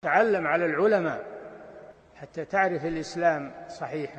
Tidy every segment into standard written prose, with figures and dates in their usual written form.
تعلم على العلماء حتى تعرف الإسلام صحيحا.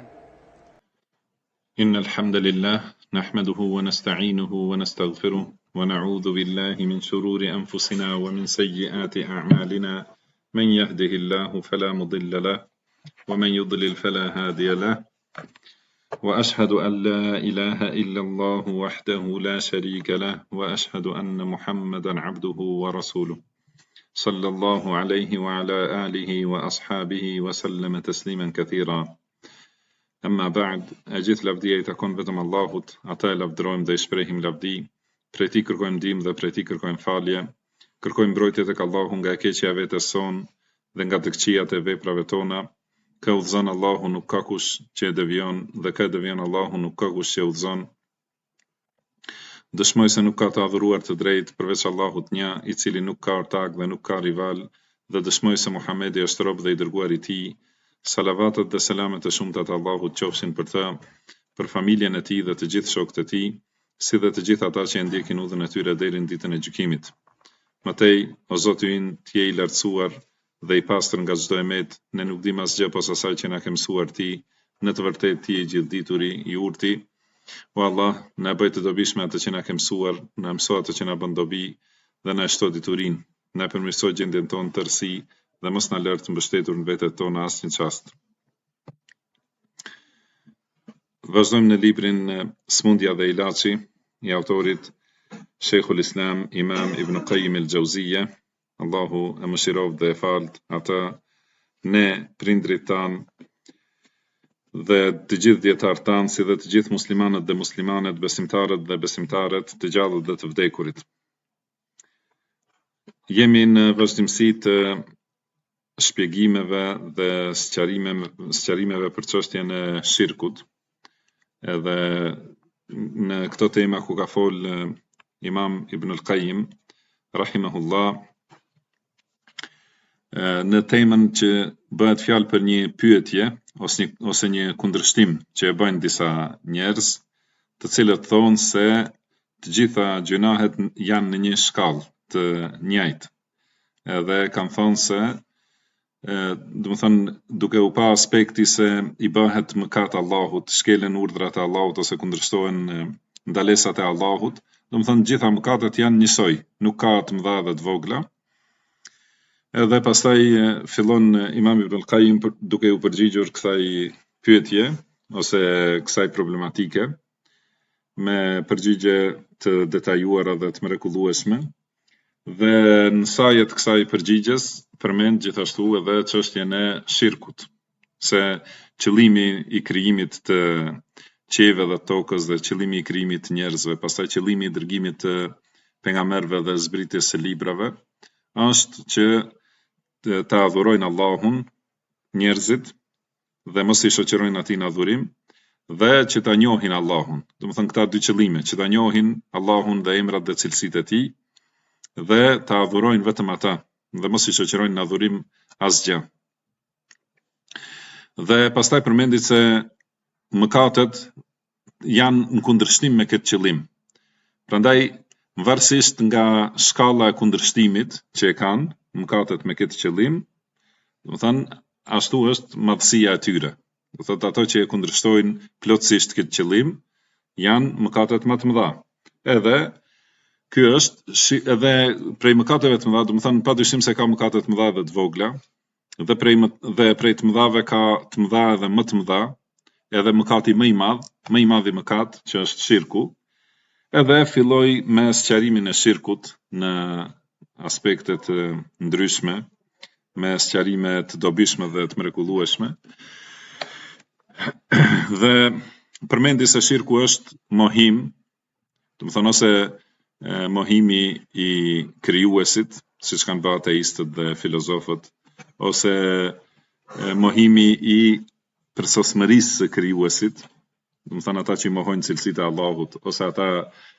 إن الحمد لله نحمده ونستعينه ونستغفره ونعوذ بالله من شرور أنفسنا ومن سيئات أعمالنا. من يهده الله فلا مضل له ومن يضلل فلا هادي له، وأشهد أن لا إله إلا الله وحده لا شريك له، وأشهد أن محمدا عبده ورسوله صلى الله عليه وعلى آله وأصحابه وسلم تسليما كثيرا. أما بعد، أجيت lavdia I takon vetëm Allahut, ata e lavdrojmë dhe I shprehim lavdi, prej tij kërkojmë ndihmë dhe prej tij kërkojmë falje, kërkojmë mbrojtje tek Allahu nga e keqja e vetes son dhe nga të këqijat e veprave tona. Ka udhëzon Allahu, nuk ka kush që e devion, dhe ka devion Allahu, nuk ka kush që e udhëzon. Dëshmoj se nuk ka të adhuruar të drejtë përveç Allahut një, I cili nuk ka ortak dhe nuk ka rival, dhe dëshmoj se Muhamedi është rob dhe I dërguar I tij. Salavatet dhe selamet e shumta të Allahut qofshin për të, për familjen e tij dhe të gjithë shokët e tij, si dhe të gjithë ata që e ndjekin udhën e tyre deri në ditën e gjykimit. Mëtej, o Zoti ynë, Ti je I lartësuar dhe I pastër nga çdo emet, ne nuk dim asgjë posa asaj që na ke mësuar Ti, në të vërtetë Ti je gjithdituri, I urti. O Allah, na bëj të dobishme atë që na ke mësuar, na mëso atë që na bën dobi dhe na shto diturinë, na përmirësoj gjendjen tonë tërësi dhe mos na lër të mbështetur në vetet tona asnjë çast. Vazhdojmë në librin Smundja dhe Ilaçi I autorit Sheikhul Islam Imam Ibn Qayyim al-Jauziyja, Allahu e mëshiroft dhe e falt ata, ne, prindrit tanë dhe të gjithë dietarët tanë, si dhe të gjithë muslimanët dhe muslimanet, besimtarët dhe besimtaret, të gjallët dhe të vdekurit. Jemi në vazhdimsi të shpjegimeve dhe sqarimeve për çështjen e shirkut. Edhe në këto tema ku ka fol Imam Ibn al-Qayyim rahimahullah, në temën që bëhet fjalë për një pyetje ose një kundërshtim që e bëjnë disa njerëz, të cilët thonë se të gjitha gjunahet janë në një shkallë të njëjtë. Edhe kanë thonë se duke u pa aspekti se I bëhet mëkat Allahut, shkelen urdhrat e Allahut ose kundërshtohen ndalesat e Allahut, gjitha mëkatet janë njësoj, nuk ka të mëdha dhe të vogla. Edhe pastaj fillon Imam Ibn al-Qayyim duke u përgjigjur kësaj pyetje ose kësaj problematike me përgjigje të detajuara dhe të mrekullueshme. Dhe në sajet kësaj përgjigjes përmend gjithashtu edhe çështjen e shirkut, se qëllimi I krijimit të qiejve dhe tokës dhe qëllimi I krijimit të njerëzve, pastaj qëllimi I dërgimit të pejgamberëve dhe zbritjes së librave, është që të adhurojnë Allahun njerëzit dhe mos I shoqërojnë atij në adhurim, dhe që ta njohin Allahun. Këta dy qëllime, që ta njohin Allahun dhe emrat dhe cilësitë e tij, dhe ta adhurojnë vetëm ata dhe mos I shoqërojnë në adhurim asgjë. Dhe pastaj përmendit se mëkatet janë në kundërshtim me këtë qëllim. Prandaj, varësisht nga shkalla e kundërshtimit që e kanë mëkatet me këtë qëllim, ashtu është madhësia e tyre. Ato që e kundërshtojnë plotësisht këtë qëllim janë mëkatet më të mëdha. Edhe ky është edhe prej mëkateve të mëdha, padyshim se ka mëkate të mëdha dhe të vogla, dhe prej të mëdhave ka të mëdha edhe më të mëdha, edhe mëkati më I madh I mëkat, që është shirku. Edhe filloi me sqarimin e shirkut në aspektet ndryshme, me sqarime të dobishme dhe të mrekullueshme. Dhe përmendi se shirku është mohim, ose mohimi I krijuesit, siç kanë bërë ateistët dhe filozofët, ose mohimi I përsosmërisë së krijuesit, ata që I mohojnë cilësitë e Allahut, ose ata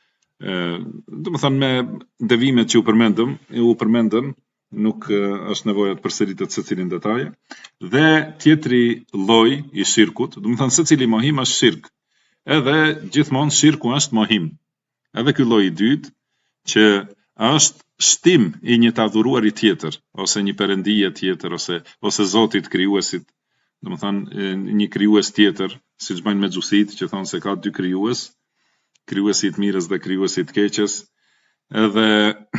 me devimet që u përmendëm, nuk është nevojë të përsëritet secilin detaj. Dhe tjetri lloj I shirkut, secili mohim është shirk. Edhe gjithmonë shirku është mohim. Edhe ky lloj I dytë që është shtim I një të adhuruari tjetër, ose një perëndije tjetër, ose Zotit krijuesit, domethënë një krijues tjetër, siç bëjnë mexhusit që thonë se ka dy krijues, krijuesi I të mirës dhe krijuesi I të keqes, edhe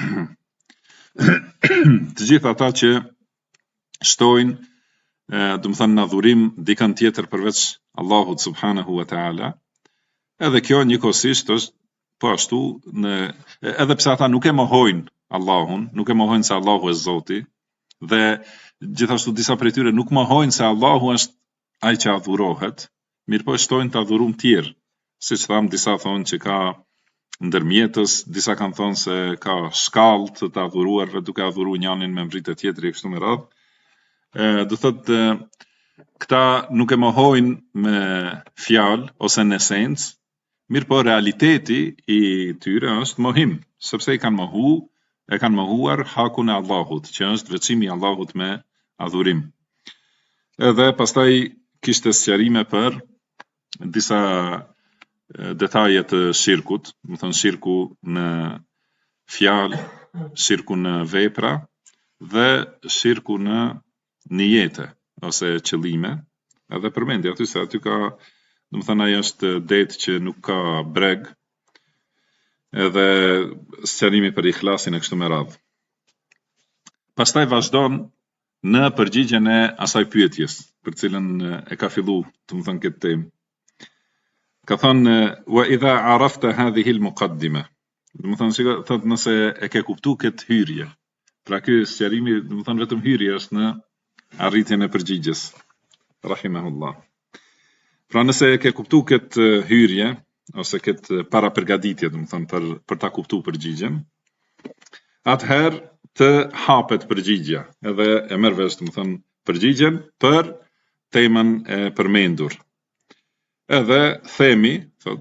të gjithë ata që shtojnë, domethënë në adhurim dikën tjetër përveç Allahut subhanahu wa taala, edhe kjo njëkohësisht është po ashtu edhe pse ata nuk e mohojnë Allahun, nuk e mohojnë se Allahu është Zoti, dhe gjithashtu disa prej tyre nuk mohojnë se Allahu është ai që adhurohet, mirë po shtojnë të adhurum tjerë, siç tham, disa thonë që ka ndërmjetës, disa kanë thonë se ka shkallë të adhuruarve duke adhuruar njënin me mbritë tjetri e kështu me radhë. Do thotë këta nuk e mohojnë me fjalë ose në esencë, mirë po realiteti I tyre është mohim, sepse e kanë mohuar hakun e Allahut, që është veçimi I Allahut me adhurim. Edhe pastaj kishte sqarime për disa detaje të shirkut, do të thënë shirku në fjalë, shirku në vepra dhe shirku në niyete ose qëllime, edhe përmendi aty se aty ka, do të thënë ai është det që nuk ka breg, edhe sqarimi për ikhlasin e kështu me radhë. Pastaj vazhdon në përgjigjen e asaj pyetjes, për cilën e ka filluar, do të thënë këtë temë. Ka thënë wa idha arafta hadhihi al-muqaddima. Do të thënë thotë nëse e ke kuptuar këtë hyrje. Pra ky sqarimi, do të thënë vetëm hyrje është në arritjen e përgjigjes. Rahimahullah. Pra nëse e ke kuptuar këtë hyrje ose këtë parapërgatitje, do të thënë për ta kuptuar përgjigjen, atëherë të hapet përgjigja, edhe e merr vesh, do të thënë përgjigjen për temën e përmendur. Edhe themi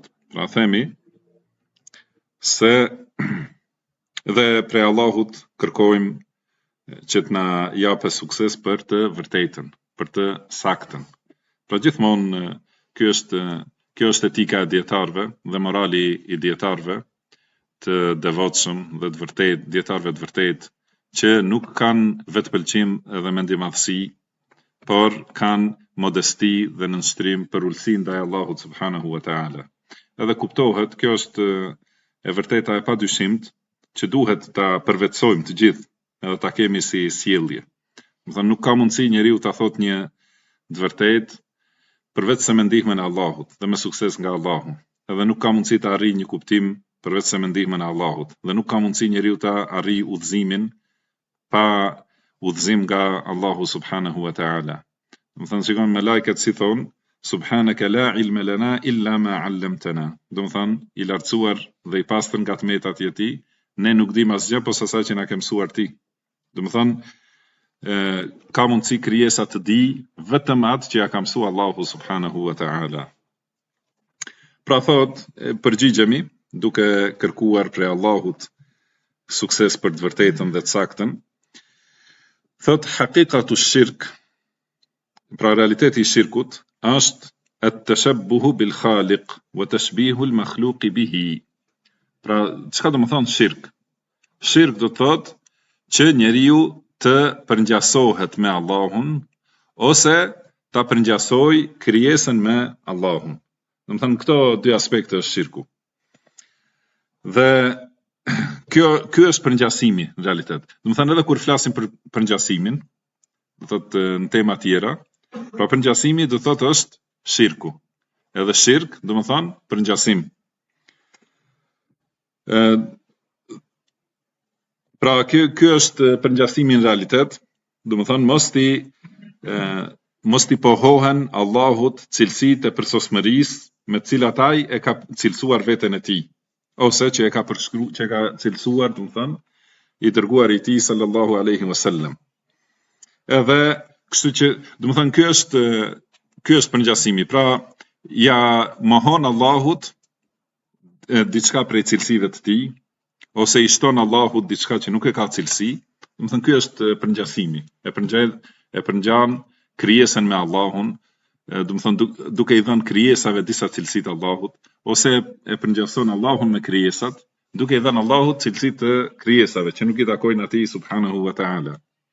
se dhe prej Allahut kërkojmë që të na japë sukses për të vërtetën, për të saktën. Pra gjithmonë kjo është etika e dietarëve dhe morali I dietarëve të devotshëm dhe të vërtetë, dietarëve të vërtetë që nuk kanë vetpëlqim dhe mendimadhësi, por kanë modesti dhe nënshtrim për ulësi ndaj Allahut subhanahu wa taala. Edhe kuptohet, kjo është e vërteta e padyshimt që duhet ta përvetsojmë të gjithë, edhe ta kemi si sjellje. Do të thënë nuk ka mundësi njeriu ta thotë një të vërtetë përveç se me ndihmën e Allahut dhe me sukses nga Allahu. Edhe nuk ka mundësi ta arrijë një kuptim përveç se me ndihmën e Allahut, dhe nuk ka mundësi njeriu ta arrijë udhëzimin pa udhëzim nga Allahu subhanahu wa taala. Do të thënë shikon me lajket si thonë, subhanaka la ilma lana illa ma 'allamtana. Do të thënë I lartësuar dhe I pastër nga tmetat e tij, ne nuk dim asgjë posa asaj që na ke mësuar ti. Do të thënë ka mundësi krijesa të di vetëm atë që ja ka mësuar Allahu subhanahu wa taala. Pra thot, përgjigjemi duke kërkuar prej Allahut sukses për të vërtetën dhe të saktën. Thot haqiqatu shirk, pra realiteti I shirkut është at-tashabbuhu bil khaliq wa tashbihu al makhluq bihi. Pra çka do të thonë shirk? Shirk do të thotë që njeriu të përngjasohet me Allahun ose ta përngjasoj krijesën me Allahun. Do të thënë këto dy aspekte është shirku. Dhe ky është përngjasimi në realitet. Do të thënë edhe kur flasim për përngjasimin, do thotë në tema tjera, pra përngjasimi do thotë është shirku. Edhe shirk do të thënë përngjasim. Pra ky është përngjasimi në realitet, do të thënë mos ti pohohen Allahut cilësitë e përsosmërisë me të cilat ai e ka cilësuar veten e tij, ose që e ka cilësuar, do të thënë, I dërguari I tij sallallahu alaihi wasallam. Edhe kështu që, do të thënë, ky është përngjasimi. Pra ja mohon Allahut diçka prej cilësive të tij, ose I shton Allahut diçka që nuk e ka cilësi, do të thënë ky është përngjasimi. E përngjan krijesën me Allahun, do të thënë duke I dhënë krijesave disa cilësi të Allahut, ose e përngjason Allahun me krijesat, duke I dhënë Allahut cilësitë të krijesave që nuk I takojnë atij subhanahu wa taala.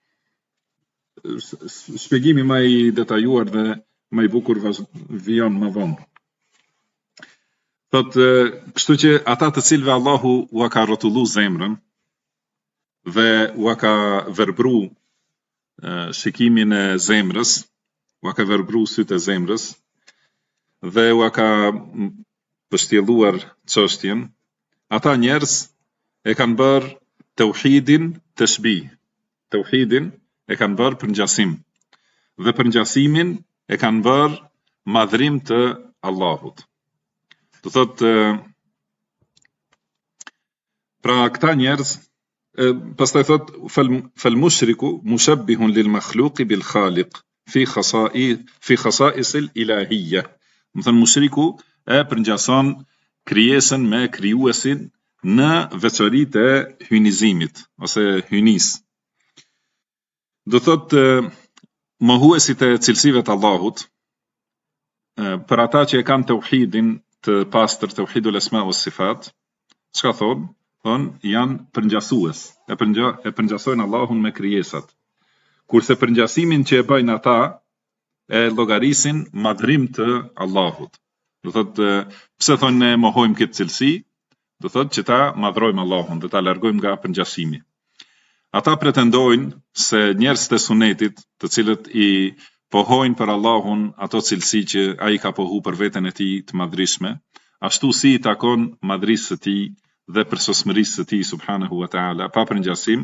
Shpjegimi më I detajuar dhe më I bukur vijon më vonë. Thotë, kështu që ata të cilëve Allahu ua ka rrotullu zemrën dhe ua ka verbru shikimin e zemrës, ua ka verbru sytë e zemrës dhe ua ka pështjelluar çështjen, ata njerëz e kanë bërë tauhidin tashbih. Tauhidin e kanë bërë përngjasim dhe përngjasimin e kanë bërë madhrim të Allahut. Do thotë, pra këta njerëz, pastaj thotë fal mushriku mushabbihun lil makhluqi bil khaliq fi khasa'is al ilahiyya. Do thënë mushriku e përngjason krijesën me krijuesin në veçoritë e hynizimit ose hynis. Do thotë mohuesit e cilësive të Allahut, për ata që e kanë tauhidin të pastër, tauhidul asma was sifat, çka thonë? Thonë janë përngjasues, e përngjasojnë Allahun me krijesat. Kurse përngjasimin që e bëjnë ata e llogarisin madhrim të Allahut. Do thotë, pse thonë ne mohojmë këtë cilësi? Do thotë që ta madhrojmë Allahun dhe ta largojmë nga përngjasimi. Ata pretendojnë se njerëzit e sunetit, të cilët I pohojnë për Allahun ato cilësi që ai ka pohu për veten e tij të madhrishme, ashtu si I takon madhrisë së tij dhe përsosmërisë së tij subhanahu wa taala pa përngjasim.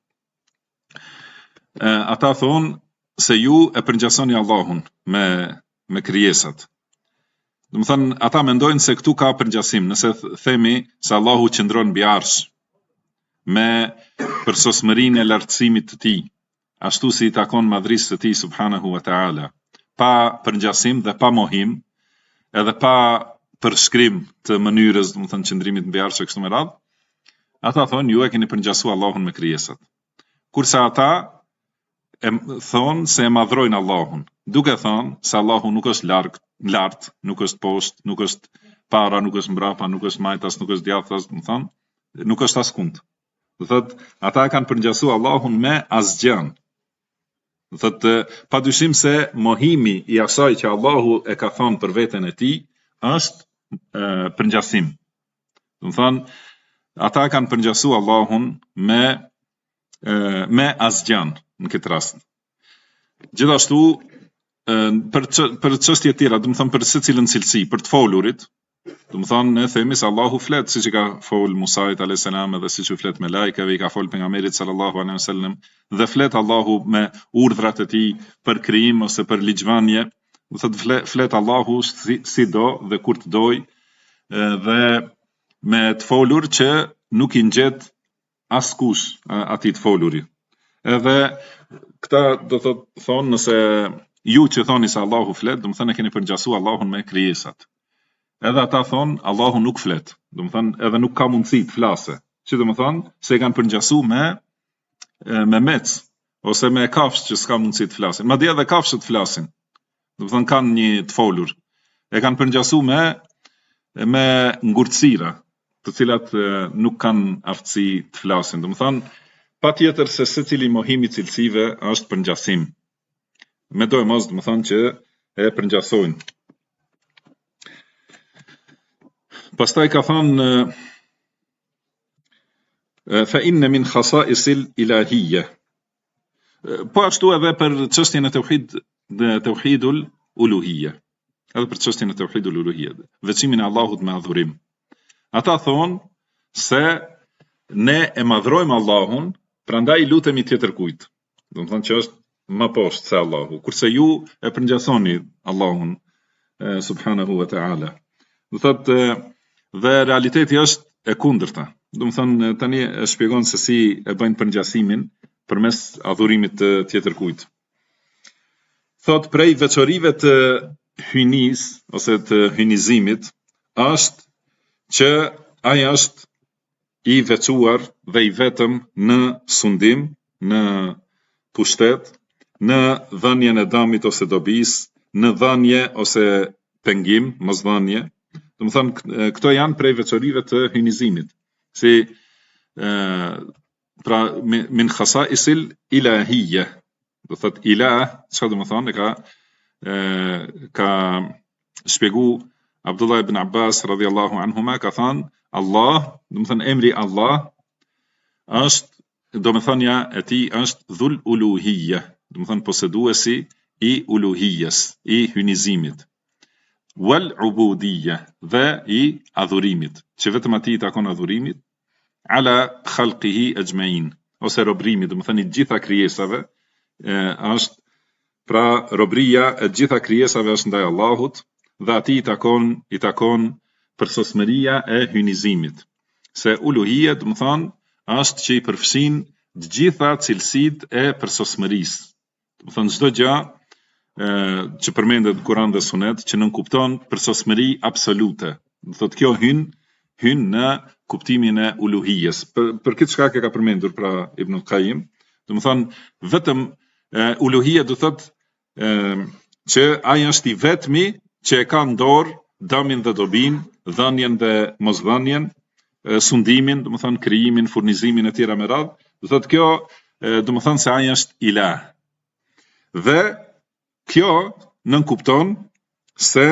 Ata thonë se ju e përngjasoni Allahun me krijesat. Do të thënë, ata mendojnë se këtu ka përngjasim, nëse themi se Allahu qëndron mbi arsh me përsosmërinë e lartësimit të tij, ashtu si I takon madhrisë së tij subhanahu wa taala, pa përngjasim dhe pa mohim, edhe pa përshkrim të mënyrës, do të thënë qëndrimit mbi arsh kështu me radhë, ata thonë ju e keni përngjasuar Allahun me krijesat. Kurse ata e thonë se e madhrojnë Allahun, duke thonë se Allahu nuk është lart, nuk është poshtë, nuk është para, nuk është mbrapa, nuk është majtas, nuk është djathtas, do të thonë, nuk është askund. Do thotë, ata kanë përngjasuar Allahun me asgjën. Do thotë, padyshim se mohimi I asaj që Allahu e ka thonë për veten e tij është përngjasim. Do të thonë, ata kanë përngjasuar Allahun me asgjën në këtë rast. Gjithashtu për çështje tjera, do të thonë për secilën cilësi, për të folurit, do të thonë ne themi se Allahu flet siç I ka fol Musait alayhis salam dhe siç U flet me lajkave, I ka fol pejgamberit sallallahu alaihi wasallam dhe flet Allahu me urdhrat e tij për krijim ose për ligjvënie, do thotë flet Allahu si do dhe kur të doj dhe me të folur që nuk I ngjet askush atij të foluri. Edhe këta do thonë nëse ju që thoni se Allahu flet, do të thonë e keni përngjasuar Allahun me krijesat. Edhe ata thonë Allahu nuk flet, do të thonë edhe nuk ka mundësi të flasë. Që do të thonë se e kanë përngjasuar me mec ose me kafshë që s'ka mundësi të flasin. Madje edhe kafshët flasin. Do të thonë kanë një të folur. E kanë përngjasuar me ngurtësira, të cilat nuk kanë aftësi të flasin. Do të thonë patjetër se secili mohimi I cilësive është përngjasim. Me do e mos, do të thonë që e përngjasojnë. Pastaj ka thonë fa inna min khasa'isil ilahiyya. Po ashtu edhe për çështjen e tauhidul uluhiyya. Edhe për çështjen e tauhidul uluhiyya, veçimin e Allahut me adhurim. Ata thonë se ne e madhrojmë Allahun, prandaj lutemi tjetër kujt. Do të thonë që është më poshtë se Allahu, kurse ju e përngjasoni Allahun subhanahu wa taala. Do thotë dhe realiteti është e kundërta. Do të thonë tani e shpjegon se si e bëjnë përngjasimin përmes adhurimit të tjetër kujt. Thot prej veçorive të hynis ose të hynizimit është që ai është I veçuar dhe I vetëm në sundim, në pushtet, në dhënien e dëmit ose dobis, në dhënje ose pengim, mosdhënje. Do të thonë këto janë prej veçorive të hynizimit. Si pra min khasaisil ilahiyya. Do thot ilah, çfarë do të thonë, ka shpjegu Abdullah ibn Abbas radhiyallahu anhuma, ka thënë Allah, do të thënë emri Allah është, do të thënia e tij është dhul uluhiyya, do të thënë poseduesi i uluhiyes, i hynizimit, wal ubudiyya, dhe i adhurimit, që vetëm atij i takon adhurimit, ala khalqihi ajma'in, ose robrimi, do të thënë i gjitha krijesave, është pra robria e gjitha krijesave është ndaj Allahut, dhe atij i takon përsosmëria e hynizimit. Se uluhia, do të thonë, është që i përfshin të gjitha cilësitë e përsosmërisë. Do të thonë çdo gjë që përmendet në Kur'an dhe Sunet që nënkupton përsosmëri absolute. Do thotë kjo hyn në kuptimin e uluhijes. Për këtë shkak e ka përmendur pra Ibn Qayyim, do të thonë vetëm uluhia do thotë që ai është i vetmi që e ka në dorë dëmin dhe dobin, dhënien dhe mosdhënien, sundimin, do të thonë krijimin, furnizimin e tjera me radhë. Do thotë kjo, do të thonë se ai është ilah. Dhe kjo nënkupton se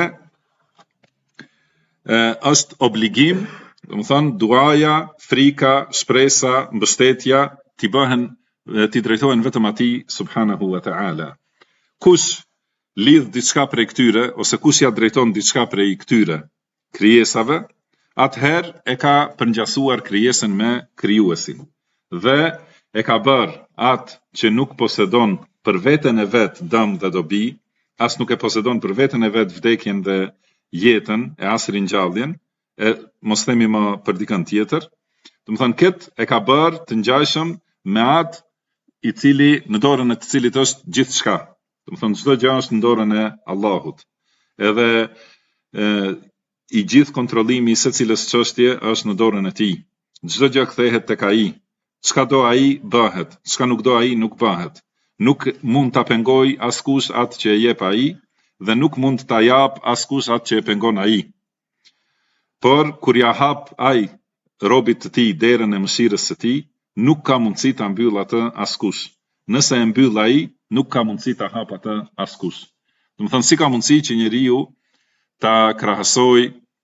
është obligim, do të thonë duaja, frika, shpresa, mbështetja ti drejtohen vetëm atij subhanahu wa ta'ala. Kush lidh diçka prej këtyre, ose kush ja drejton diçka prej këtyre krijesave, atëherë e ka përngjasuar krijesën me krijuesin. Dhe e ka bërë atë që nuk posedon për veten e vet dëm dhe dobi, as nuk e posedon për veten e vet vdekjen dhe jetën, e as ringjalljen, e mos themi më për dikën tjetër. Do të thënë këtë e ka bërë të ngjashëm me atë i cili në dorën e të cilit është gjithçka. Do të thonë çdo gjë është në dorën e Allahut. Edhe i gjithë kontrollimi i secilës çështje është në dorën e tij. Çdo gjë kthehet tek ai. Çka do ai bëhet, çka nuk do ai nuk bëhet. Nuk mund ta pengoj askush atë që e jep ai, dhe nuk mund ta jap askush atë që e pengon ai. Por kur ja hap ai robit të tij derën e mëshirës së tij, nuk ka mundësi ta mbyll atë askush. Nëse e mbyll ai, nuk ka mundësi ta hap atë askush. Do të thonë si ka mundësi që njeriu ta krahasoj,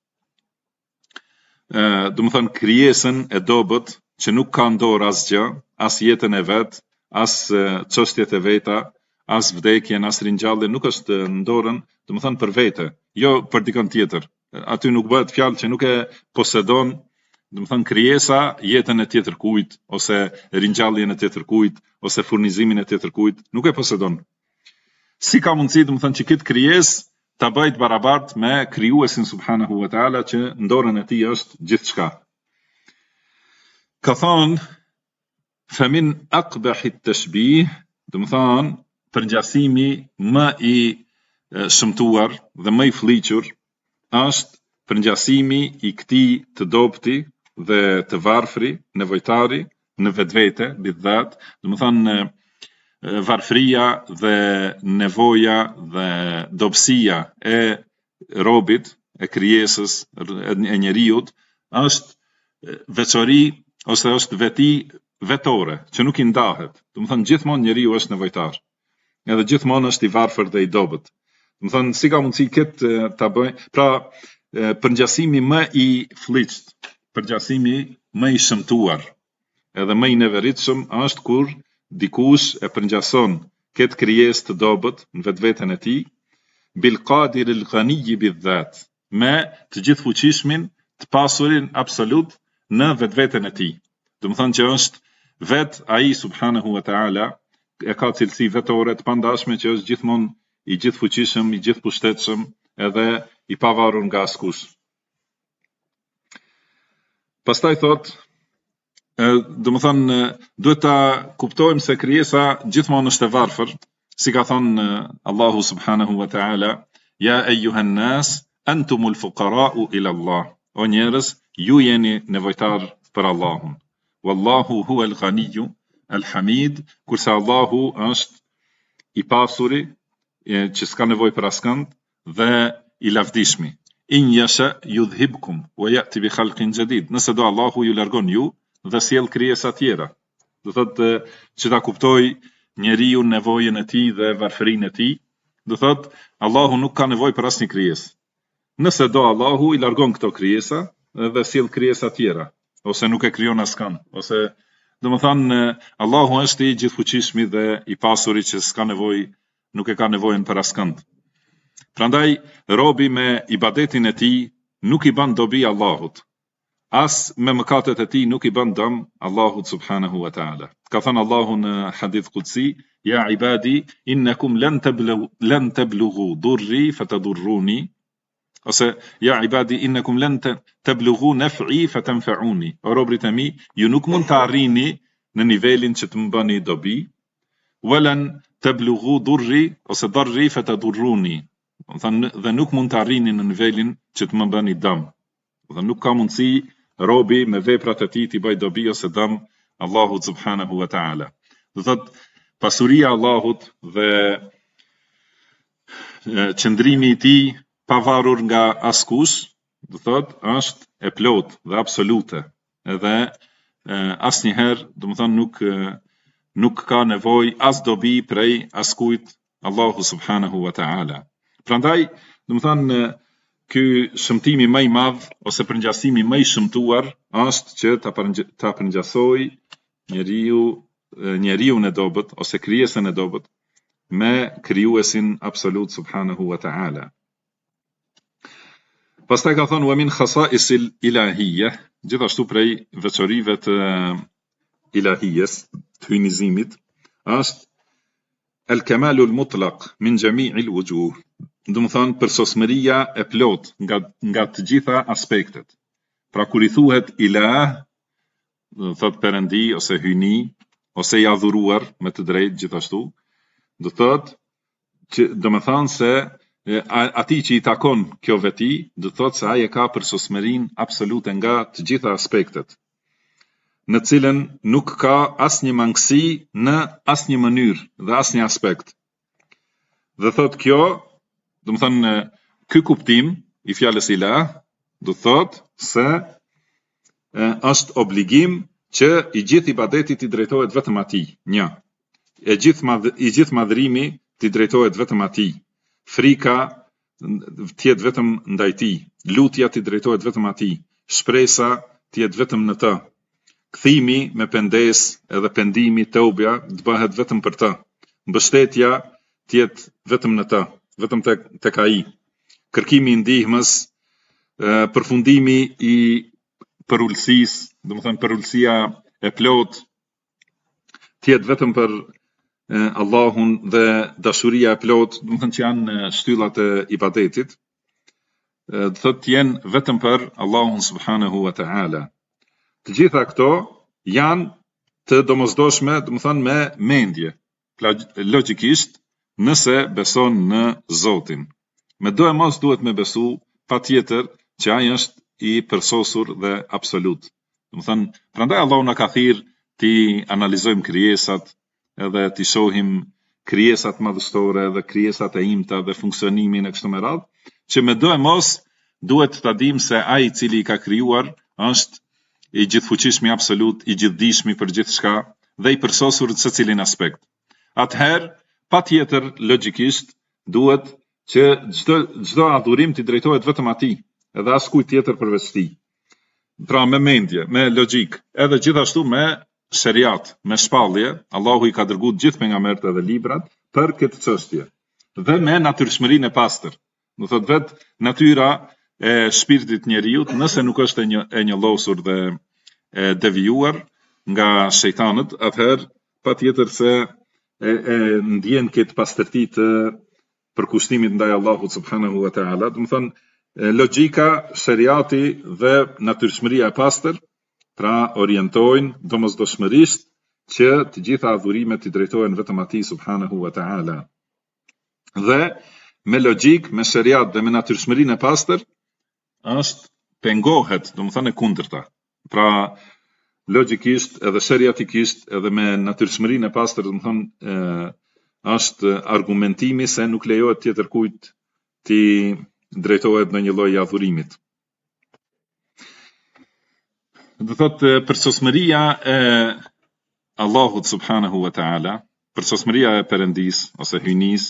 do të thonë krijesën e dobët që nuk ka në dorë asgjë, as jetën e vet, as çështjet e veta, as vdekjen, as ringjalljen, nuk është në dorën, do të thonë për vete, jo për dikën tjetër. Aty nuk bëhet fjalë që nuk e posedon, do të thonë krijesa jetën e tjetër kujt, ose ringjalljen e tjetër kujt, ose furnizimin e tjetër kujt, nuk e posedon. Si ka mundësi, do të thonë që këtë krijesë ta bëjt barabart me krijuesin subhanahu wa ta'ala që në dorën e tij është gjithçka. Ka thonë famin aqbahi at-tashbih, do të thonë përngjasimi më i shëmtuar dhe më i fliqur është përngjasimi i këtij të dobti dhe të varfri, nevojtari në vetvete, bidhat, do të thonë varfria dhe nevoja dhe dobësia e robit, e krijesës, e njeriut, është veçori ose është veti vetore, që nuk i ndahet. Do të thonë gjithmonë njeriu është nevojtar. Edhe gjithmonë është i varfër dhe i dobët. Do të thonë si ka mundësi këtë ta bëj, pra përngjasimi më i fliqt, përngjasimi më i shëmtuar, edhe më i neveritshëm është kur dikush e përngjason këtë krijesë të dobët në vetveten e tij, bil qadir al ghani bidhat, me të gjithfuqishmin, të pasurin absolut në vetveten e tij. Do të thonë që është vet ai subhanahu wa ta'ala, e ka cilësi vetore të pandashme që është gjithmonë i gjithfuqishëm, i gjithpushtetshëm, edhe i pavarur nga askush. Pastaj thot, do të thonë duhet ta kuptojmë se krijesa gjithmonë është e varfër, si ka thonë Allahu subhanahu wa ta'ala, ja eyyuhan nas antumul fuqara'u ila Allah. O njerëz, ju jeni nevojtar për Allahun. Wallahu huwa al-ghaniyyu al-hamid, kurse Allahu është i pasuri, që s'ka nevojë për askënd, dhe i lavdishmi, in yasha yudhibkum wa ya'ti bi khalqin jadid. Nëse do Allahu ju largon ju dhe sjell krijesa tjera. Do thotë që ta kuptoj njeriu nevojën e tij dhe varfërinë e tij. Do thotë Allahu nuk ka nevojë për asnjë krijesë. Nëse do Allahu i largon këto krijesa dhe sjell krijesa tjera, ose nuk e krijon askënd, ose domethënë Allahu është i gjithfuqishmi dhe i pasuri që s'ka nevojë, nuk e ka nevojën për askënd. Prandaj robi me ibadetin e tij nuk i bën dobi Allahut. As me mëkatet e tij nuk i bën dëm Allahut subhanahu wa ta'ala. Ka thënë Allahu në hadith qudsi: "Ya ibadi innakum lan tablughu durri fatadurruni." Ose "Ya ibadi innakum lan tablughu naf'i fatanfa'uni." O robrit e mi, ju nuk mund të arrini në nivelin që të më bëni dobi, walan tablughu durri ose darri fatadurruni. Dhe nuk mund të arrini në nivelin që të më bëni dëm. Dhe nuk ka mundësi robi me veprat e tij të bëj dobi ose dëm Allahut subhanahu wa ta'ala. Do thotë pasuria e Allahut dhe qëndrimi i tij pavarur nga askush, do thotë është e plot dhe absolute. Edhe asnjëherë, domethënë nuk ka nevojë as dobi prej askujt Allahu subhanahu wa ta'ala. Prandaj, domethënë ky shëmtimi më i madh ose përngjasimi më i shëmtuar është që ta përngjasoj njeriu në dobët ose krijesën e dobët me krijuesin absolut subhanahu wa ta'ala. Pastaj ka thonë wa min khasa'isil ilahiyya, gjithashtu prej veçorive të ilahijes, të hynizimit, është el-kamalul mutlaq min jami'il wujuh. Do të thonë përsosmëria e plot nga të gjitha aspektet. Pra kur i thuhet ilah, thot perëndi ose hyni ose i adhuruar me të drejtë gjithashtu, do thot që do të thonë se atij që i takon kjo veti, do thot se ai e ka përsosmërinë absolute nga të gjitha aspektet, në cilën nuk ka asnjë mangësi në asnjë mënyrë dhe asnjë aspekt. Dhe thot kjo, do të thonë ky kuptim i fjalës ilah, do thot se është obligim që i gjithë ibadetit i drejtohet vetëm atij, një. I gjithë madhrimi i drejtohet vetëm atij. Frika tjetë vetëm ndaj tij. Lutja i drejtohet vetëm atij. Shpresa tjetë vetëm në të. Kthimi me pendes edhe pendimi teubja të bëhet vetëm për të. Mbështetja tjetë vetëm në të, vetëm tek ai. Kërkimi i ndihmës, përfundimi i përullësisë, do të thënë përullësia e plot tjetë vetëm për Allahun dhe dashuria e plot, do të thënë që janë shtyllat e ibadetit, do thotë jenë vetëm për Allahun subhanahu wa ta'ala. Të gjitha këto janë të domosdoshme, do të thënë me mendje, logjikisht, nëse beson në Zotin. Me do e mos duhet me besu patjetër që ai është i përsosur dhe absolut. Do të thënë, prandaj Allahu na ka thirrë ti analizojmë krijesat, edhe ti shohim krijesat madhështore dhe krijesat e imta dhe funksionimin e kështu me radhë, që me do e mos duhet ta dim se ai i cili i ka krijuar është i gjithfuqishmi absolut, i gjithdijshmi për gjithçka dhe i përsosur në secilin aspekt. Atëherë, patjetër logjikisht duhet që çdo adhurim t'i drejtohet vetëm atij, edhe askujt tjetër përveç tij. Pra me mendje, me logjik, edhe gjithashtu me shariat, me shpallje, Allahu i ka dërguar gjithë pejgamberët edhe librat për këtë çështje. Dhe me natyrshmërinë e pastër. Do thotë vetë natyra e shpirtit njeriut, nëse nuk është e njëllosur dhe e devijuar nga shejtanët, atëherë patjetër se e ndjen këtë pastërti të përkushtimit ndaj Allahut subhanahu wa ta'ala. Do të thonë logjika, shariati dhe natyrshmëria e pastër pra orientojnë domosdoshmërisht që të gjitha adhurimet i drejtohen vetëm atij subhanahu wa ta'ala. Dhe me logjik, me shariat dhe me natyrshmërinë e pastër është pengohet, do të thënë e kundërta. Pra logjikisht edhe shariatikisht edhe me natyrshmërinë e pastër, do të thënë është argumentimi se nuk lejohet tjetër kujt ti drejtohet në një lloj adhurimit. Do thotë përsosmëria e Allahut subhanahu wa ta'ala, përsosmëria e Perëndis ose hyjnis,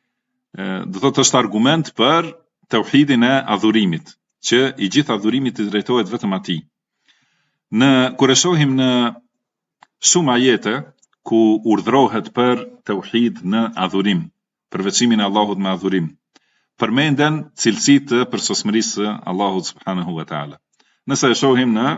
do thotë është argument për tauhidin e adhurimit, që i gjithë adhurimit i drejtohet vetëm atij. Kur e shohim në shumë ajete ku urdhrohet për tauhid në adhurim, përveçimin e Allahut me adhurim, përmenden cilësitë të përsosmërisë së Allahut subhanahu wa ta'ala. Nëse e shohim në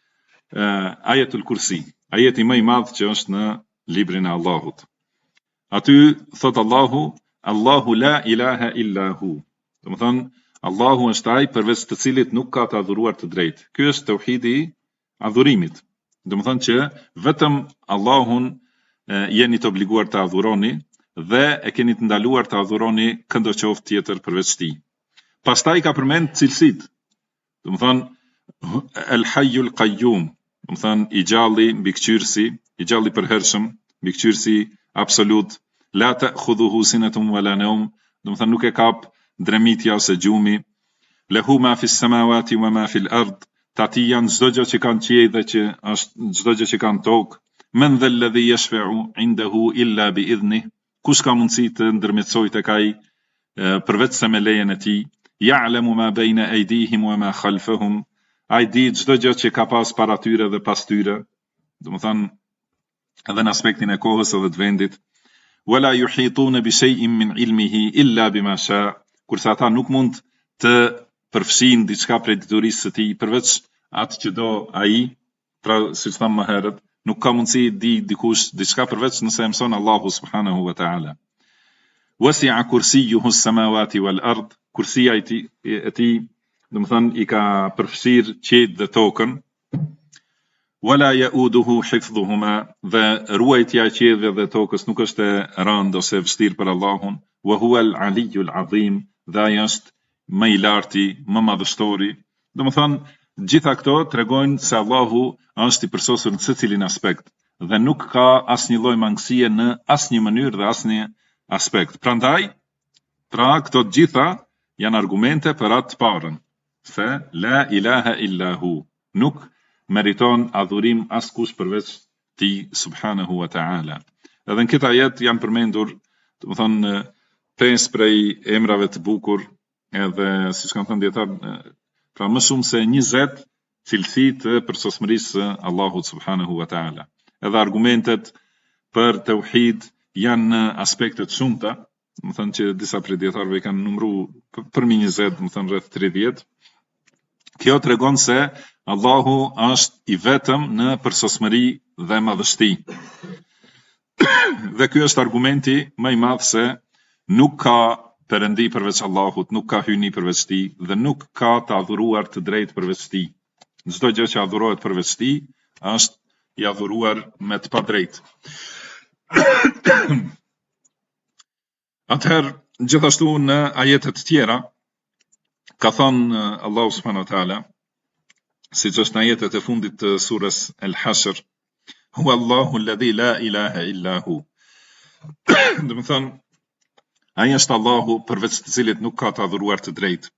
Ajetul Kursi, ajeti më i madh që është në librin e Allahut. Aty thot Allahu, Allahu la ilaha illa hu. Do të thonë, Allahu është ai përveç të cilit nuk ka të adhuruar të drejtë. Ky është tauhidi i adhurimit. Do të thonë që vetëm Allahun jeni të obliguar të adhuroni dhe e keni të ndaluar të adhuroni këndo qoftë tjetër përveç tij. Pastaj ka përmend cilësitë. Do të thonë El-Hayyul Qayyum, do të thonë i gjalli mbikëqyrësi, i gjalli përhershëm, mbikëqyrësi absolut, la ta'khudhuhu sinatun wala nawm, do të thonë nuk e kap dremitja ose gjumi, lahu ma fis samawati wa ma fil ard, tati janë çdo gjë që kanë qiell dhe që është çdo gjë që kanë tokë, men dhal ladhi yashfa'u indahu illa bi idhnih, kush ka mundësi të ndërmjetësojë tek ai përveç se me lejen e tij, ya'lamu ma bayna aydihim wa ma khalfahum, ai di çdo gjë që ka pas para tyre dhe pas tyre, do të thonë edhe në aspektin e kohës edhe të vendit, wala yuhituna bi shay'in min ilmihi illa bima sha, kurse ata nuk mund të përfshin diçka prej diturisë së tij përveç atë që do ai, pra siç thamë më herët, nuk ka mundësi di dikush diçka përveç nëse e mëson Allahu subhanahu wa ta'ala. Wasi'a kursiyuhu as-samawati wal ard, kursia e tij do të thonë i ka përfshirë qiejt dhe tokën, wala ya'uduhu hifdhuhuma, dhe ruajtja e qiejve dhe tokës nuk është e rëndë ose e vështirë për Allahun, wa huwa al-aliyyul azim, dhe ai është më i larti, më madhështori. Do të thonë gjitha këto tregojnë se Allahu është i përsosur në secilin aspekt dhe nuk ka asnjë lloj mangësie në asnjë mënyrë dhe asnjë aspekt. Prandaj, këto të gjitha janë argumente për atë të parën, se la ilaha illa hu, nuk meriton adhurim askush përveç tij subhanahu wa ta'ala. Edhe në këtë ajet janë përmendur, do të thonë, 5 prej emrave të bukur, edhe siç kanë thënë dietarë, pra më shumë se 20 cilësi të përsosmërisë së Allahut subhanahu wa ta'ala. Edhe argumentet për tauhid janë në aspekte të shumta, do të thonë që disa prej dietarëve kanë numëruar përmi 20, do të thonë rreth 30. Kjo tregon se Allahu është i vetëm në përsosmëri dhe madhështi. Dhe ky është argumenti më i madh se nuk ka perëndi përveç Allahut, nuk ka hyjni përveç tij dhe nuk ka të adhuruar të drejtë përveç tij. Çdo gjë që adhurohet përveç tij është i adhuruar me të padrejtë. Atëherë, gjithashtu në ajetet të tjera, ka thënë Allahu subhanahu wa ta'ala, siç është në ajetet e fundit të surës Al-Hashr, huwa Allahu alladhi la ilaha illa hu. Do të thonë, ai është Allahu përveç të cilit nuk ka të adhuruar të drejtë.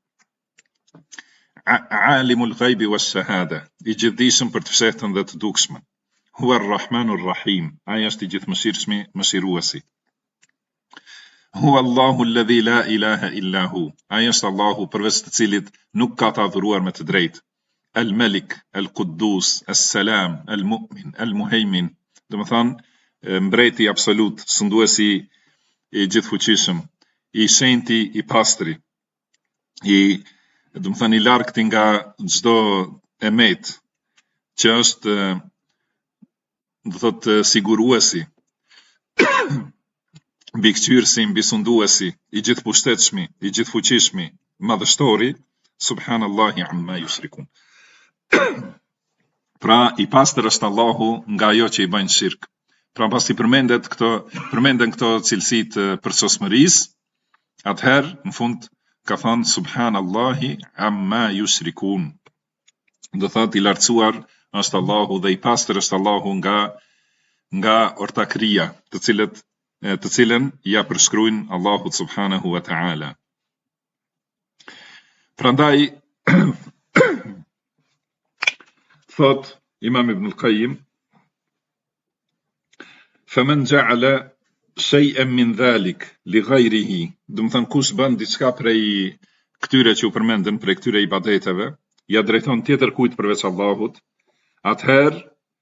Alimul ghaibi wash-shahada, i gjithdijshëm për të fshehtën dhe të dukshmen. Huwa ar-Rahmanur Rahim, ai është i gjithmëshirshmi, mëshiruesi. Huwa Allahu alladhi la ilaha illa hu, ai është Allahu përveç të cilit nuk ka të adhuruar me të drejtë. Al-Malik, Al-Quddus, As-Salam, Al-Mu'min, Al-Muhaymin, do të thonë mbreti absolut, sunduesi i gjithfuqishëm, i shenjti, i pastri, do të thonë i largëti nga çdo emet, që është do thotë siguruesi, mbikëqyrësi, mbisunduesi, i gjithpushtetshmi, i gjithfuqishmi, madhështori, subhanallahi amma yushrikun. Pra i pastër është Allahu nga ajo që i bëjnë shirk. Pra pasi përmenden këto cilësi të përsosmërisë, atëherë në fund ka thënë subhanallahi amma yushrikun. Do thotë i lartësuar është Allahu dhe i pastër është Allahu nga ortakëria, të cilën ja përshkruajnë Allahut subhanahu wa ta'ala. Prandaj thot Imam Ibn al-Qayyim, faman ja'ala shay'an min dhalik li ghayrihi, do të thënë kush bën diçka prej këtyre që u përmendën, prej këtyre ibadeteve, ja drejton tjetër kujt përveç Allahut, atëherë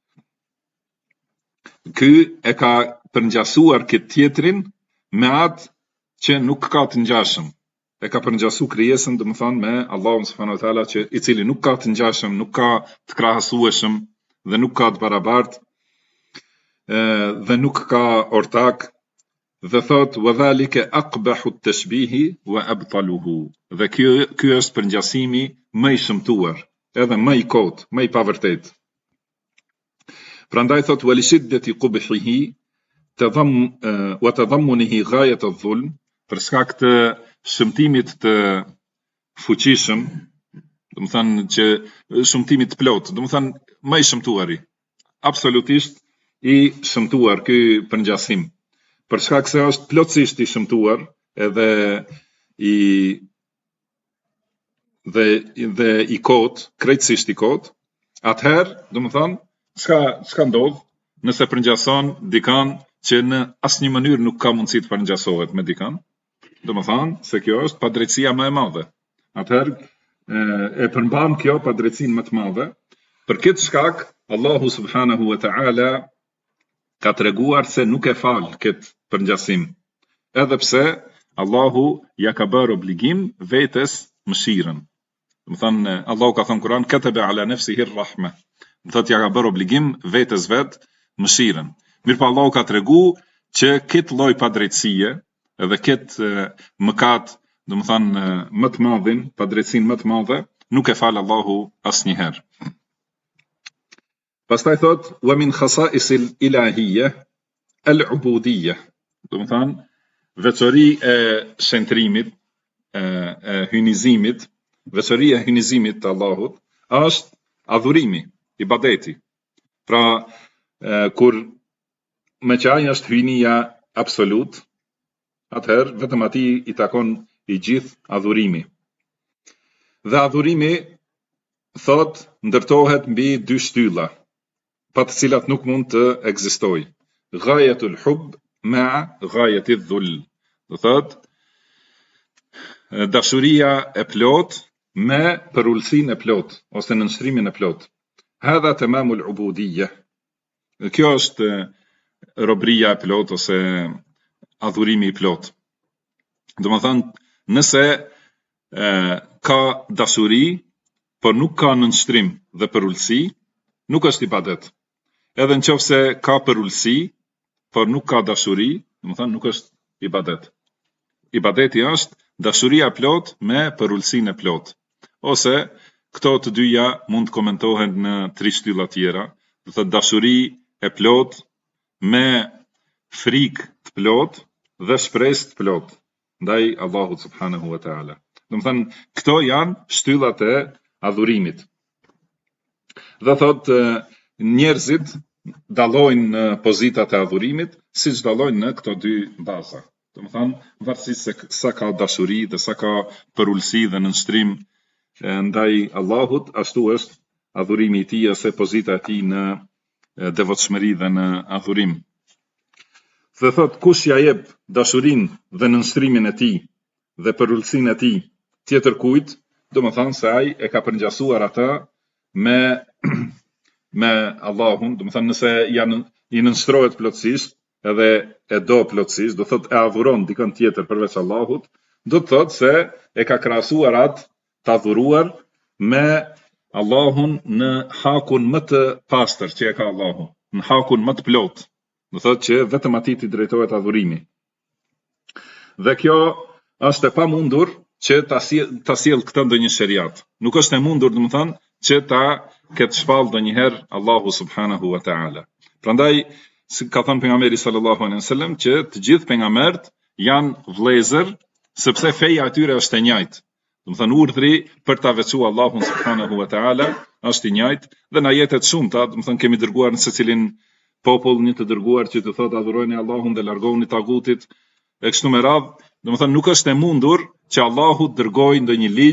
ky e ka përngjasuar këtë tjetrin me atë që nuk ka të ngjashëm. E ka përngjasu krijesën, do të thënë, me Allahun subhanahu wa taala, që i cili nuk ka të ngjashëm, nuk ka të krahasueshëm dhe nuk ka të barabartë dhe nuk ka ortak, dhe thot wa dhalika aqbahu at-tashbihi wa abtaluhu. Dhe ky është përngjasimi më i shëmtuar, edhe më i kotë, më i pavërtetë. Prandaj thot wa li shiddati qubhihi wa tadammunihi ghayat adh-dhulm, për shkak të shëmtimit të fuqishëm, do të thënë që shëmtimit plot, do të thënë më i shëmtuari, absolutisht i shëmtuar ky përngjasim. Për shkak se është plotësisht i shëmtuar edhe i kotë, krejtësisht i kotë, atëherë, do të thënë, çka ndodh nëse përngjason dikan që në asnjë mënyrë nuk ka mundësi të përngjasohet me dikan, do të thënë se kjo është padrejtësia më e madhe. Atëherë e përmban kjo padrejtësinë më të madhe. Për këtë shkak Allahu subhanahu wa ta'ala ka treguar se nuk e fal këtë përngjasim, edhe pse Allahu ja ka bërë obligim vetes mëshirën. Do të thënë Allahu ka thënë Kur'an kataba ala nafsihi ar-rahma. Do thotë ja ka bërë obligim vetes vet mëshirën. Mirpo Allahu ka tregu që këtë lloj padrejtësie edhe këtë mëkat, do të thënë më të madhin, padrejtësinë më të madhe, nuk e fal Allahu asnjëherë. Pastaj thot wa min khasa'isil ilahiyya al-ubudiyya, do të thënë veçori e shëntrimit, e hynizimit, veçoria e hynizimit të Allahut është adhurimi, ibadeti. Pra kur me që ai është hyjnia absolut, atëherë vetëm atij i takon i gjithë adhurimi. Dhe adhurimi thot ndërtohet mbi dy shtylla, pa të cilat nuk mund të ekzistojë. Ghayatul hub ma'a ghayatil dhull. Do thot dashuria e plot me përullsinë e plot ose nënshtrimin e plot. Hadha tamamul ubudiyya. Kjo është robëria e plot ose adhurimi i plot. Do të thënë, nëse ka dashuri, por nuk ka nënshtrim dhe përullsi, nuk është ibadet. Edhe nëse ka përullsi, por nuk ka dashuri, do të thënë nuk është ibadet. Ibadeti është dashuria e plot me përullsinë e plot. Ose këto të dyja mund të komentohen në tri shtylla tjera, do thëtë dashuri e plot me frikë të plot dhe shpresë të plot ndaj Allahut subhanahu wa ta'ala. Do të thënë këto janë shtyllat e adhurimit. Dhe thot njerëzit dallojnë në pozitat e adhurimit, siç dallojnë në këto dy baza. Do të thënë varësisht se sa ka dashuri dhe sa ka përullsi dhe nënshtrim ndaj Allahut, ashtu është adhurimi i tij ose pozita e tij në devotshmëri dhe në adhurim. Dhe thot kush ja jep dashurinë dhe nënshtrimin e tij dhe përullsinë e tij tjetër kujt, do të thënë se ai e ka përngjasuar ata me Allahun, do të thënë nëse i nënshtrohet plotësisht edhe e do plotësisht, do thot e adhuron dikën tjetër përveç Allahut, do të thot se e ka krahasuar atë të adhuruar me Allahun në hakun më të pastër që e ka Allahu, në hakun më të plot. Do thot që vetëm atij i drejtohet adhurimi. Dhe kjo është e pamundur që ta sjell këtë ndonjë sheriat. Nuk është e mundur, do të thënë, që ta ketë shpallë ndonjëherë Allahu subhanahu wa ta'ala. Prandaj ka thënë pejgamberi sallallahu alaihi wasallam që të gjithë pejgamberët janë vëllezër, sepse feja e tyre është e njëjtë. Do të thënë urdhri për ta veçuar Allahun subhanahu wa ta'ala është i njëjtë dhe në jetet shumëta, do të thënë kemi dërguar në secilin popull një të dërguar që të thotë adhurojeni Allahun dhe largohuni tagutit e kështu me radhë. Do të thënë nuk është e mundur që Allahu të dërgojë ndonjë ligj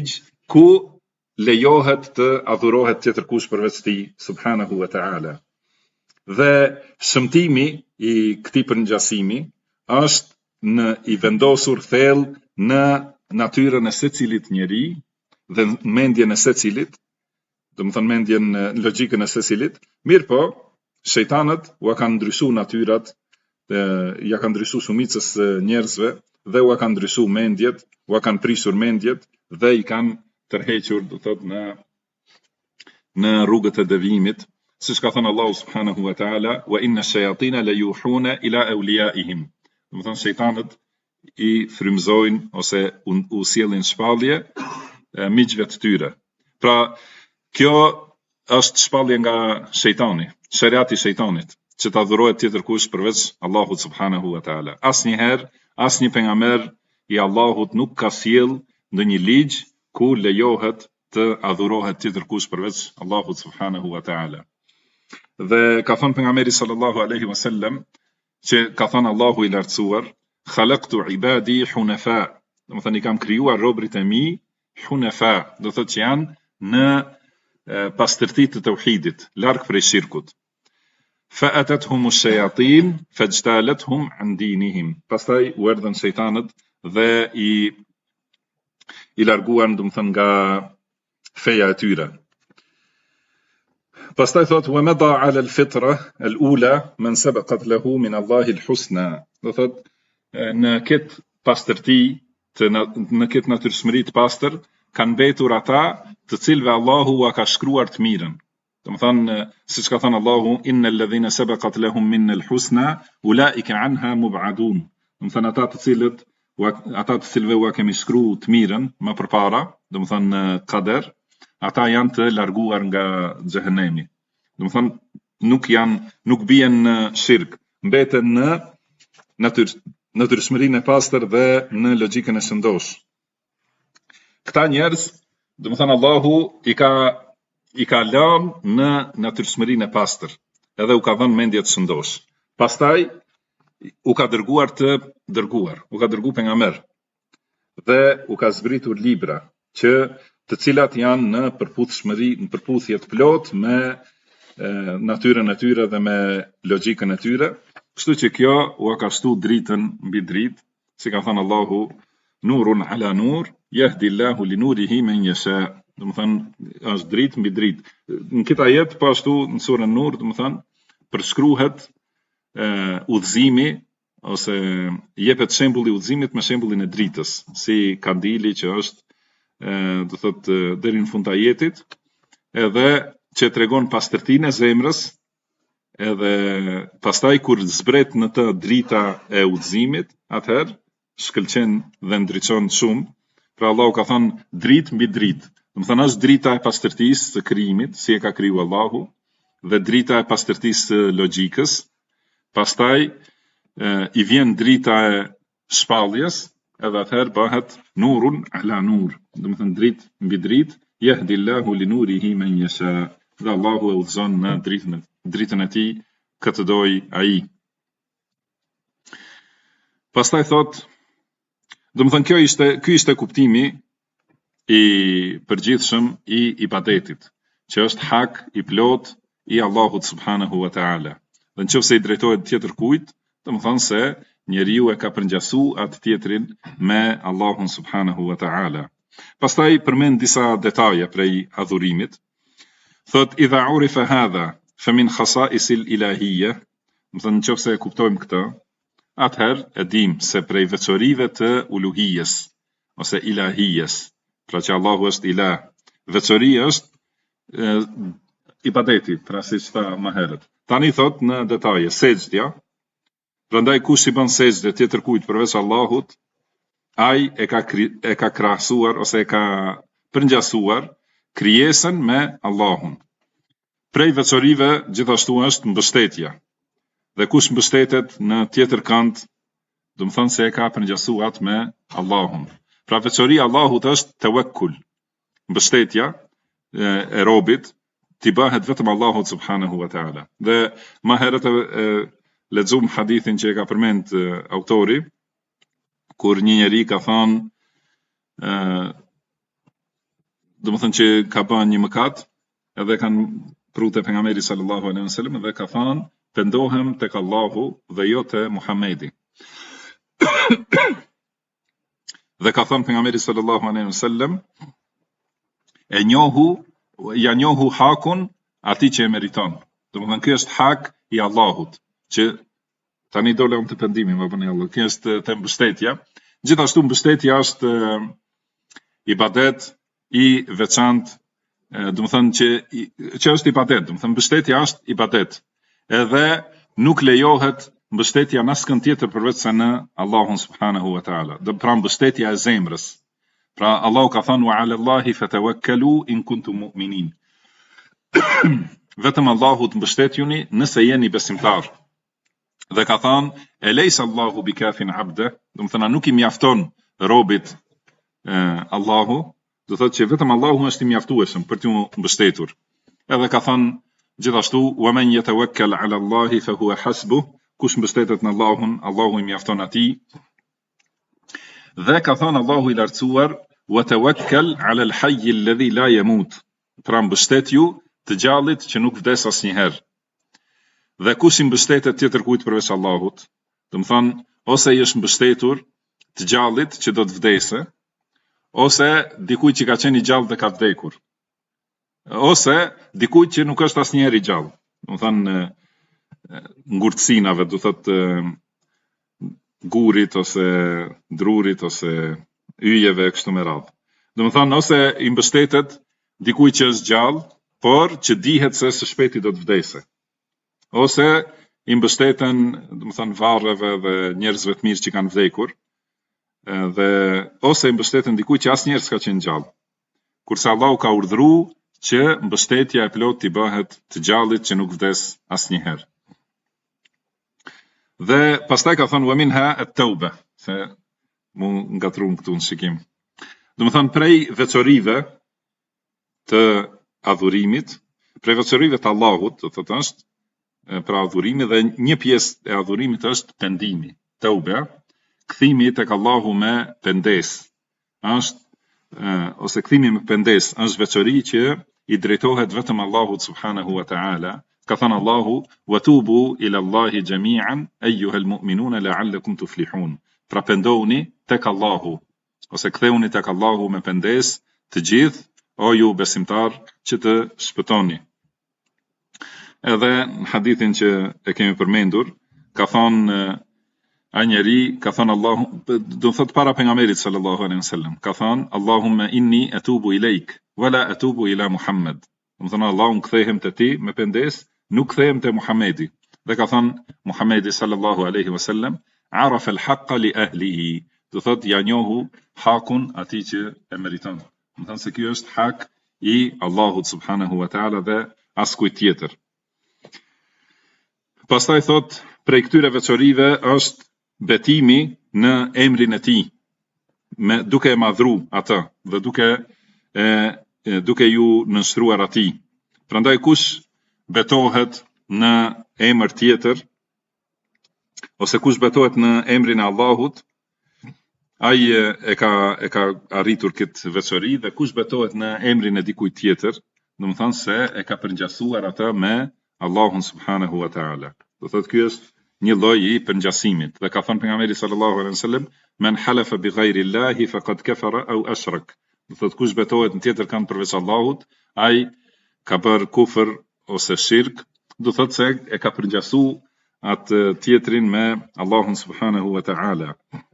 ku lejohet të adhurohet tjetër kush përveç tij subhanahu wa ta'ala. Dhe shëmtimi i këtij përngjasimi është i vendosur thellë në natyrën e secilit njeri dhe mendjen e secilit, domethënë mendjen logjikën e secilit, mirë po shejtanët u kanë ndryshuar natyrat, ja kanë ndryshuar shumicës njerëzve dhe u kanë ndryshuar mendjet, u kanë prisur mendjet dhe i kanë tërhequr, do thotë, në rrugët e devijimit, siç ka thënë Allahu subhanahu wa ta'ala, wa inna ash-shayatina la yuhuna ila awliyaihim. Domethënë shejtanët i frymëzojnë ose u sjellin shpallje miqve të tyre. Pra, kjo është shpallje nga shejtani, shariati i shejtanit, që të adhurohet tjetër kush përveç Allahut subhanahu wa ta'ala. Asnjëherë, asnjë pejgamber i Allahut nuk ka sjell ndonjë ligj ku lejohet të adhurohet tjetër kush përveç Allahut subhanahu wa ta'ala. Dhe ka thënë pejgamberi sallallahu alaihi wasallam, që ka thënë Allahu i lartësuar, khalaqtu ibadi hunafa, domethënë i kam krijuar robërit e mi hunafa, do thotë që janë në pastërti të tauhidit, larg prej shirkut. Fa atathum ash-shayatin fajtalathum an dinihim. Pastaj u erdhën shejtanët dhe i larguan, domethënë, nga feja e tyre. Pastaj thot wa mada ala al-fitra al-ula man sabaqat lahu min Allahi al-husna. Do thot në këtë pastërti, në këtë natyrshmëri të pastër, kanë mbetur ata të cilëve Allahu ua ka shkruar të mirën. Domethënë, siç ka thënë Allahu, innal ladhina sabaqat lahum minna al-husna ulaika anha mub'adun. Domethënë ata të cilëve ua kemi shkruar të mirën më përpara, domethënë qader, ata janë të larguar nga xhehenemi. Domethënë nuk bien në shirk, mbeten në natyrshmërinë e pastër dhe në logjikën e shëndosh. Këta njerëz, domethënë Allahu i ka lënë në natyrshmërinë e pastër, edhe u ka dhënë mendje të shëndosh. Pastaj u ka dërguar pejgamber dhe u ka zbritur libra të cilat janë në përputhje të plot me natyrën e tyre dhe me logjikën e tyre. Kështu që kjo u ka shtu dritën mbi dritë, si ka thënë Allahu, nurun ala nur, yahdi Allahu li nurihi man yasha. Domethënë është dritë mbi dritë. Në këtë ajet, po ashtu në surën Nur, domethënë përshkruhet udhëzimi ose jepet shembulli i udhëzimit me shembullin e dritës, si kandili që është do thotë deri në fund të ajetit, edhe që tregon pastërtinë e zemrës, edhe pastaj kur zbret në të drita e udhëzimit, atëherë shkëlqen dhe ndriçon shumë. Pra Allahu ka thënë dritë mbi dritë. Domethënë është drita e pastërtisë së krijimit, si e ka kriju Allahu, dhe drita e pastërtisë së logjikës. Pastaj i vjen drita e shpalljes, edhe atëherë bëhet nurun ala nur. Domethënë dritë mbi dritë, yahdi Allahu li nurihi man yasha. Dhe Allahu e udhëzon në dritën e tij këtë doj ai. Pastaj thot, domethënë ky ishte kuptimi i përgjithshëm i ibadetit, që është hak i plot i Allahut subhanahu wa ta'ala. Dhe nëse i drejtohet tjetër kujt, domethënë se njeriu e ka përngjasuar atë tjetrin me Allahun subhanahu wa ta'ala. Pastaj përmend disa detaje prej adhurimit. Thot idha urifa hadha fa min khasa'is al-ilahiyya, domethënë nëse e kuptojmë këtë, atëherë e dim se prej veçorive të uluhijes ose ilahijes, pra që Allahu është ilah, veçoria është ibadeti, pra siç tha më herët. Tani thot në detaje sejdja. Prandaj kush i bën sejdë tjetër kujt përveç Allahut, ai e ka krahasuar ose e ka përngjasuar krijesën me Allahun. Prej veçorive gjithashtu është mbështetja. Dhe kush mbështetet në tjetër kënd, domethënë se e ka përngjasuar me Allahun. Pra veçoria e Allahut është tawakkul. Mbështetja e robit t'i bëhet vetëm Allahut subhanahu wa ta'ala. Dhe më herët lexuam hadithin që e ka përmend autori, kur një njeri ka thënë do të thënë që ka bën një mëkat, edhe kanë prute pejgamberi sallallahu alaihi wasallam dhe ka thënë pendohem tek Allahu dhe jo te Muhamedi. Dhe ka thënë pejgamberi sallallahu alaihi wasallam ja njohu hakun atij që e meriton. Do të thënë ky është hak i Allahut, që tani dole unë të pendimi, më bëni Allah. Kjo është të mbështetja. Gjithashtu mbështetja është ibadet i veçantë, do të thënë që është ibadet, do të thënë mbështetja është ibadet. Edhe nuk lejohet mbështetja në askën tjetër përveç se në Allahun subhanahu wa taala. Do pra mbështetja e zemrës. Pra Allahu ka thënë wa 'ala Allahi fatawakkalu in kuntum mu'minin. Vetëm Allahut mbështetjuni nëse jeni besimtar. Dhe ka thënë eleysa Allahu bikafin 'abda, do të thënë nuk i mjafton robit Allahu, do thotë që vetëm Allahu është i mjaftueshëm për t'u mbështetur. Edhe ka thënë gjithashtu wa man yatawakkal 'ala Allahi fa huwa hasbuh, kush mbështetet në Allahun, Allahu i mjafton atij. Dhe ka thënë Allahu i lartësuar wa tawakkal 'ala al-hayy alladhi la yamut, pra mbështetju të gjallit që nuk vdes asnjëherë. Dhe kush i mbështetet tjetër kujt përveç Allahut, do të thonë ose i është mbështetur të gjallit që do të vdesë, ose dikujt që ka qenë i gjallë dhe ka vdekur, ose dikujt që nuk është asnjëherë i gjallë, do të thonë ngurtësinave, do thotë gurit ose drurit ose yjeve kështu me radhë. Do të thonë ose i mbështetet dikujt që është gjallë, por që dihet se së shpejti do të vdesë. Ose i mbështeten, do të thënë varreve dhe njerëzve të mirë që kanë vdekur, dhe ose i mbështeten dikujt që asnjëherë s'ka qenë gjallë. Kurse Allahu ka urdhëruar që mbështetja e plot t'i bëhet të gjallit që nuk vdes asnjëherë. Dhe pastaj ka thënë wa minha at-tauba, se mu ngatruam këtu në shikim. Do të thënë prej veçorive të adhurimit, prej veçorive të Allahut, do të thotë është pra adhurimi, dhe një pjesë e adhurimit është pendimi, tauba, kthimi tek Allahu me pendes. Është ose kthimi me pendes është veçori që i drejtohet vetëm Allahut subhanahu wa taala. Ka thënë Allahu wa tubu ila Allahi jami'an ayyuha almu'minuna la'allakum tuflihun. Pra pendohuni tek Allahu, ose ktheuni tek Allahu me pendes të gjithë, o ju besimtar, që të shpëtoni. Edhe në hadithin që e kemi përmendur, ka thonë a njeri, ka thonë Allahu, do thot para pejgamberit sallallahu alaihi wasallam, ka thonë Allahumma inni atubu ilaik wala atubu ila Muhammad. Do thonë Allahu kthehem te ti me pendes, nuk kthehem te Muhamedi. Dhe ka thonë Muhamedi sallallahu alaihi wasallam arafa al-haqqa li ahlihi. Do thot ja njohu hakun atij që e meriton. Do thonë se ky është hak i Allahut subhanahu wa taala dhe askujt tjetër. Pastaj thot prej këtyre veçorive është betimi në emrin e tij, duke e madhru atë dhe duke ju nënshtruar atij. Prandaj kush betohet në emër tjetër, ose kush betohet në emrin e Allahut, ai e ka arritur këtë veçori, dhe kush betohet në emrin e dikujt tjetër, do të thonë se e ka përngjasuar atë me Allahun subhanahu wa taala. Do thotë ky është një lloj i përngjasimit. Dhe ka thënë pejgamberi sallallahu alaihi wasallam man halafa bi ghayri Allahi faqad kafara aw ashrak. Do thotë kush betohet në tjetër kënd përveç Allahut, ai ka bërë kufër ose shirk, do thotë se e ka përngjasuar atë tjetrin me Allahun subhanahu wa taala.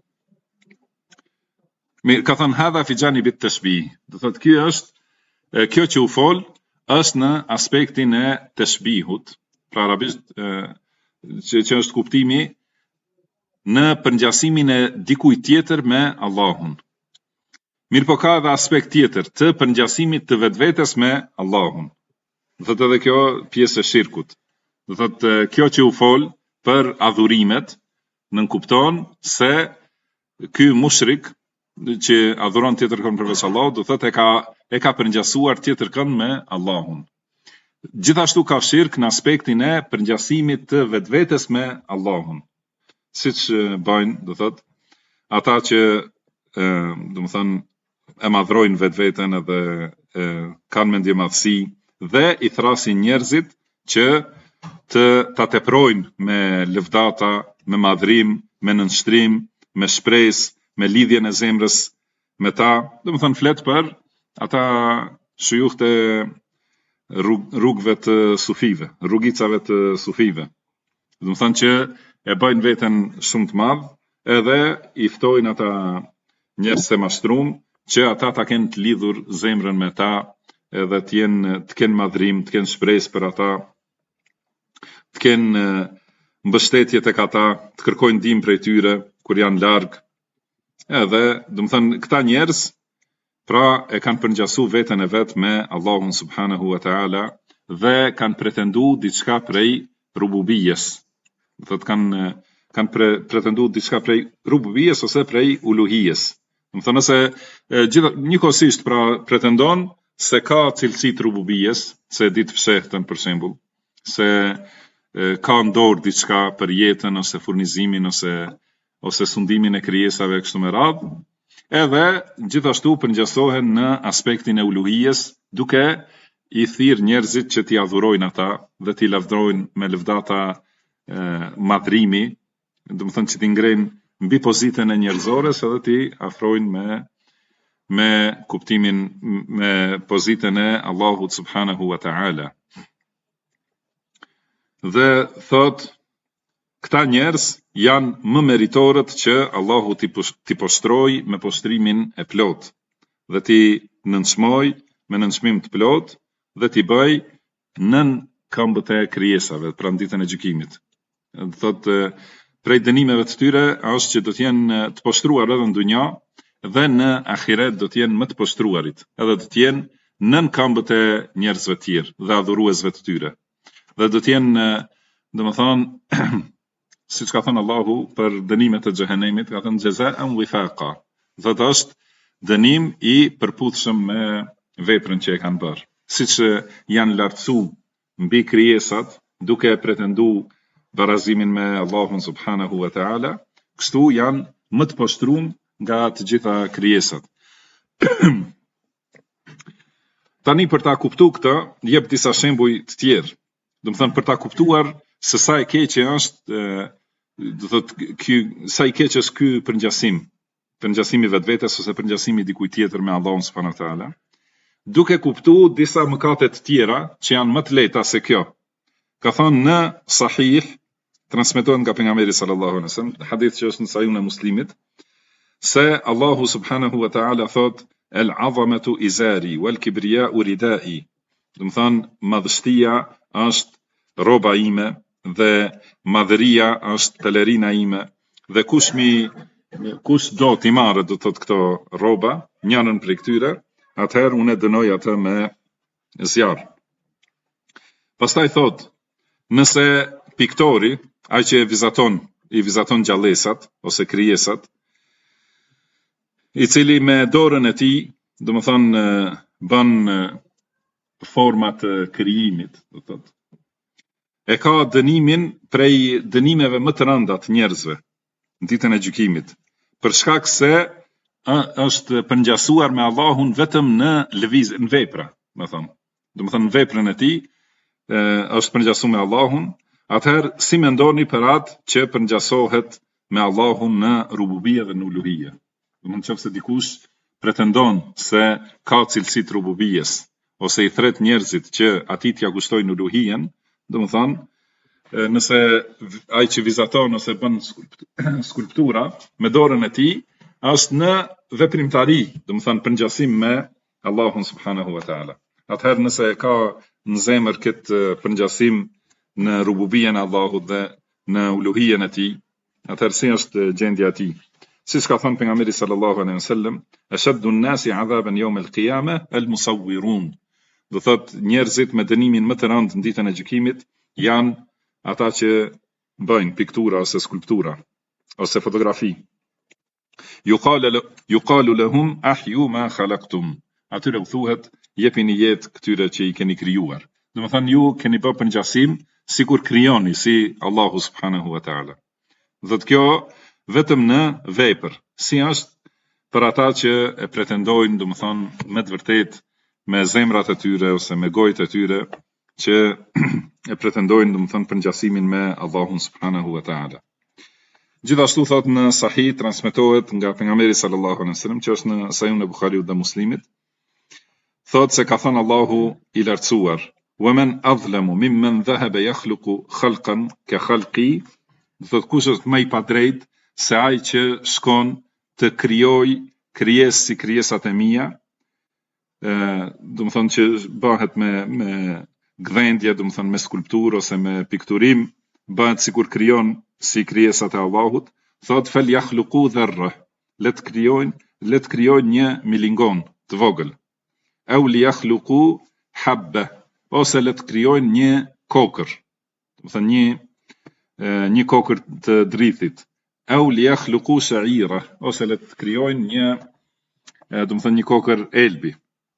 Ka thënë hadha fi janib at-tashbih. Do thotë kjo që u fol është në aspektin e tashbihut, pra arabisht që është kuptimi në përngjasimin e dikujt tjetër me Allahun. Mirë po ka edhe aspekt tjetër të përngjasimit të vetvetes me Allahun. Do thotë edhe kjo pjesë e shirkut. Do thotë kjo që u fol për adhurimet nënkupton se ky mushrik që adhuron tjetër kënd përveç Allahut, do thotë e ka përngjasuar tjetër kënd me Allahun. Gjithashtu ka shirk në aspektin e përngjasimit të vetvetes me Allahun. Siç bëjnë, do thotë, ata që do të thënë e madhrojnë vetveten edhe kanë mendje madhësi dhe i thrasin njerëzit që ta teprojnë me lëvdata, me madhrim, me nënshtrim, me shpresë, me lidhjen e zemrës me ta. Domethënë flet për ata shujuht e rrugëve të sufive, rrugicave të sufive. Domethënë që e bëjnë veten shumë të madh, edhe i ftojnë ata njerëz të mashtrum që ata ta kenë të lidhur zemrën me ta, edhe të kenë madhrim, të kenë shpresë për ata, të kenë mbështetje tek ata, të kërkojnë ndihmë prej tyre kur janë larg. Edhe, domethënë, këta njerëz pra e kanë përngjasu veten e vet me Allahun subhanahu wa taala dhe kanë pretendu diçka prej rububijes. Do thotë kanë pretendu diçka prej rububijes ose prej uluhijes. Domethënë nëse njëkohësisht pra pretendon se ka cilësi të rububijes, se e di të fshehtën për shembull, se ka në dorë diçka për jetën ose furnizimin ose sundimin e krijesave kështu me radhë, edhe gjithashtu përngjasohen në aspektin e uluhijes, duke i thirr njerëzit që t'i adhurojnë ata dhe t'i lavdrojnë me lëvdata madhrimi, domethënë që t'i ngrejnë mbi pozitën e njerëzores edhe t'i afrojnë me kuptimin me pozitën e Allahut subhanahu wa taala. Dhe thot, këta njerëz janë më meritorët që Allahu t'i poshtroj me poshtrimin e plot, dhe t'i nënçmoj me nënçmim të plot, dhe t'i bëj nën këmbët e krijesave, pra në ditën e gjykimit. Thot, prej dënimeve të tyre është që do t'jenë të poshtruar edhe në dunja, dhe në ahiret do t'jenë më të poshtruarit, edhe do t'jenë nën këmbët e njerëzve të tjerë dhe adhuruesve të tyre. Dhe do t'jenë, domethënë, siç ka thënë Allahu për dënimet e xhehenemit, ka thënë jazaan wifaqa. Dhe është dënim i përputhshëm me veprën që e kanë bërë. Siç janë lartësu mbi krijesat, duke pretendu barazimin me Allahun subhanahu wa taala, kështu janë më të poshtruar nga të gjitha krijesat. Tani për ta kuptuar këtë, jep disa shembuj të tjerë. Domethënë për ta kuptuar se sa e keqe është, do thotë sa i keq është ky përngjasimi vetvetes ose përngjasimi dikujt tjetër me Allahun subhanahu wa taala, duke kuptuar disa mëkate të tjera që janë më të lehta se kjo. Ka thënë në Sahih, transmetohet nga pejgamberi sallallahu alaihi wasallam, hadith që është në Sahihun e Muslimit, se Allahu subhanahu wa taala thot, el-azamatu izari wal kibriya'u ridai. Domethënë madhështia është rroba ime dhe madhëria është pelerina ime, dhe kush do t'i marrë do thot këto rroba, njërin prej këtyre, atëherë unë e dënoj atë me zjarr. Pastaj thot, nëse piktori, ai që i vizaton gjallësat ose krijesat, i cili me dorën e tij, domethënë bën format të krijimit, do thotë, e ka dënimin prej dënimeve më të rënda të njerëzve në ditën e gjykimit, për shkak se është përngjasuar me Allahun vetëm në lëvizje, në vepra, domethënë në veprën e tij është përngjasu me Allahun. Atëherë, si mendoni për atë që përngjasohet me Allahun në rububie dhe në uluhie? Nëse dikush pretendon se ka cilësi të rububies, ose i thret njerëzit që atij t'ia kushtojnë uluhien, domethënë nëse ai që vizaton ose bën skulptura me dorën e tij është në veprimtari, domethënë përngjasim me Allahun subhanahu wa taala. Atëherë nëse ka në zemër këtë përngjasim në rububien e Allahut dhe në uluhien e tij, atëherë si është gjendja e tij? Siç ka thënë pejgamberi sallallahu alaihi wasallam, ashaddu an-nasi 'adhaban yawm al-qiyamah al-musawwirun. Do thot njerëzit me dënimin më të rëndë në ditën e gjykimit janë ata që bëjnë piktura ose skulptura ose fotografi. Yuqalu lahum ahyu ma khalaqtum. Atyre u thuhet jepini jetë këtyre që i keni krijuar. Domethënë ju keni bërë përngjasim sikur krijoni si Allahu subhanahu wa taala. Dhe kjo vetëm në vepër, si është për ata që e pretendojnë, domethënë me të vërtetë me zemrat e tyre ose me gojët e tyre që e pretendojnë domethënë përngjasimin me Allahun subhanahu wa taala. Gjithashtu thot në Sahih transmetohet nga pejgamberi sallallahu alaihi wasallam që është në Sahihun e Buhariut dhe Muslimit, thot se ka thënë Allahu i lartësuar: "Wa man azlamu mimman dhahaba yakhluqu khalqan ka khalqi", thot kush është më i padrejt se ai që shkon të krijoj krijesë si krijesat e mia, domethënë që bëhet me gdhendje, domethënë me skulpturë ose me pikturim, bëhet sikur krijon si krijesat e Allahut, thot fel yakhluqu dharra, le të krijojnë një milingon të vogël, au li yakhluqu habba, ose le të krijojnë një kokër, domethënë një kokër të drithit, au li yakhluqu sha'ira, ose le të krijojnë domethënë një kokër elbi.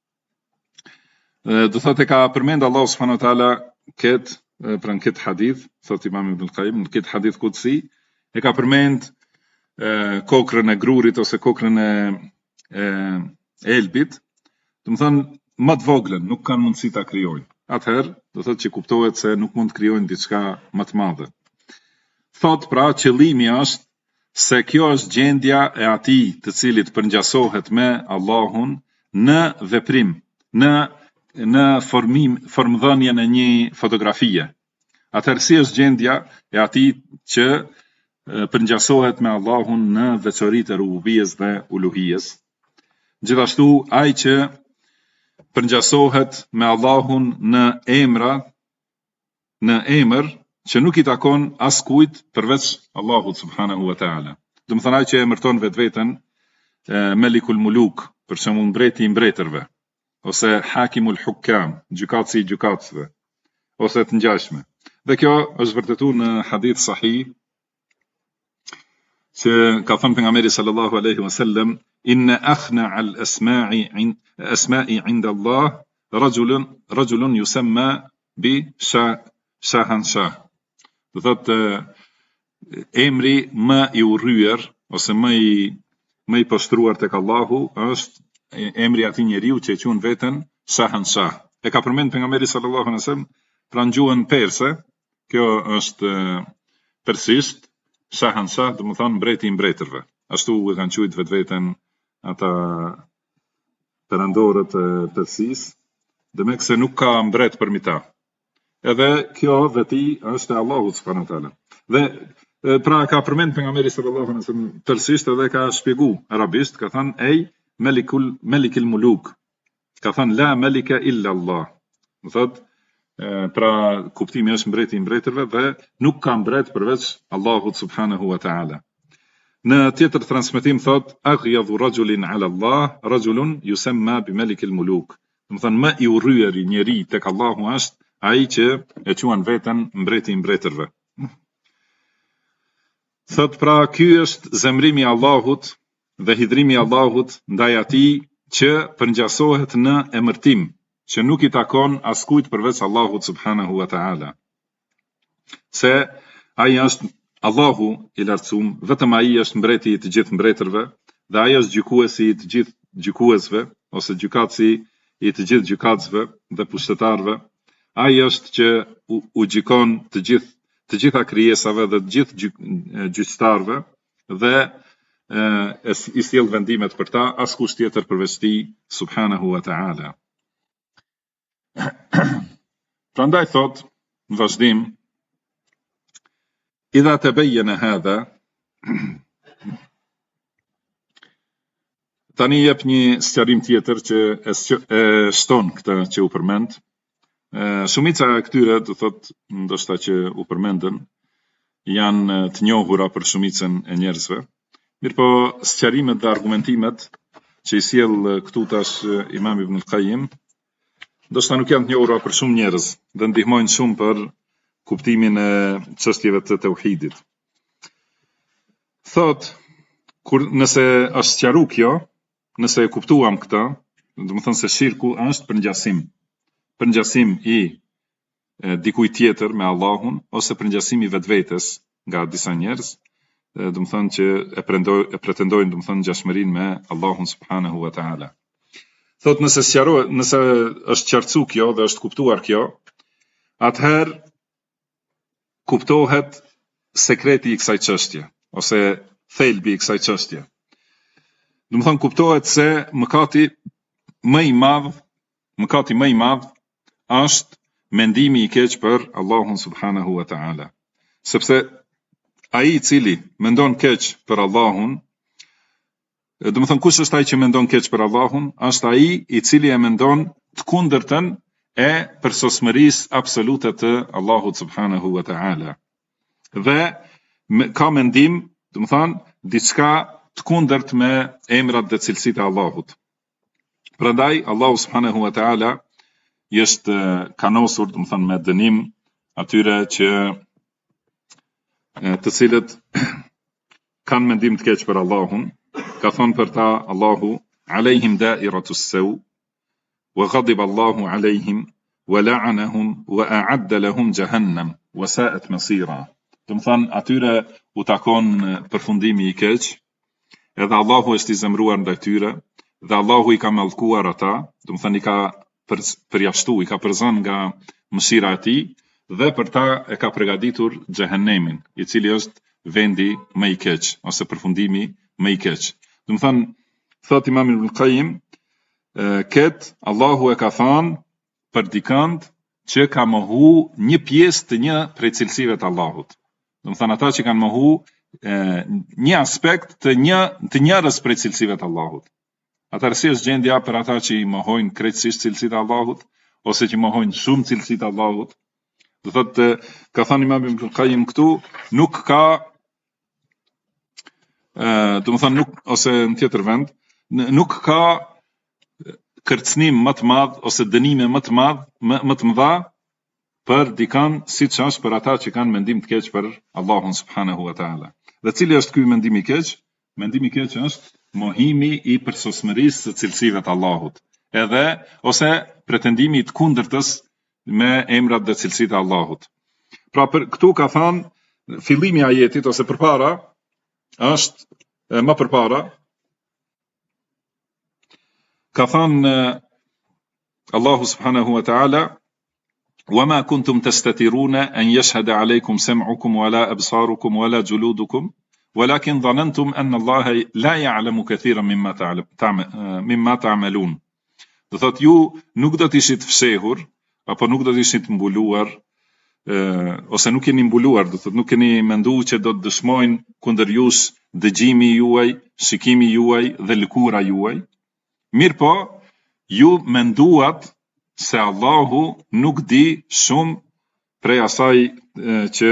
Do thotë ka përmend Allahu subhanahu wa taala pra në këtë hadith, thot Imam Ibn al-Qayyim, në këtë hadith kutsi, e ka përmend kokrën e grurit ose kokrën e elbit, domethënë më të voglën, nuk kanë mundësi ta krijojnë. Atëherë, do thotë që kuptohet se nuk mund të krijojnë diçka më të madhe. Thot pra, qëllimi është se kjo është gjendja e atij të cilit përngjasohet me Allahun në veprim, në formdhënien e një fotografie. Atëherë si është gjendja e atij që përngjasohet me Allahun në veçoritë e rububijes dhe uluhijes. Gjithashtu ai që përngjasohet me Allahun në emër që nuk i takon askujt përveç Allahut subhanahu wa taala. Domethënë ai që emërton vetveten Melikul Muluk, për shembull mbreti i mbretërve, ose Hakimul Hukam, gjykatësi i gjykatësve, ose të ngjashme. Dhe kjo është vërtetuar në hadith sahih që ka thënë pejgamberi sallallahu alaihi wasallam: "Inna akhna al-asma'i 'inda Allah rajulun yusamma bi shahanshah." Do thotë emri më i urryer ose më i poshtruar tek Allahu është emri i atij njeriu që e quajnë veten Shahanshah. E ka përmend pejgamberi sallallahu alaihi wasallam pra në gjuhën perse, kjo është persisht, Shahanshah do të thonë mbreti i mbretërve. Ashtu e kanë quajtur vetveten ata perandorët e Persisë, demek se nuk ka mbret përmi ta. Edhe kjo veti është e Allahut subhanahu wa taala. Dhe pra ka përmend pejgamberi sallallahu alaihi wasallam persisht edhe ka shpjeguar arabisht, ka thënë ej Melikul Muluk, ka thënë la melika illa Allah. Do thotë pra kuptimi është mbreti i mbretërve dhe nuk ka mbret përveç Allahut subhanahu wa taala. Në tjetër transmetim thot aghyadhu rajulin ala Allah rajulun yusamma bi Melikil Muluk. Do thonë më i urryer i njeri tek Allahu është ai që e quan veten mbreti i mbretërve. Thot pra ky është zemrimi i Allahut dhe hidhrimi i Allahut ndaj atij që përngjasohet në emërtim, që nuk i takon askujt përveç Allahut subhanahu wa taala. Se ai është Allahu i lartësuar, vetëm ai është mbreti i të gjithë mbretërve dhe ai është gjykuesi i të gjithë gjykuesve ose gjykatësi i të gjithë gjykatësve dhe pushtetarëve. Ai është që u gjykon të gjitha krijesave dhe të gjithë gjyqtarëve dhe i sjell vendimet për ta, askush tjetër përveç tij subhanahu wa taala. Prandaj thot në vazhdim: idha tabayyana hadha, tani jep një sqarim tjetër që e shton këtë që u përmend. Shumica e këtyre, do thot, ndoshta që u përmendën, janë të njohura për shumicën e njerëzve. Mirpo sqarimet dhe argumentimet që i sjell këtu tash Imam Ibn al-Qayyim, ndoshta nuk janë të njohura për shumë njerëz dhe ndihmojnë shumë për kuptimin e çështjeve të tauhidit. Thot, nëse është sqaruar kjo, nëse e kuptuam këtë, do të thënë se shirku është përngjasim i dikujt tjetër me Allahun ose përngjasim i vetvetes nga disa njerëz, do të thënë që e pretendojnë do të thënë ngjashmërinë me Allahun subhanahu wa taala. Thot nëse sqarohet, nëse është qartësu kjo dhe është kuptuar kjo, atëherë kuptohet sekreti i kësaj çështje ose thelbi i kësaj çështje. Do të thënë kuptohet se mëkati më i madh është mendimi i keq për Allahun subhanahu wa taala. Sepse ai i cili mendon keq për Allahun, do të thënë kush është ai që mendon keq për Allahun, është ai i cili e mendon të kundërtën e përsosmërisë absolute të Allahut subhanahu wa taala. Dhe ka mendim, do të thënë diçka të kundërt me emrat dhe cilësitë e Allahut. Prandaj Allahu subhanahu wa taala është kanosur, do të thënë me dënim atyre që të cilët kanë mendim të keq për Allahun. Ka thonë për ta Allahu alejhim dairatus saw wa ghadiba Allahu alejhim wa la'anahum wa a'adda lahum jahannam wa sa'at masira. Do të thënë atyre u takon përfundimi i keq, edhe Allahu është i zemruar ndaj tyre dhe Allahu i ka mallkuar ata, do të thënë i ka përjashtu, i ka përzën nga mëshira e tij dhe për ta e ka përgatitur xhehenemin, i cili është vendi më i keq ose përfundimi më i keq. Do të thënë, thot Imam Ibn Qayyim, Allahu e ka thënë për dikant që ka mohu një pjesë të një prej cilësive të Allahut. Do të thënë ata që kanë mohu një aspekt të njërës prej cilësive të Allahut. Atëherë si është gjendja për ata që i mohojnë krejtësisht cilësitë e Allahut ose që mohojnë shumë cilësitë e Allahut? Do thotë, ka thënë Imam Ibn Qayyim këtu, nuk ka do të thënë nuk, ose në tjetër vend, nuk ka kërcënim më të madh ose dënime më të mëdha për dikan siç është për ata që kanë mendim të keq për Allahun subhanahu wa taala. Dhe cili është ky mendim i keq? Mendimi i keq është mohimi i përsosmërisë së cilësive të Allahut, edhe ose pretendimi i të kundërtës me emrat dhe cilësitë e Allahut. Pra këtu ka thënë fillimi i ajetit ose përpara është më përpara ka thënë Allahu subhanahu wa taala وما كنتم تستترون أن يشهد عليكم سمعكم ولا أبصاركم ولا جلودكم ولكن ظننتم أن الله لا يعلم كثيرا مما تعملون. Do thot ju nuk do të ishit fshehur apo nuk do të ishit mbuluar ose nuk jeni mbuluar, do thot nuk keni menduar që do të dëshmojnë kundër jush dëgjimi juaj, shikimi juaj dhe lëkura juaj. Mirë po, ju menduat se Allahu nuk di shumë prej asaj që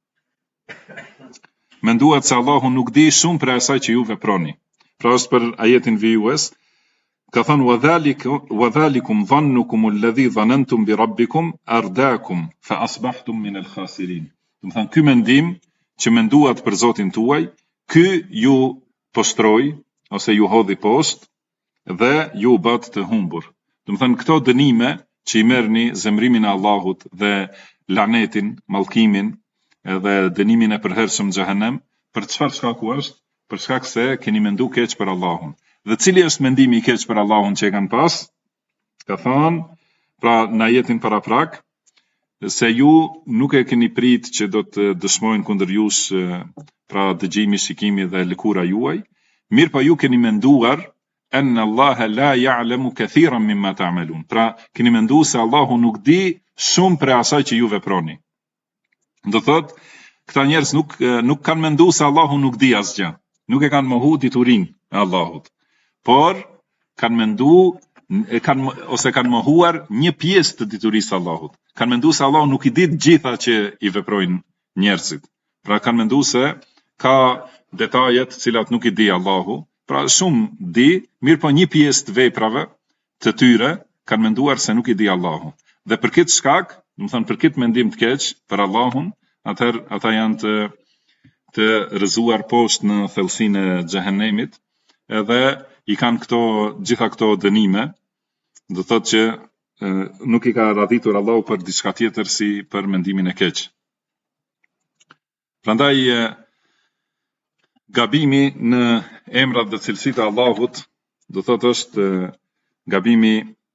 menduat se Allahu nuk di shumë prej asaj që ju veproni. Pra është për ajetin vijues, ka thënë وَذَلِكُمْ ظَنُّكُمُ الَّذِي ظَنَنْتُمْ بِرَبِّكُمْ أَرْدَاكُمْ فَأَصْبَحْتُمْ مِنَ الْخَاسِرِينَ. Do të thënë ky mendim që menduat për Zotin tuaj, ky ju poshtroi ose ju hodhi poshtë dhe ju bët të humbur. Do të thënë këto dënime që i merrni zemrimin e Allahut dhe lanetin, mallkimin dhe dënimin e përhershëm në xhehenem, për çfarë shkaku është? Për shkak se keni menduar keq për Allahun. Dhe cili është mendimi i keq për Allahun që e kanë pas? Ka thënë, pra në ajetin paraprak, se ju nuk e keni prit që do të dëshmojnë kundër jush pra dëgjimi, shikimi dhe lëkura juaj, mirë pa ju keni menduar أن الله لا يعلم كثيرا مما تعملون. Pra keni menduar se Allahu nuk di shumë prej asaj që ju veproni. Do thot, këta njerëz nuk kanë menduar se Allahu nuk di asgjë. Nuk e kanë mohu diturinë e Allahut. Por kanë menduar kanë mohuar një pjesë të diturisë së Allahut. Kanë menduar se Allahu nuk i di të gjitha që i veprojnë njerëzit. Pra kanë menduar se ka detaje të cilat nuk i di Allahu. Pra shumë di, mirë po një pjesë të veprave të tyre kanë menduar se nuk i di Allahu. Dhe për këtë shkak, do të thënë për këtë mendim të keq për Allahun, atëherë ata janë të rrëzuar poshtë në thellësinë e xhehenemit, edhe i kanë gjitha këto dënime, do thotë që nuk i ka radhitur Allahu për diçka tjetër si për mendimin e keq. Prandaj Gabimi në emrat dhe cilësitë e Allahut, do thotë është gabimi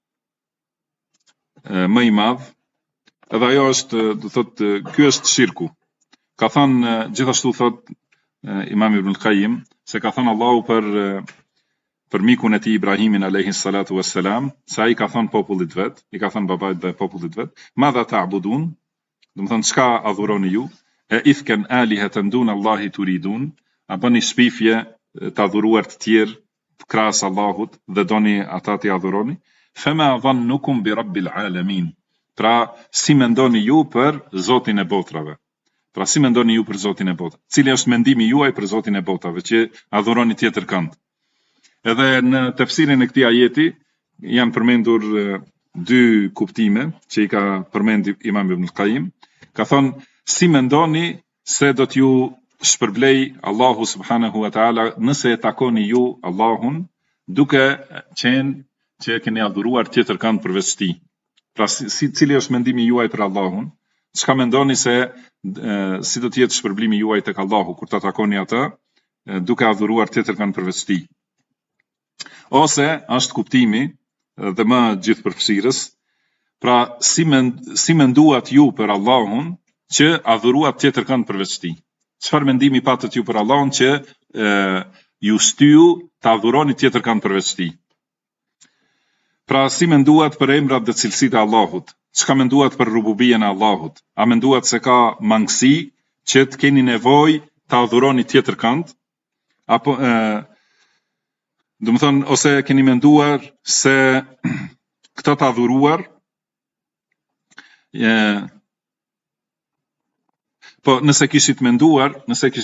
më i madh, edhe ajo është, do thotë, ky është shirku. Ka thënë gjithashtu thotë Imam Ibn al-Qayyim se ka thënë Allahu për mikun e tij Ibrahimin alayhi salatu wassalam, se ai ka thënë popullit vet, i ka thënë babait dhe popullit vet, madha ta'budun, do të thonë çka adhuroni ju, e ifken alihatan dun Allahi turidun, a bëni shpifje të adhuruar të tjerë krahas Allahut dhe doni ata t'i adhuroni, fema dhannukum bi rabbil alamin. Pra, si mendoni ju për Zotin e botrave? Pra, si mendoni ju për Zotin e botrave? Cili është mendimi juaj për Zotin e botrave, që adhuroni tjetër kënd? Edhe në tefsirin e këtij ajeti janë përmendur dy kuptime që i ka përmendur Imam Ibn al-Qayyim. Ka thonë, si mendoni se do t'ju shpërblej Allahu subhanahu wa ta'ala nëse e takoni ju Allahun duke qenë që keni adhuruar tjetër kënd përveç tij. Pra, cili është mendimi juaj për Allahun? Çka mendoni se si do të jetë shpërblimi juaj tek Allahu kur ta takoni atë duke adhuruar tjetër kënd përveç tij? Ose është kuptimi dhe më gjithëpërfshirës, pra si menduat ju për Allahun që adhuruat tjetër kënd përveç tij? Çfarë mendimi patët ju për Allahun që ju shtyu të adhuroni tjetër kënd përveç tij? Pra, si menduat për emrat dhe cilësitë e Allahut? Çka menduat për rububien e Allahut? A menduat se ka mangësi që të keni nevojë të adhuroni tjetër kënd? Apo do të thonë, ose keni menduar se këta të adhuruar po nëse kishit menduar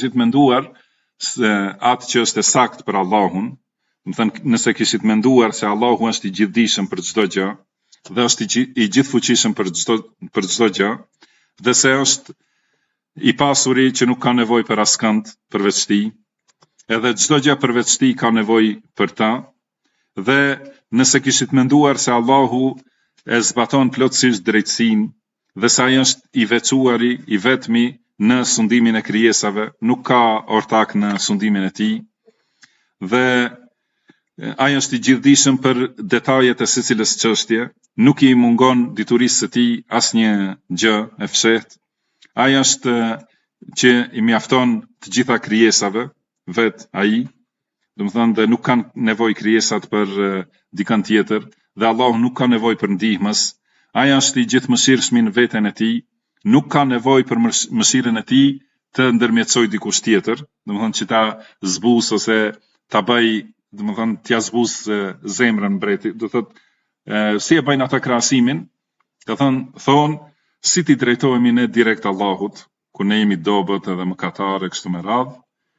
se atë që është e saktë për Allahun, do të thënë, nëse kishit menduar se Allahu është i gjithdijshëm për çdo gjë dhe është i gjithfuqishëm për çdo gjë, dhe se është i pasuri që nuk ka nevojë për askënd përveç tij, edhe çdo gjë përveç tij ka nevojë për ta, dhe nëse kishit menduar se Allahu e zbaton plotësisht drejtësinë dhe se ai është i veçuari, i vetmi në sundimin e krijesave, nuk ka ortak në sundimin e tij, dhe ai është i gjithdijshëm për detajet e secilës çështje, nuk i mungon diturisë së tij asnjë gjë e fshehtë. Ai është që i mjafton të gjitha krijesave, vet ai, do të thonë, dhe nuk kanë nevojë krijesat për dikën tjetër, dhe Allahu nuk ka nevojë për ndihmës. Ai është i gjithëmëshirshëm në veten e tij, nuk ka nevojë për mëshirën e tij të ndërmjetësoj dikush tjetër, do të thonë që ta zbus ose ta bëj, do të thonë, t'ia zbus zemrën mbreti, do thotë si e bëjnë ata krahasimin, ka thonë si ti drejtohemi ne direkt Allahut, kur ne jemi dobët edhe mëkatarë kështu me radhë,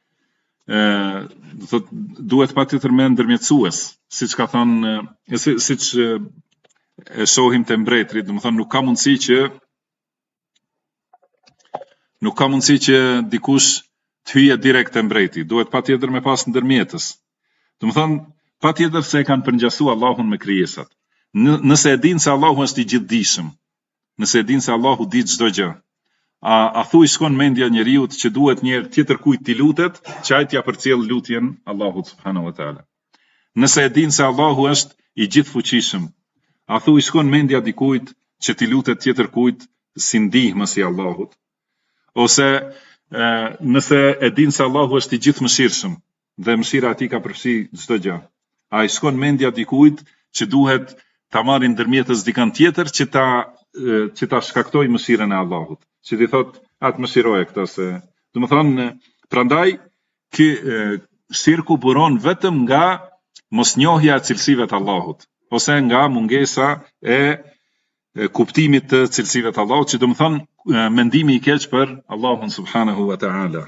do thotë duhet patjetër me ndërmjetësues, siç ka thënë, siç e shohim te mbretërit, do të thonë nuk ka mundësi që dikush të hyjë direkt te mbreti, duhet patjetër me pas ndërmjetës. Do të thonë patjetër se e kanë përngjasuar Allahun me krijesat. Nëse e dinë se Allahu është i gjithdijshëm, nëse e dinë se Allahu di çdo gjë, a thuj shkon mendja njeriu që duhet njëherë tjetër kujt t'i lutet, që ai t'ia përcjell lutjen Allahut subhanahu wa taala. Nëse e dinë se Allahu është i gjithfuqishëm, a thuj shkon mendja dikujt që t'i lutet tjetër kujt si ndihmës i Allahut? Ose nëse e dinë se Allahu është i gjithëmëshirshëm dhe mëshira e tij ka përfshi çdo gjë, a i shkon mendja dikujt që duhet ta marrin ndërmjetës dikën tjetër që ta shkaktoj mëshirën e Allahut, që t'i thot atë mëshiroje këtë se, do të thonë, prandaj shirku buron vetëm nga mosnjohja e cilësive të Allahut, ose nga mungesa e kuptimit të cilësive të Allahut, që do të thonë mendimi i keq për Allahun subhanahu wa ta'ala.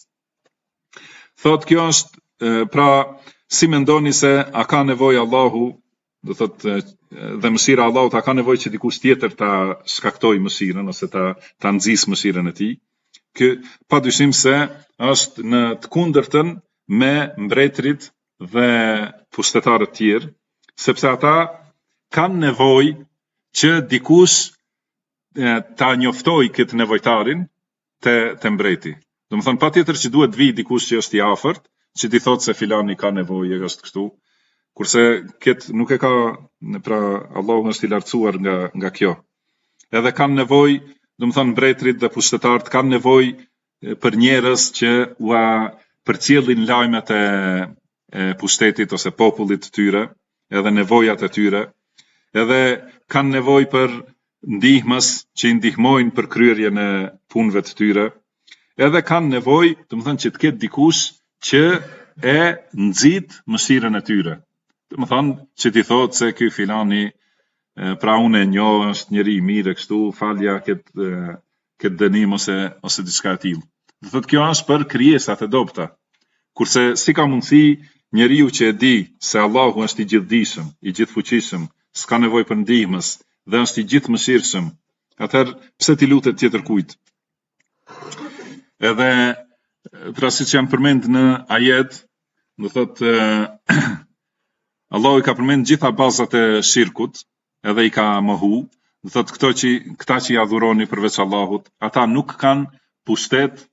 Thot kjo është, pra si mendoni se a ka nevojë Allahu, do thot dhe mëshira e Allahut, a ka nevojë që dikush tjetër ta shkaktoj mëshirën ose ta nxjisë mëshirën e tij? Ky padyshim se është në të kundërtën me mbretërit dhe pushtetarët tjerë, sepse ata kanë nevojë që dikush ta njoftoj këtë nevojtarin te mbreti. Do më thënë patjetër që duhet vi dikush që është i afërt, që ti thotë se filani ka nevojë, është kështu. Kurse nuk e ka, pra Allahu është i lartësuar nga kjo. Edhe kanë nevojë, do më thënë mbretërit dhe pushtetarët kanë nevojë për njerëz që përcjellin lajmet e pushtetit ose popullit të tyre, edhe nevojat e tyre, edhe kanë nevojë për ndihmës që i ndihmojnë për kryerjen e punëve të tyre, edhe kanë nevojë, do më thënë që të ketë dikush që e nxit mëshirën e tyre. Do më thënë që ti thotë se ky filani, pra unë e njoh, është njeri i mirë kështu, falja këtë dënim ose diçka e tillë. Do thotë kjo është për krijesat e dobta. Kurse si ka mundësi njeriu që e di se Allahu është i gjithdijshëm, i gjithfuqishëm, s'ka nevojë për ndihmës dhe është i gjithmëshirshëm, atëherë pse ti lutet tjetër kujt? Edhe pra siç jam përmend në ajet, do thotë Allahu i ka përmend gjitha bazat e shirkut, edhe i ka mohu, do thotë këta që i adhuroni përveç Allahut, ata nuk kanë pushtet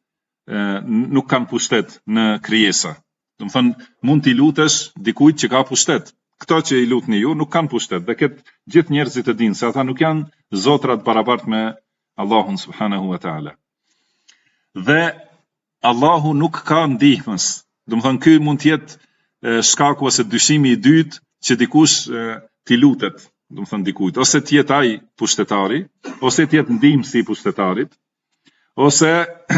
në krijesa. Do të thënë, mund t'i lutesh dikujt që ka pushtet. Këto që i lutni ju nuk kanë pushtet, dhe këtë gjithë njerëzit e dinë se ata nuk janë zotrat barabart me Allahun subhanahu wa taala. Dhe Allahu nuk ka ndihmës. Do të thënë, ky mund të jetë shkaku ose dyshimi i dytë që dikush t'i lutet, do të thënë dikujt, ose të jetë ai pushtetari, ose të jetë ndihmësi i pushtetarit, ose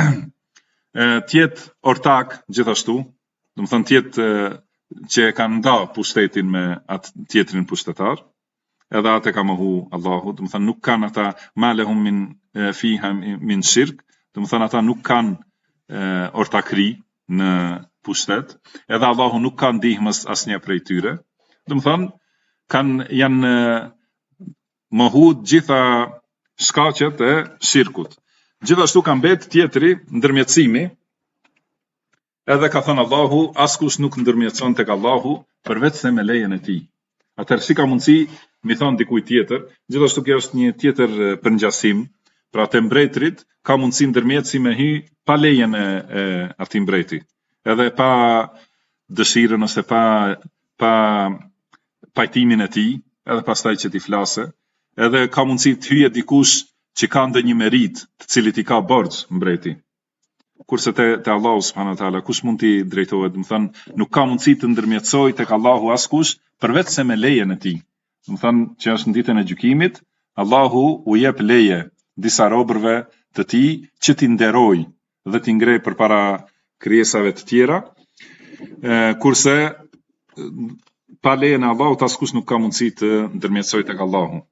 të jetë ortak gjithashtu, do të thënë të jetë që e kanë nda pushtetin me atë tjetrin pushtetar, edhe atë ka mohu Allahu, do të thënë nuk kanë ata malehum min shirk, do të thënë ata nuk kanë ortakri në pushtet, edhe Allahu nuk ka ndihmës asnjë prej tyre. Do të thënë janë mohu gjitha shkaqet e shirkut. Gjithashtu ka mbet tjetri ndërmjetësimi, edhe ka thënë Allahu, askush nuk ndërmjetëson tek Allahu përveç se me lejen e tij. Atëherë si ka mundësi mi thon dikujt tjetër, gjithashtu kjo është një tjetër përngjasim, pra te mbretërit ka mundësi ndërmjetësi me hy pa lejen e atij mbreti, edhe pa dëshirën ose pa pajtimin e tij, edhe pastaj që ti flase, edhe ka mundësi të hyje dikush që ka ndonjë merit, të cilit i ka borxh mbreti. Kurse te Allahu subhanahu wa taala kush mund t'i drejtohet, do të thënë nuk ka mundësi të ndërmjetësoj tek Allahu askush përveç se me lejen e tij. Do të thënë që është në ditën e gjykimit, Allahu u jep leje disa robërve të tij që t'i nderoj dhe t'i ngrej përpara krijesave të tjera, kurse pa lejen e Allahut askush nuk ka mundësi të ndërmjetësoj tek Allahu.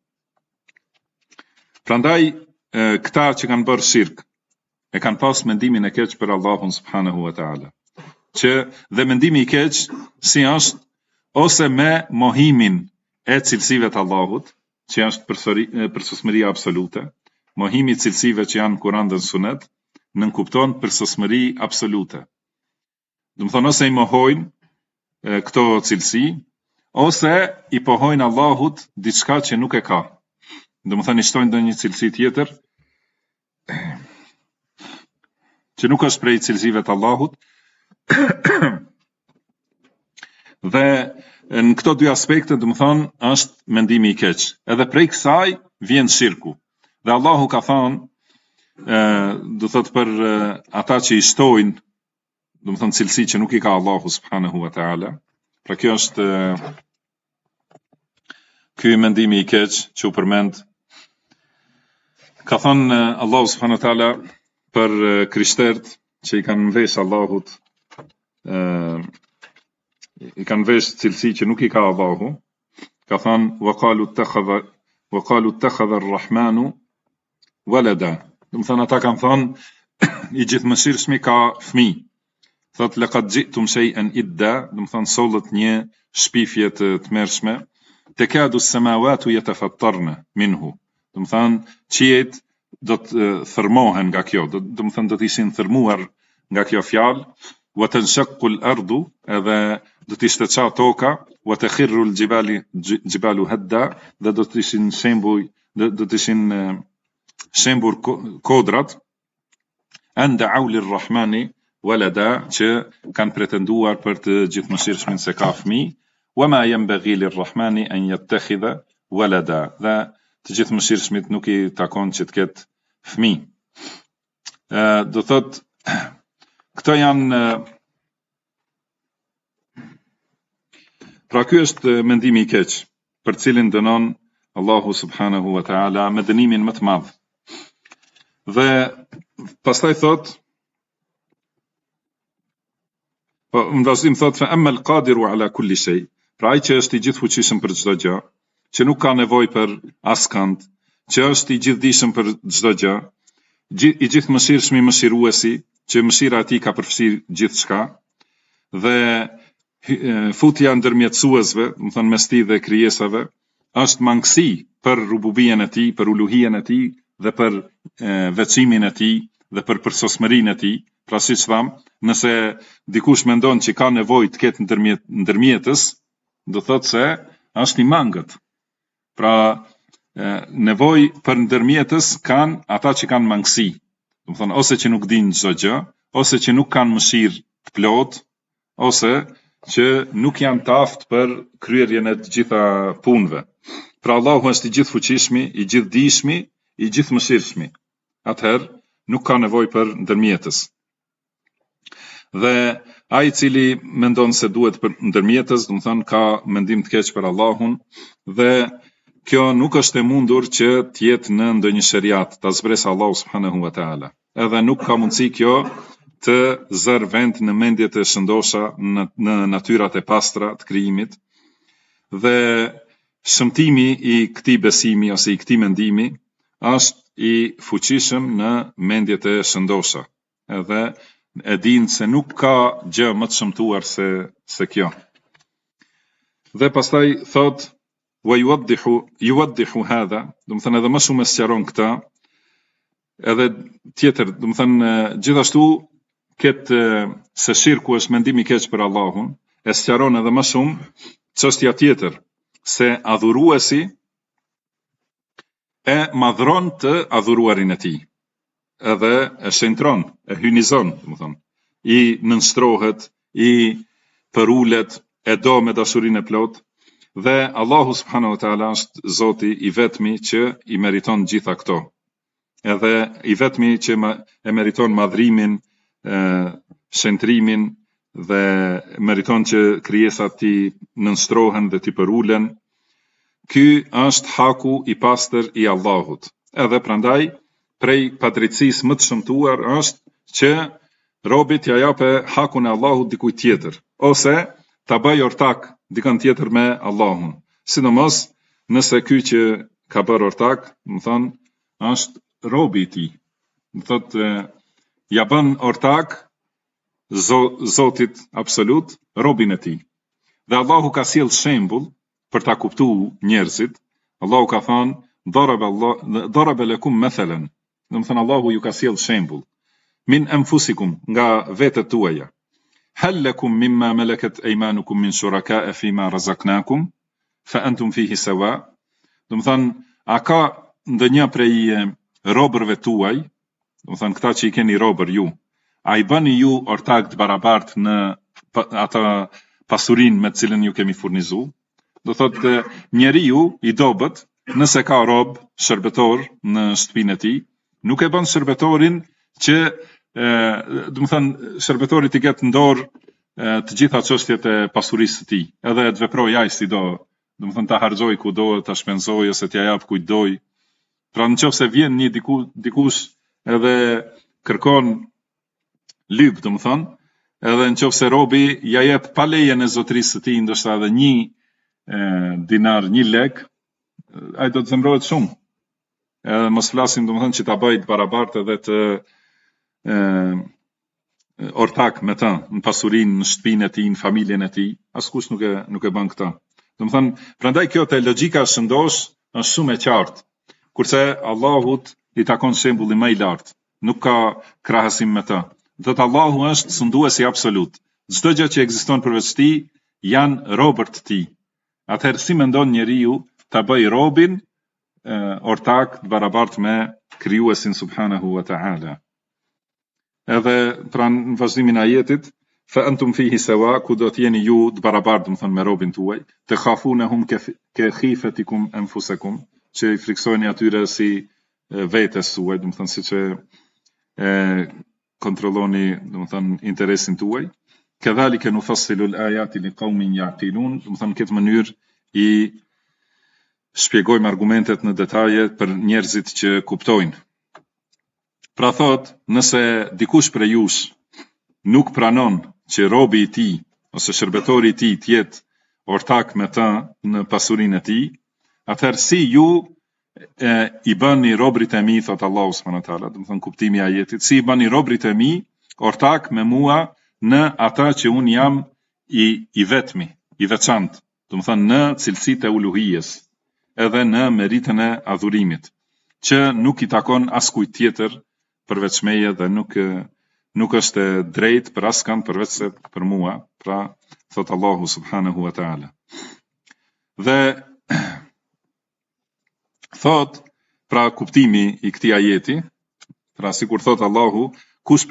Prandaj këta që kanë bërë shirk e kanë pas mendimin e keq për Allahun subhanahu wa taala. Dhe mendimi i keq si është ose me mohimin e cilësive të Allahut, që është përsosmëria absolute, mohimi i cilësive që janë Kur'an dhe Sunet, nënkupton përsosmëri absolute. Do të thonë ose i mohojnë këto cilësi, ose i pohojnë Allahut diçka që nuk e ka. Do të thënë i shtojnë ndonjë cilësi tjetër që nuk është prej cilësive të Allahut. Dhe në këto dy aspekte, do të thonë, është mendimi i keq. Edhe prej kësaj vjen shirku. Dhe Allahu ka thënë, do thotë për ata që i shtojnë, do të thonë cilësi që nuk i ka Allahu subhanahu wa taala. Pra kjo është ky mendimi i keq që u përmend. Ka thënë Allahu subhanahu wa taala për krishterët që i kanë vesh Allahut, i kanë vesh cilësi që nuk i ka Allahu, ka thënë wa qalu ittakhadha ar-rahmanu walada. Do të thonë ata kanë thënë i gjithmëshirshmi ka fëmijë. Thotë laqad ji'tum shay'an idda, do të thonë sollët një shpifje të tmerrshme, tekadu as-samawati yatafattarna minhu. Do të thonë qiejt do të thërmohen nga kjo, do të thonë do të ishin thërmuar nga kjo fjalë, wa tanshaqqu al-ardu, edhe do të ishte ça toka, wa takhirru al-jibalu hadda, dhe do të ishin shembur kodrat, an da'u lir-Rahmani walada, që kanë pretenduar për të gjithëmëshirshmin se ka fëmijë, wama yanbaghi lir-Rahmani an yattakhidha walada, dhe të gjithëmëshirshmit nuk i takon që të ketë fëmijë. Do thot, këto janë pra ky është mendimi i keq, për cilin dënon Allahu subhanahu wa ta'ala me dënimin më të madh. Dhe pastaj thot, në vazhdim thot, fa amma al-qadiru ala kulli shay, pra ai që është i gjithfuqishëm për çdo gjë, që nuk ka nevojë për askënd, që është i gjithdijshëm për çdo gjë, i gjithmëshirshmi mëshiruesi, që mëshira e tij ka përfshirë gjithçka, dhe futja ndërmjetësuesve, më thënë mes tij dhe krijesave, është mangësi për rububien e tij, për uluhien e tij dhe për veçimin e tij dhe për përsosmërinë e tij. Pra siç tham, nëse dikush mendon që ka nevojë të ketë ndërmjetës, do thotë se është i mangët. Pra nevojë për ndërmjetës kanë ata që kanë mangësi. Do thonë ose që nuk dinë çdo gjë, ose që nuk kanë mëshirë të plotë, ose që nuk janë të aftë për kryerjen e të gjitha punëve. Pra Allahu është i gjithfuqishmi, i gjithdijshmi, i gjithmëshirshmi. Atëherë nuk ka nevojë për ndërmjetës. Dhe ai i cili mendon se duhet për ndërmjetës, do të thonë ka mendim të keq për Allahun, dhe kjo nuk është e mundur që të jetë në ndonjë shariat, ta zbresë Allahu subhanahu wa ta'ala. Edhe nuk ka mundësi kjo të zër vend në mendjet e shëndosha, në natyrat e pastra të krijimit. Dhe shëmtimi i këtij besimi ose i këtij mendimi është i fuqishëm në mendjet e shëndosha. Edhe e din se nuk ka gjë më të shëmtuar se kjo. Dhe pastaj thot, wa yuwaddihu hadha, do të thënë edhe më shumë e sqaron këtë, edhe tjetër, do të thënë gjithashtu këtë se shirku është mendim i keq për Allahun, e sqaron edhe më shumë çështja tjetër, se adhuruesi e madhron të adhuruarin e tij. Edhe e shëntron, e hynizon, do të thënë, i nënshtrohet, i përulet, e do me dashurinë e plot, dhe Allahu subhanahu wa taala është Zoti i vetmi që i meriton gjitha këto. Edhe i vetmi që e meriton madhrimin, shëntrimin, dhe meriton që krijesat ti nënshtrohen dhe ti përulen. Ky është haku i pastër i Allahut. Edhe prandaj prej padrejtësisë më të shëmtuar është që robi t'ja jape hakun e Allahut dikujt tjetër, ose ta bëj ortak dikën tjetër me Allahun. Sidomos nëse ky që ka bërë ortak, më thonë, është robi i tij. Më thotë, ja bën ortak Zotit absolut, robin e tij. Dhe Allahu ka sjell shembull për ta kuptuar njerëzit. Allahu ka thënë, daraba lakum mathalan. Do të thënë Allahu ju ka sjell shembull min anfusikum, nga vetët tuaja. Hal lakum mimma malakat aymanukum min shuraka'a fima razaqnakum fa antum fihi sawa. Do të thënë, a ka ndonjë prej robërve tuaj, do të thënë këta që i keni robër ju, a i bëni ju ortak të barabartë në ata pasurinë me të cilën ju kemi furnizu? Do thotë, njeriu i dobët, nëse ka rob shërbetor në shtëpinë e tij, nuk e bën shërbetorin që do të thënë shërbetorit i ketë në dorë të gjitha çështjet e pasurisë së tij, edhe të veprojë ai si do të thënë ta harxoj ku do, ta shpenzoj ose t'ja jap kujt doj. Pra nëse vjen një dikush edhe kërkon lyp, do të thënë, edhe nëse robi ja jep pa lejen e zotërisë së tij, ndoshta edhe 1 dinar, 1 lek, ai do të zemrohet shumë. Edhe mos flasim, do të thënë, që ta bëj të barabartë edhe të ortak me ta në pasurinë, në shtëpinë e tij, në familjen e tij, askush nuk e bën këtë. Do të thënë, prandaj kjo te logjika shëndosh është shumë e qartë. Kurse Allahut i takon shembulli më i lartë, nuk ka krahasim me të. Do të Allahu është sunduesi absolut. Çdo gjë që ekziston përveç tij janë robërt të tij. Atëherë si mendon njeriu ta bëj robin ortak të barabartë me krijuesin subhanahu wa ta'ala. edhe pra në vazhdimin e ajetit fa antum fihi sawa, ku do të jeni ju të barabartë, do të thonë me robën tuaj, të khafunahum ke khifatikum anfusakum, që i friksojeni atyre si vetes tuaj, do të thonë siç e kontrolloni, do të thonë interesin tuaj. Kadhalika nufassilu al-ayati liqaumin yaqilun, do të thonë këtë mënyrë i shpjegojmë argumentet në detaje për njerëzit që kuptojnë. Pra thot, nëse dikush prej jush nuk pranon që robi i tij ose shërbetori i tij të jetë ortak me të në pasurinë e tij, atëherë si ju i bëni robrit e mi, thot Allahu subhanahu wa taala, do të thonë kuptimi i ajetit, si i bëni robrit e mi ortak me mua në ata që un jam i vetmi, i veçantë, do të thonë në cilësitë e uluhijes, edhe në meritën e adhurimit, që nuk i takon askujt tjetër përveç meje dhe nuk është e drejtë për askën përveç se për mua, pra thot Allahu subhanahu wa taala. Dhe thot, pra kuptimi i këtij ajeti, pra sikur thot Allahu, kush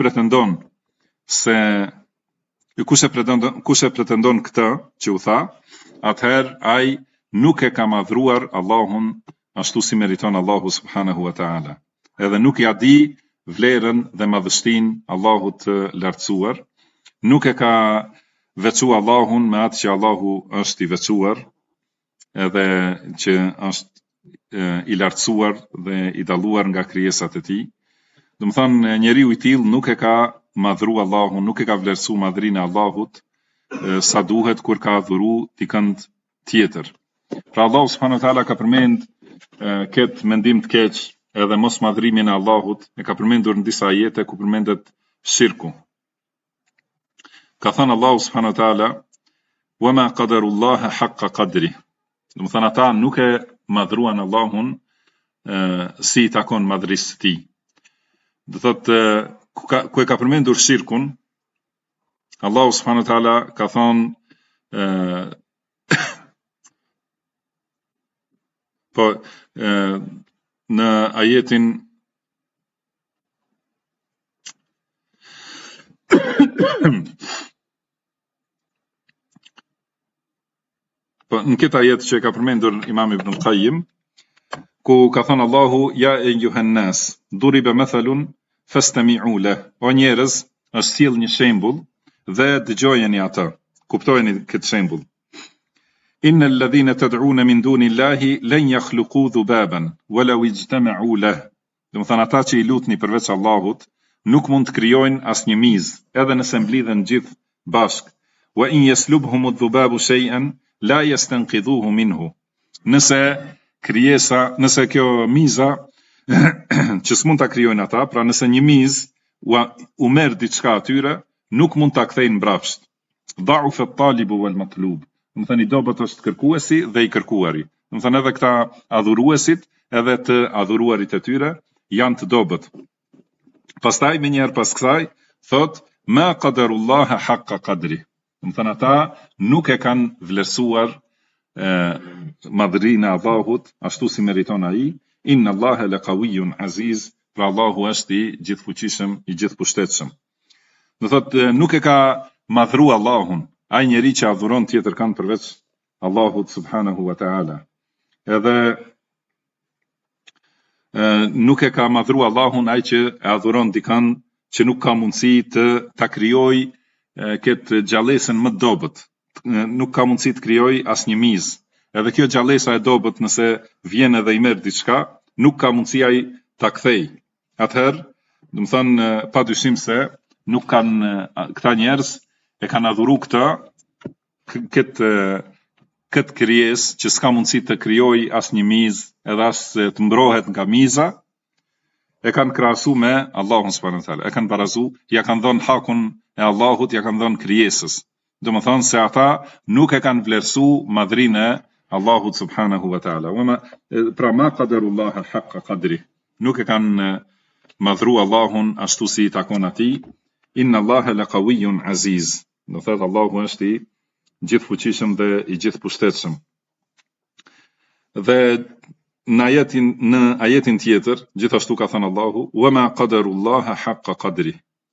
e pretendon këtë që u tha, atëherë ai nuk e ka madhruar Allahun ashtu si meriton Allahu subhanahu wa taala. Edhe nuk ja di vlerën dhe madhështinë Allahut të lartësuar, nuk e ka veçuar Allahun me atë që Allahu është i veçuar, edhe që është i lartësuar dhe i dalluar nga krijesat e tij. Do të thonë njeriu i tillë nuk e ka madhruar Allahun, nuk e ka vlerësuar madhrinë e Allahut sa duhet kur ka adhuru dikënd tjetër. Pra Allahu subhanahu wa taala ka përmend këtë mendim të keq edhe mos madhrimin e Allahut, e ka përmendur në disa ajete ku përmendet shirku. Ka thënë Allahu subhanahu wa taala, "Wa ma qadarullaha haqqa qadri." Do të thonë ata nuk e madhruan Allahun si i takon madhrisë së tij. Do thotë ku e ka përmendur shirkun, Allahu subhanahu wa taala ka thënë po në ajetin po në këtë ajet që ka përmendur Imam Ibn Qayyim, ku ka thënë Allahu, ja eyyuhan nas, duriba mathalun fastami'u lahu. O njerëz, është sjell një shembull dhe dëgjojeni atë. Kuptojeni këtë shembull. Innal ladhina tad'una min dunillahi lan yakhluqu dhubaban walau ijtama'u lahu. Do të thonë ata që i lutni përveç Allahut nuk mund të krijojnë asnjë mizë, edhe nëse mblidhen gjithë bashkë. Wa in yaslubhum adh-dhubabu shay'an la yastanqidhuhu minhu. Nëse kjo miza që s'mund ta krijojnë ata, pra nëse një mizë u merr diçka atyre, nuk mund ta kthejnë mbrapsht. Da'ufa at-talibu wal matlub. Do të thënë i dobët është kërkuesi dhe i kërkuari. Do të thënë edhe këta adhuruesit, edhe të adhuruarit e tyre janë të dobët. Pastaj më njëherë pas kësaj thot ma qadarullaha haqqa qadri. Do të thënë ata nuk e kanë vlerësuar madhrinë e Allahut ashtu si meriton ai. Inna Allaha laqawiyyun aziz, pra Allahu është i gjithfuqishëm, i gjithpushtetshëm. Do thotë nuk e ka madhruar Allahun ai njeri që adhuron tjetër kanë përveç Allahut subhanahu wa taala. Edhe nuk e ka madhruar Allahun ai që e adhuron dikën që nuk ka mundësi të ta krijojë këtë gjallësën më të dobët. Nuk ka mundësi të krijojë asnjë mizë. Edhe kjo gjallësa e dobët nëse vjen edhe i merr diçka, nuk ka mundësi ai ta kthej. Atëherë, do të thonë padyshim se nuk kanë këta njerëz e kanë adhuru këtë krijesë që s'ka mundësi të krijojë asnjë mizë, edhe as të mbrohet nga miza, e kanë krahasu me Allahun subhanahu wa taala. E kanë barazu, ja kanë dhënë hakun e Allahut, ja kanë dhënë krijesës. Domethënë se ata nuk e kanë vlerësu madhrinë e Allahut subhanahu wa taala. Pra ma qadarullaha haqqa qadri. Nuk e kanë madhru Allahun ashtu si i takon atij. Inna Allaha laqawiyyun aziz. Do thotë Allahu është i gjithfuqishëm dhe i gjithpushtetshëm. Dhe në ajetin tjetër, gjithashtu ka thënë Allahu, wa ma qadarullaha haqqa qadri.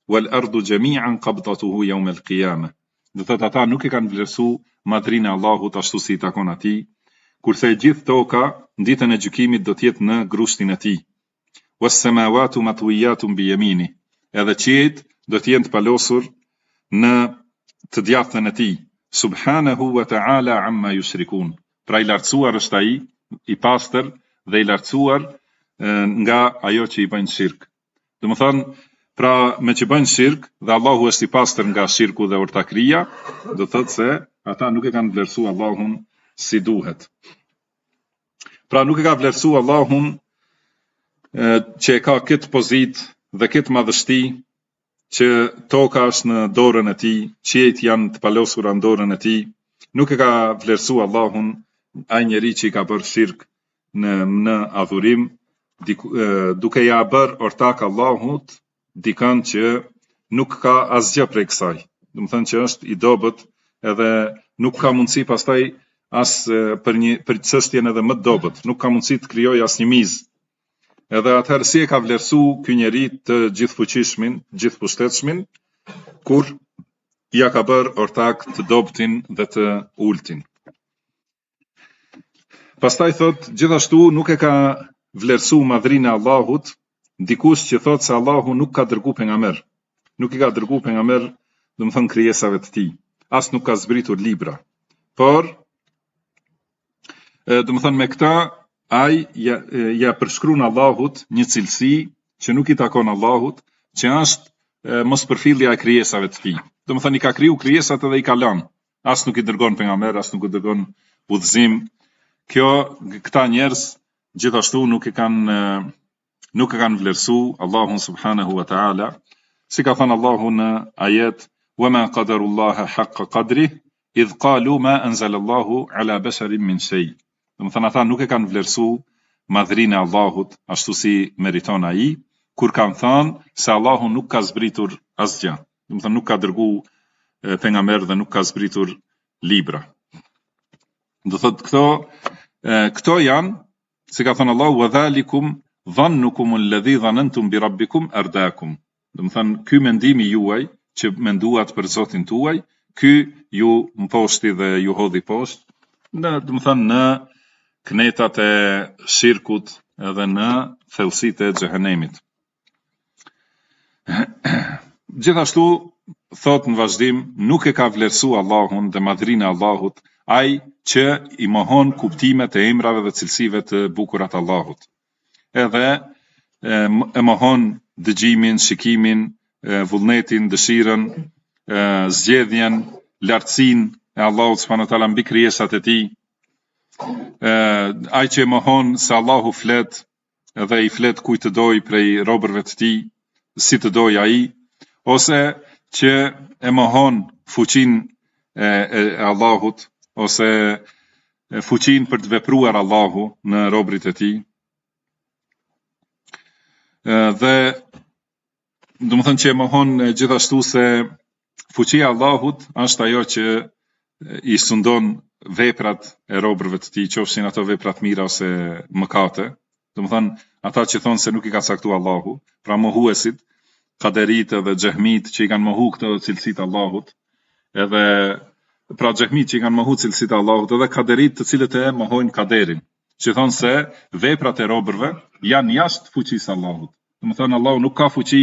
wal ardu jami'an qabdatuhu yawm al-qiyamah. Do thot ata nuk e kanë vlerësu madhrinë e Allahut ashtu si i takon atij, kurse gjithë toka ditën e gjykimit do të jetë në grushtin e tij. Was samawati matwiyatun bi yamini. Edhe qiejt do të jenë të palosur në të djathtën e tij. Subhanahu wa ta'ala amma yushrikun. Pra i lartësuar është ai, i pastër dhe i lartësuar nga ajo që i bëjnë shirk. Domethënë, pra me që bëjnë shirk dhe Allahu është i pastër nga shirku dhe ortakria, do thotë se ata nuk e kanë vlerësuar Allahun si duhet. Pra nuk e ka vlerësuar Allahun që e ka këtë pozitë dhe këtë madhështi, që toka është në dorën e tij, qiejt janë të palosura në dorën e tij, nuk e ka vlerësuar Allahun ai njeri që i ka bërë shirk në adhurim, duke ja bërë ortak Allahut dikën që nuk ka asgjë prej kësaj. Do të thënë që është i dobët edhe nuk ka mundësi pastaj as për çështjen edhe më të dobët, nuk ka mundësi të krijojë asnjë mizë. Edhe atëherë si e ka vlerësu ky njeri të gjithfuqishmin, gjithpustetshmin, kur ja ka bërë ortak të dobtin dhe të ultin. Pastaj thot, gjithashtu nuk e ka vlerësu madhrinë e Allahut dikush që thot se Allahu nuk ka dërgu pejgamber. Nuk i ka dërgu pejgamber, do të thënë krijesave të tij. As nuk ka zbritur libra. Por do të thënë me këtë ai ja përshkruan Allahut një cilësi që nuk i takon Allahut, që është mospërfillja e krijesave të tij. Do të thënë i ka kriju krijesat edhe i ka lënë. As nuk i dërgon pejgamber, as nuk i dërgon udhëzim. Këta njerëz gjithashtu nuk e kanë vlerësu Allahun subhanahu wa ta'ala, si ka thënë Allahu në ajet: "Wa ma qadarullaha haqqa qadrih, idh qalu ma anzala Allahu ala basharin min shay." Do të thënë ata nuk e kanë vlerësu madhrinë e Allahut ashtu si meriton ai, kur kanë thënë se Allahu nuk ka zbritur asgjë. Do të thënë nuk ka dërgu pejgamber dhe nuk ka zbritur libra. Do thotë këto janë, si ka thënë Allahu: "Wa dhalikum dhannukum alladhi dhanantum bi rabbikum ardakum." Do të thënë ky mendimi juaj që menduat për Zotin tuaj, ky ju mposhti dhe ju hodhi poshtë, do të thënë në knetat e shirkut edhe në thellësitë e xhehenemit. Gjithashtu thot në vazhdim, nuk e ka vlerësu Allahun dhe madhrinë e Allahut ai që i mohon kuptimet e emrave dhe cilësive të bukura të Allahut. Edhe e mohon dëgjimin, shikimin, vullnetin, dëshirën, zgjedhjen, lartësinë e Allahut subhanahu wa taala mbi krijesat e tij. Ai që e mohon se Allahu flet edhe i flet kujt të doj prej robërve të tij, si të doj ai, ose që e mohon fuqinë e Allahut, ose fuqinë për të vepruar Allahu në robërit e tij. Dhe do të thënë që e mohon gjithashtu se fuqia e Allahut është ajo që i sundon veprat e robërve të tij, qofshin ato vepra të mira ose mëkate. Do të thënë ata që thonë se nuk i ka caktuar Allahu, pra mohuesit, kaderit dhe xehmit që i kanë mohu këto cilësitë Allahut, edhe pra xehmit që i kanë mohu cilësitë Allahut, edhe kaderit të cilët e mohojnë kaderin, që thonë se veprat e robërve janë jashtë fuqisë Allahut. Do të thënë Allahu nuk ka fuqi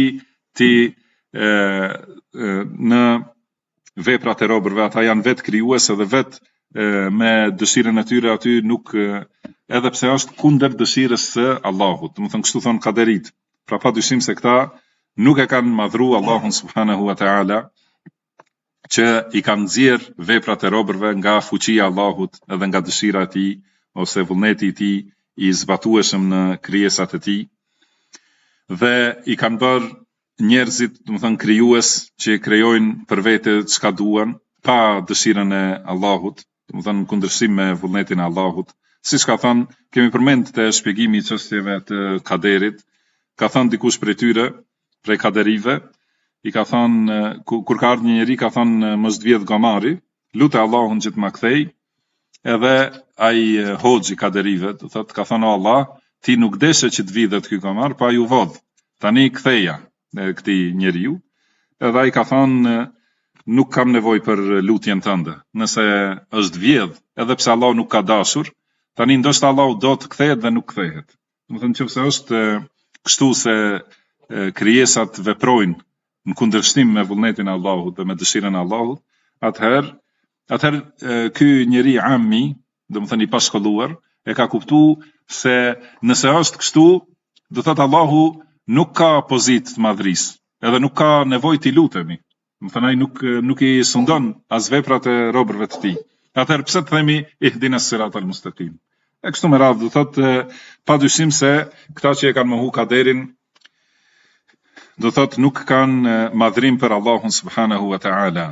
në veprat e robërve, ata janë vetë krijues edhe vetë me dëshirën e tyre aty nuk, edhe pse është kundër dëshirës së Allahut. Do të thënë kështu thonë kaderit. Pra pa dyshim se këta nuk e kanë madhru Allahun subhanahu wa ta'ala, që i kanë nxjerr veprat e robërve nga fuqia e Allahut edhe nga dëshira e tij ose vullneti i tij i zbatueshëm në krijesat e tij, dhe i kanë bërë njerëzit, do të thënë krijues që krijojnë për vete çka duan pa dëshirën e Allahut, do të thënë në kundërshtim me vullnetin e Allahut. Siç ka thënë, kemi përmend te shpjegimi i çështjeve të kaderit, ka thënë dikush prej tyre, prej kaderive, i ka thënë kur ka ardhur një njeri ka thënë mos vjedh gamari, lutë Allahun që të ma kthej, edhe ai hoxhi kaderive, do thotë ka thënë: "O Allah, ti nuk deshe që të vidhet ky gamar, pa ju vodh. Tani ktheja këtij njeriu." edhe ai ka thonë nuk kam nevojë për lutjen tënde. Nëse është vjedh, edhe pse Allah nuk ka dashur, tani ndoshta Allahu do të kthehet dhe nuk kthehet. Domethënë nëse është kështu se krijesat veprojnë në kundërshtim me vullnetin e Allahut dhe me dëshirën e Allahut, atëherë ky njeri ammi, domethënë i pashkolluar, e ka kuptuar se nëse është kështu, do thotë Allahu nuk ka pozitë të madhrisë, edhe nuk ka nevojë të lutemi. Domethënë ai nuk i sundon as veprat e robërve të tij. Atëherë pse të themi ihdinas siratal mustaqim? E kështu me radhë, do thotë padyshim se këta që e kanë mohu kaderin, do thotë nuk kanë madhrim për Allahun subhanahu wa ta'ala.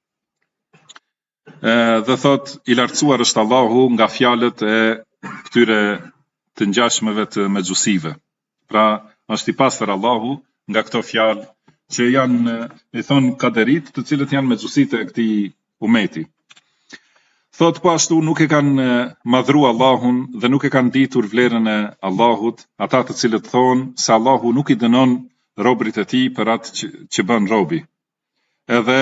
Dhe thotë i lartësuar është Allahu nga fjalët e këtyre të ngjashmeve të mexhusive. Pra është i pastër Allahu nga këto fjalë që janë i thon kaderit, të cilët janë mexhusitë e këtij umeti. Thot po ashtu nuk e kanë madhru Allahun dhe nuk e kanë ditur vlerën e Allahut, ata të cilët thonë se Allahu nuk i dënon robrit e tij për atë që bën robi. Edhe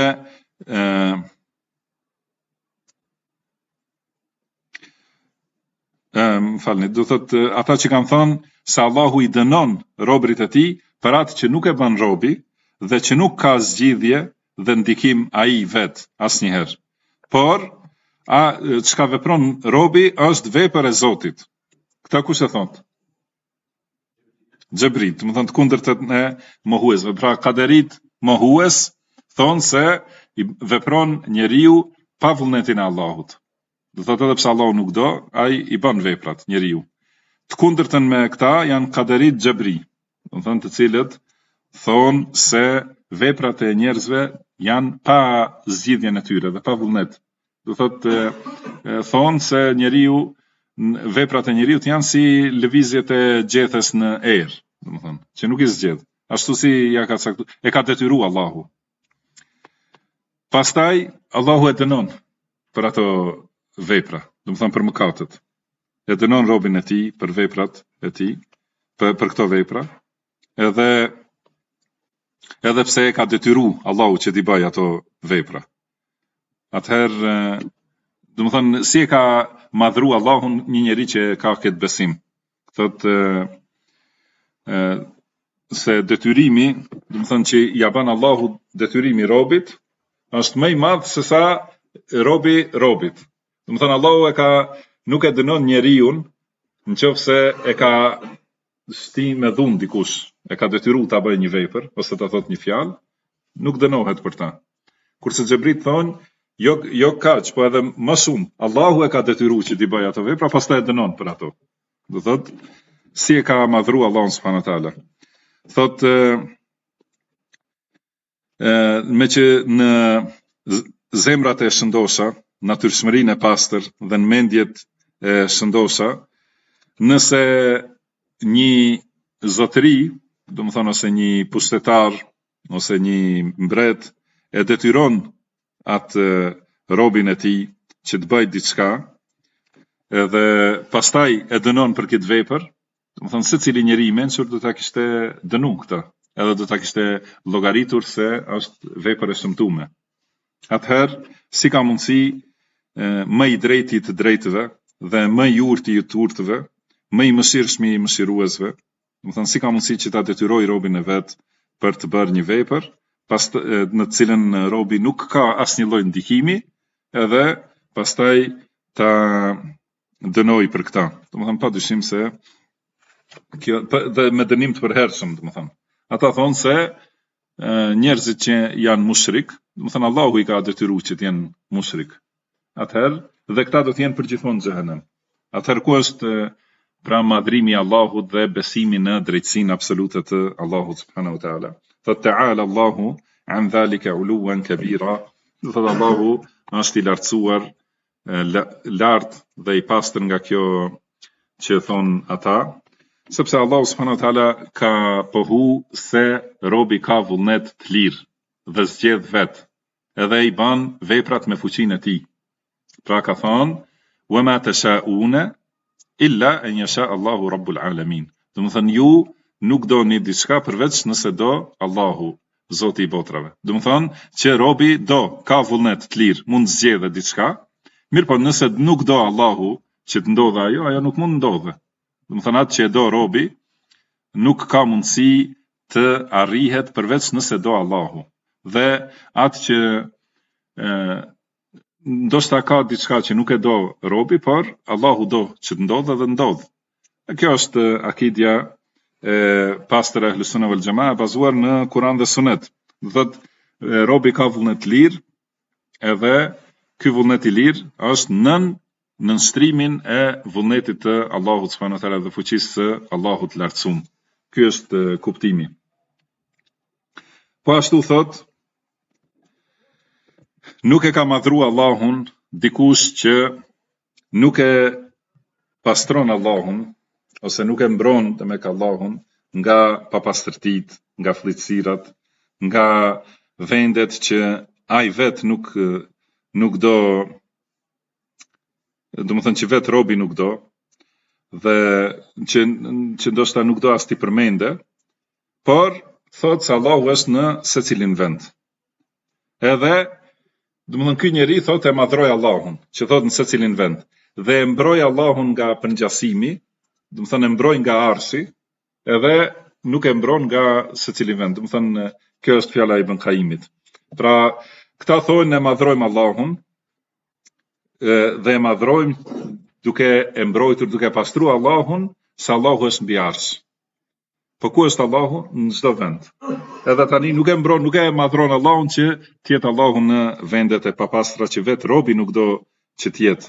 do thot ata që kanë thënë se Allahu i dënon robrit e tij për atë që nuk e bën robi dhe që nuk ka zgjidhje dhe ndikim ai vet asnjëherë. Por çka vepron robi është vepër e Zotit. Këta kush e thot? Xhebrit, do të thonë të kundërtën e mohuesve. Pra kaderit mohues thonë se i vepron njeriu pa vullnetin e Allahut. Do thotë edhe pse Allahu nuk do, ai i bën veprat njeriu. Të kundërtën me këta janë kaderit xhebri, do të thonë të cilët thonë se veprat e njerëzve janë pa zgjidhjen e tyre dhe pa vullnet. Do thotë thonë se njeriu veprat e njeriu janë si lëvizjet e gjethes në erë, domethënë, që nuk i zgjedh. Ashtu si ja ka caktuar, e ka detyruar Allahu. Pastaj Allahu e dënon për ato vepra, domethënë për mëkatet. E dënon robin e tij për veprat e tij, për këto vepra. Edhe pse e ka detyruar Allahu që t'i bëjë ato vepra. Atëherë, domethënë si e ka madhru Allahun një njeri që ka këtë besim. Thotë se detyrimi, domethënë që ja bën Allahu detyrimi robit, është më i madh se sa robi robit. Domethënë Allahu nuk e dënon njeriu nëse e ka shti me dhunë dikush, e ka detyruar ta bëjë një vepër ose ta thotë një fjalë, nuk dënohet për ta. Kurse xhebrit thonë jo kaq, po edhe më shumë. Allahu e ka detyruar që t'i bëjë ato vepra, pastaj e dënon për ato. Do thotë si e ka madhruar Allahu subhanahu wa taala. Thotë me që në zemrat e shëndosha, natyrshmërinë e pastër dhe në mendjet e shëndosha, nëse një zotëri, domethënë ose një pushtetar ose një mbret e detyron atë robin e tij që të bëjë diçka, edhe pastaj e dënon për këtë vepër, domethënë secili njeri i mençur do ta kishte dënuar këtë, edhe do ta kishte llogaritur se është vepër e shëmtuar. Atëherë, si ka mundësi më i drejti të drejtëve dhe më i urti të urtëve, më i mëshirshmi i mëshiruesve, domethënë si ka mundësi që ta detyroj robin e vet për të bërë një vepër, në të cilën robi nuk ka asnjë lloj ndikimi, edhe pastaj ta dënoj për këtë. Domethënë padyshim se kjo dhe me dënim të përhershëm, domethënë. Ata thonë se njerëzit që janë mushrik, domethënë Allahu i ka detyruar që të jenë mushrik. Atëherë dhe këta do të jenë përgjithmonë në xhehenem. Atëherë ku është pra madhrimi i Allahut dhe besimi në drejtsinë absolute të Allahut subhanahu wa taala. Ta'ala Allahu an dhalika uluwan kabira. Do thotë Allahu është i lartësuar lart dhe i pastër nga kjo që thon ata, sepse Allahu subhanahu wa taala ka pohu se robi ka vullnet të lirë dhe zgjedh vet, edhe i bën veprat me fuqinë e tij. Pra ka thonë wa ma tashauna illa an yasha Allahu rabbul alamin. Do të thënë ju nuk doni diçka përveç nëse do Allahu, Zoti i botrave. Do të thonë që robi do, ka vullnet të lirë, mund zgjedhë diçka, mirë po nëse nuk do Allahu që të ndodhe ajo nuk mund ndodhe. Do të thonë atë që do robi, nuk ka mundësi të arrihet përveç nëse do Allahu. Dhe atë që ndoshta ka diçka që nuk e do robi, por Allahu do që të ndodhe dhe ndodh. Kjo është akidja e pastër e Ehlusunna wal Jamaa bazuar në Kur'an dhe Sunet. Do thotë robi ka vullnet lirë, edhe ky vullnet i lirë është nën nënshtrimin e vullnetit të Allahut subhanahu wa taala dhe fuqisë së Allahut lartësuar. Ky është kuptimi. Po ashtu thot, nuk e ka madhru Allahun dikush që nuk e pastron Allahun, ose nuk e mbron të mek Allahun nga papastërtit, nga fllitësirat, nga vendet që ai vet nuk do, do më thënë që vet robi nuk do, dhe që ndoshta nuk do as t'i përmende, por thot se Allahu është në secilin vend. Edhe, do më thënë ky njeri thot e madhroj Allahun, që thot në secilin vend, dhe e mbroj Allahun nga përngjasimi, do më thënë e mbroj nga arshi, edhe nuk e mbron nga secili vend. Do më thënë kjo është fjala e Ibn Qayyimit. Pra, këta thonë e madhrojmë Allahun dhe e madhrojmë duke e mbrojtur, duke pastru Allahun, se Allahu është mbi arsh. Po ku është Allahu? Në çdo vend. Edhe tani nuk e madhron Allahun që tjetë Allahu në vendet e papastra që vetë robi nuk do që tjetë.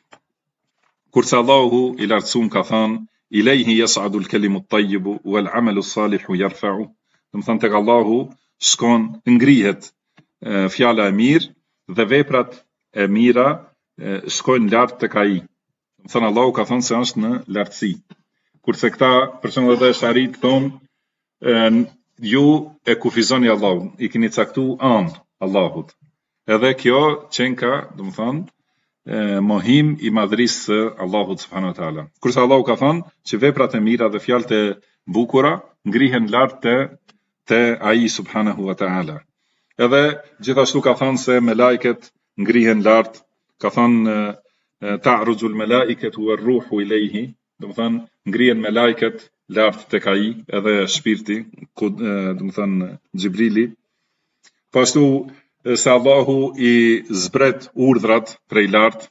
Kurse Allahu i lartësuar ka thënë Ilayhi yas'adu al-kalimu at-tayyibu wal-'amalu as-salihu yarfa'u. Do të thonë tek Allahu shkon, ngrihet fjala e mirë dhe veprat e mira shkojnë lart tek ai. Do të thonë Allahu ka thënë se është në lartësi. Kurse këta personat dhe sharit thonë ju e kufizoni Allahun, i keni caktuar anë Allahut. Edhe kjo qenka, do të thonë mohim i madhrisë së Allahut subhanahu wa taala. Kurse Allahu ka thënë që veprat e mira dhe fjalët e bukura ngrihen lart te ai subhanahu wa taala. Edhe gjithashtu ka thënë se me lajket ngrihen lart, ka thënë ta'ruju al-malaikatu war-ruhu ilayhi, do të thënë ngrihen me lajket lart tek ai, edhe shpirti, do të thënë Xhibrili. Po ashtu se Allahu i zbret urdhrat prej lart.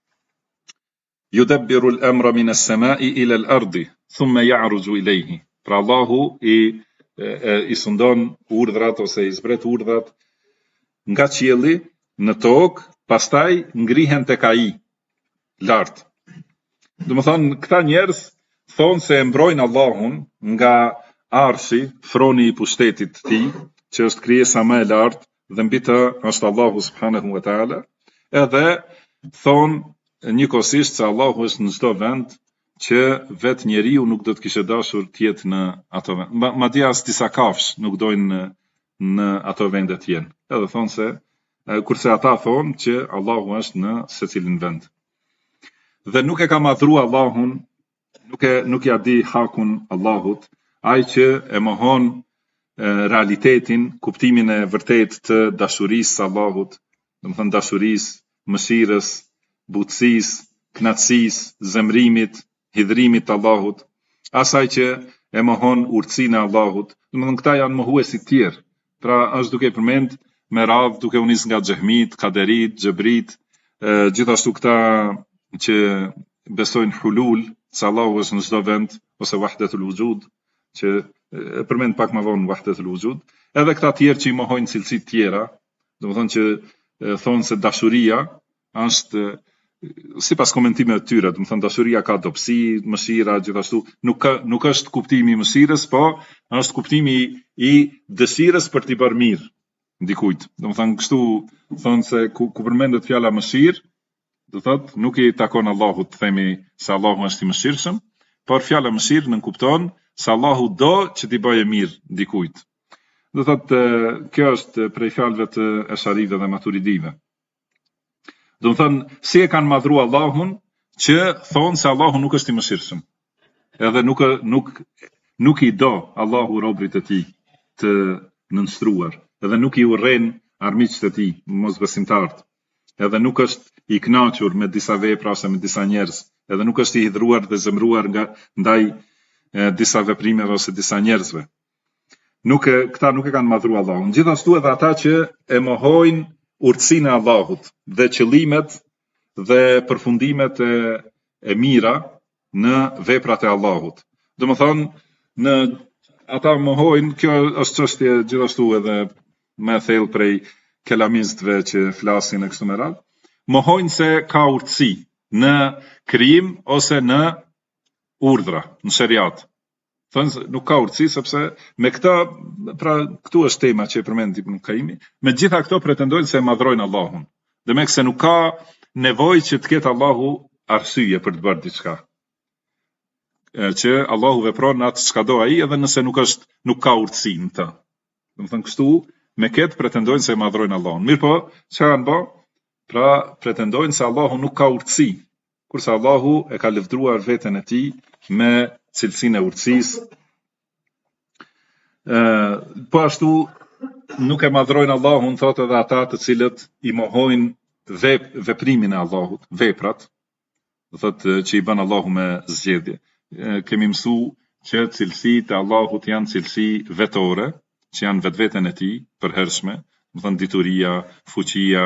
Yudabbiru al-amra min as-sama'i ila al-ardi thumma ya'ruju ilayhi. Pra Allahu i sundon urdhrat ose i zbret urdhrat nga qielli në tokë, pastaj ngrihen tek ai lart. Do të thonë këta njerëz thonë se e mbrojnë Allahun nga arshi, froni i pushtetit të tij, që është krijesa më e lartë, dhe mbi të është Allahu subhanahu wa taala, edhe thonë njëkohësisht se Allahu është në çdo vend që vetë njeriu nuk do të kishte dashur të jetë në ato vende. Madje as disa kafsh nuk dojnë në ato vende të jenë. Edhe thonë se kurse ata thonë që Allahu është në secilin vend. Dhe nuk e ka madhru Allahun, nuk ja di hakun Allahut, ai që e mohon realitetin, kuptimin e vërtet të dashurisë së Allahut, do të thënë dashurisë, mëshirës, butësisë, kënaqësisë, zemrimit, hidhrimit të Allahut, asaj që e mohon urtësinë e Allahut. Do të thënë këta janë mohuesit tjerë. Pra është duke përmend me radhë, duke u nis nga Xehmit, Kaderit, Xhebrit, gjithashtu këta që besojnë hulul, se Allahu është në çdo vend, ose wahdatul wujud, që përmend pak më vonë wahdatul wujud, edhe këta tjerë që i mohojnë cilësitë tjera, do të thonë që thonë se dashuria është sipas komentimeve të tyre, do të thonë dashuria ka dobësi, mëshira, gjithashtu nuk është kuptimi i mëshirës, po është kuptimi i dëshirës për t'i bërë mirë dikujt. Do të thonë kështu thonë se ku përmendet fjala mëshirë, do thotë nuk i takon Allahut të themi se Allahu është i mëshirshëm, por fjala mëshirë nënkupton se Allahu do që t'i bëjë mirë dikujt. Do thotë kjo është prej fjalëve të Esharive dhe Maturidive. Do të thonë si e kanë madhru Allahun që thonë se Allahu nuk është i mëshirshëm. Edhe nuk i do Allahu robrit e tij të nënstruar, edhe nuk I urren armiqtë e tij, mosbesimtarët, edhe nuk është I kënaqur me disa vepra ose me disa njerëz, edhe nuk është I hidhruar dhe zemruar ndaj disa veprimeve ose disa njerëzve. Këta nuk e kanë madhruar Allahun. Gjithashtu edhe ata që e mohojnë urtësinë e Allahut dhe qëllimet dhe përfundimet e mira në veprat e Allahut. Domethënë, ata mohojnë, kjo është çështje gjithashtu edhe më e thellë prej kelamistëve që flasin e kështu me radhë. Mohojnë se ka urtësi në krijim ose në urdhra, në shariat. Thënë nuk ka urtësi sepse me këta, pra këtu është tema që e përmend Ibn Qayyimi, me gjitha këto pretendojnë se e madhrojnë Allahun. Demek se nuk ka nevojë që të ketë Allahu arsye për të bërë diçka. Që Allahu vepron atë çka do ai edhe nëse nuk ka urtësi në të. Domethënë kështu me këtë pretendojnë se e madhrojnë Allahun. Mirë po, çfarë kanë bë? Pra pretendojnë se Allahu nuk ka urtësi, kurse Allahu e ka lëvdruar veten e tij me cilësinë e urtësisë. Po ashtu nuk e madhrojnë Allahun, thotë edhe ata të cilët I mohojnë veprimin e Allahut, veprat, thotë që I bën Allahu me zgjedhje. Kemi mësuar që cilësitë e Allahut janë cilësi vetore, që janë vetveten e tij, përhershme, domethënë dituria, fuqia,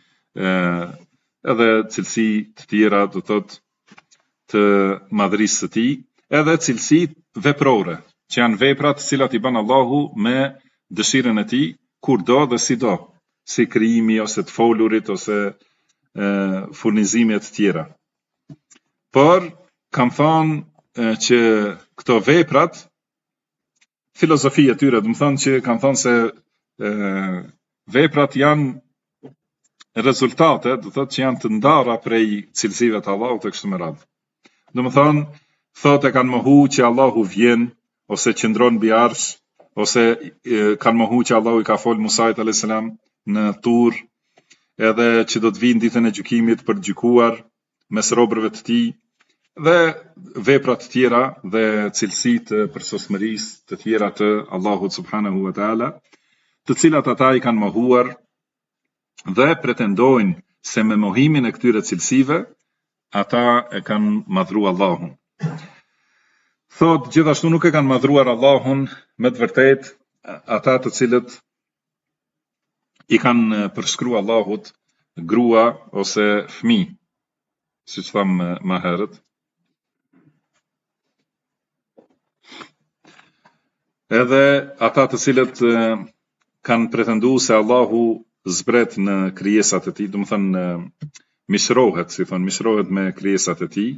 edhe cilësi të tjera, do thotë të madhërisë së tij, edhe cilësi veprore, që janë veprat të cilat I bën Allahu me dëshirën e tij, kur do dhe si do, si krijimi ose të folurit ose furnizimet të tjera. Por kam thënë që këto veprat, filozofia e tyre, do të thonë që kam thënë se veprat janë rezultate, do thotë që janë të ndara prej cilësive të Allahut e kështu me radhë. Do të thonë, thotë kanë mohu që Allahu vjen, ose qëndron mbi arsh, ose kanë mohu që Allahu I ka fol Musait a.s. në Tur, edhe që do të vinë ditën e gjykimit për të gjykuar mes robërve të tij, dhe vepra të tjera dhe cilësitë për sosmërisë të tjera të Allahut subhanahu wa taala, të cilat ata I kanë mohuar dhe pretendojnë se me mohimin e këtyre cilësive ata e kanë madhruar Allahun. Thot, gjithashtu nuk e kanë madhruar Allahun me të vërtet ata të cilët I kanë përshkruar Allahut grua ose fëmijë, siç thamë më herët. Edhe ata të cilët kanë pretenduar se Allahu zbret në krijesat e tij, do të thënë mishrohet, si thon, mishrohet me krijesat e tij,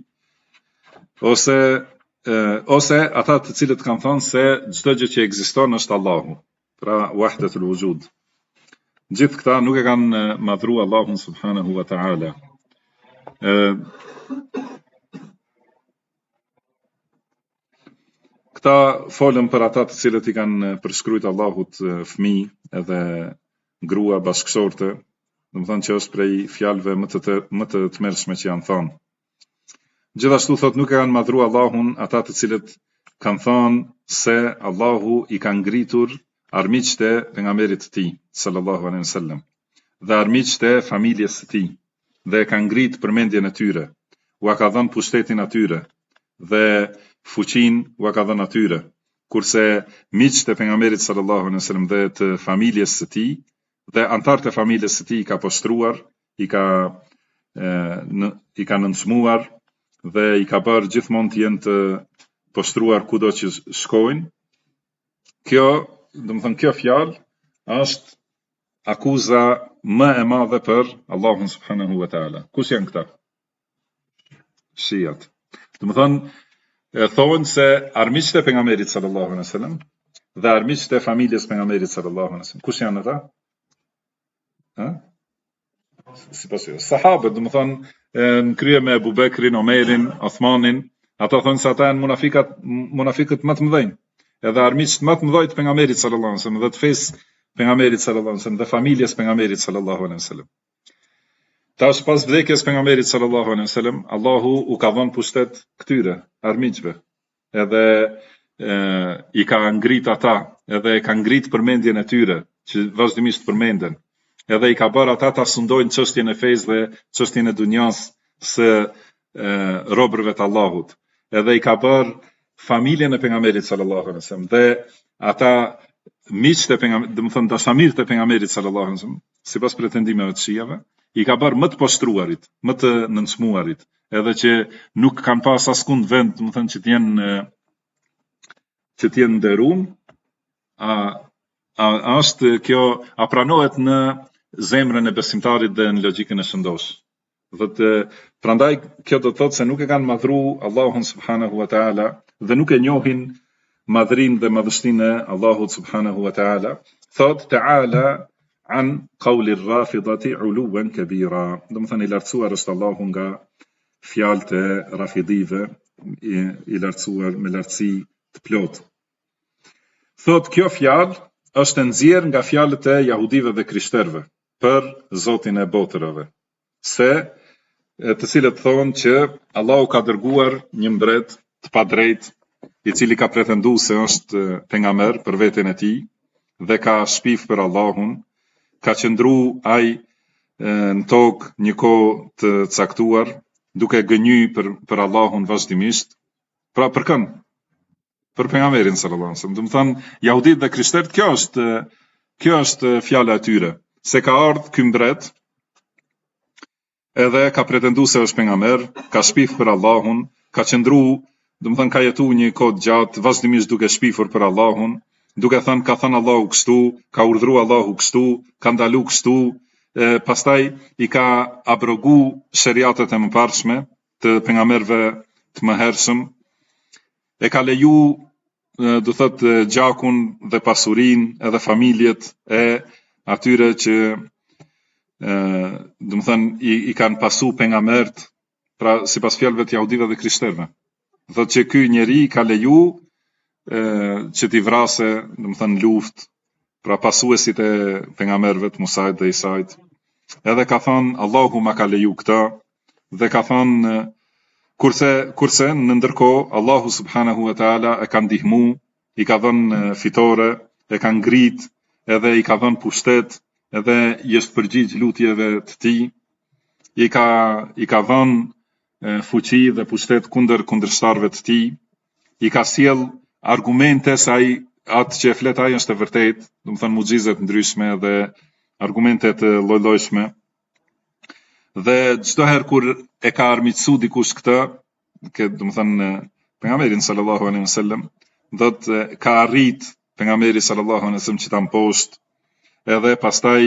ose ata të cilët kanë thënë se çdo gjë që ekziston është Allahu, pra wahdatul wujud. Gjithë këta nuk e kanë madhruar Allahun subhanahu wa taala. Këta folën për ata të cilët I kanë përshkruajtur Allahut fëmijë edhe grua bashkëshorte, do të thonë që është prej fjalëve më të tmerrshme që janë thënë. Gjithashtu thotë nuk e kanë madhruar Allahun ata të cilët kanë thënë se Allahu I ka ngritur armiqtë e pejgamberit të tij sallallahu alaihi wasallam dhe armiqtë e familjes së tij dhe ka ngrit përmendjen e tyre, u ka dhënë pushtetin atyre dhe fuqinë u ka dhënë atyre, kurse miqtë e pejgamberit sallallahu alaihi wasallam dhe të familjes së tij dhe antarët e familjes së tij ka poshtruar, I ka nënçmuar dhe I ka bërë gjithmonë të jenë të poshtruar kudo që shkojnë. Kjo fjalë është akuza më e madhe për Allahun subhanahu wa taala. Kush janë këta? Shiat. Do të thonë se armiqtë e pejgamberit sallallahu alaihi wasallam dhe armiqtë e familjes pejgamberit sallallahu alaihi wasallam, kush janë ata? Sipas sahabët, do të thonë në krye me Abu Bekrin, Omerin, Uthmanin, ata thonë se ata janë munafikët më të mëdhenj, edhe armiqtë më të mëdhenj të pejgamberit sallallahu alaihi wasallam dhe të fesë pejgamberit sallallahu alaihi wasallam dhe familjes pejgamberit sallallahu alaihi wasallam. Tash pas vdekjes pejgamberit sallallahu alaihi wasallam, Allahu u ka dhënë pushtet këtyre armiqve. Edhe i ka ngrit ata, edhe e ka ngrit përmendjen e tyre, që vazhdimisht përmenden, edhe i ka bërë ata ta sundojnë çështjen e fesë dhe çështjen e dunjas së robërve të Allahut, edhe i ka bërë familjen e pejgamberit sallallahu alaihi wasallam dhe ata miqtë e pejgamberit, domethënë dashamirët e pejgamberit sallallahu alaihi wasallam, sipas pretendimeve të shiave, i ka bërë më të poshtruarit, më të nënçmuarit, edhe që nuk kanë pas askund vend, domethënë që të jenë nderuar, është kjo, a pranohet në zemrën e besimtarit dhe në logjikën e shëndosh. Prandaj kjo do të thotë se nuk e kanë madhru Allahun subhanahu wa taala dhe nuk e njohin madhrinë dhe madhështinë e Allahut subhanahu wa taala. Thot ta'ala an qawli rafidati uluwan kabira. Domethënë i lartësuar është Allahu nga fjalët e rafidive, i lartësuar me lartësi të plotë. Thot kjo fjalë është nxjerrë nga fjalët e jahudive dhe krishterëve për Zotin e botërave, të cilët thonë që Allahu ka dërguar një mbret të padrejtë, i cili ka pretenduar se është pejgamber për veten e tij dhe ka shpif për Allahun, ka qëndruar ai në tokë një kohë të caktuar, duke gënjur për Allahun vazhdimisht. Pra për kënd? Për pejgamberin sallallahu alaihi wasallam. Domethënë jahudit dhe krishterët, kjo është fjala e tyre, se ka ardhur ky mbret edhe ka pretenduar se është pejgamber, ka shpif për Allahun, ka qëndruar, domethënë ka jetuar një kohë gjatë vazhdimisht duke shpifur për Allahun, duke thënë ka thënë Allahu kështu, ka urdhëruar Allahu kështu, ka ndaluar kështu, pastaj i ka abrogu sheriatet e mëparshme të pejgamberëve të mëhershëm, e ka leju, do thotë, gjakun dhe pasurinë edhe familjet e atyre që domethënë i kanë pasu pejgamberët, pra sipas fjalëve të jahudive dhe krishterëve. Thotë që ky njeri ka leju që t'i vrasë, domethënë luftë, pra pasuesit e pejgamberëve të Musait dhe Isait. Edhe ka thënë Allahu ma ka leju këtë, dhe ka thënë kurse në ndërkohë Allahu subhanahu wa taala e ka ndihmu, i ka dhënë fitore, e ka ngrit, edhe i ka dhënë pushtet, edhe i është përgjigj lutjeve të tij, i ka dhënë fuqi dhe pushtet kundërshtarëve të tij, i ka sjell argumente se ai atë që e flet ai është e vërtetë, domethënë mucizet ndryshme dhe argumente të lloj-llojshme. Dhe çdo herë kur e ka armiqsu dikush këtë, domethënë pejgamberin sallallahu alaihi wasallam, thotë ka arrit pejgamberi sallallahu alaihi wasallam që ta mposht, edhe pastaj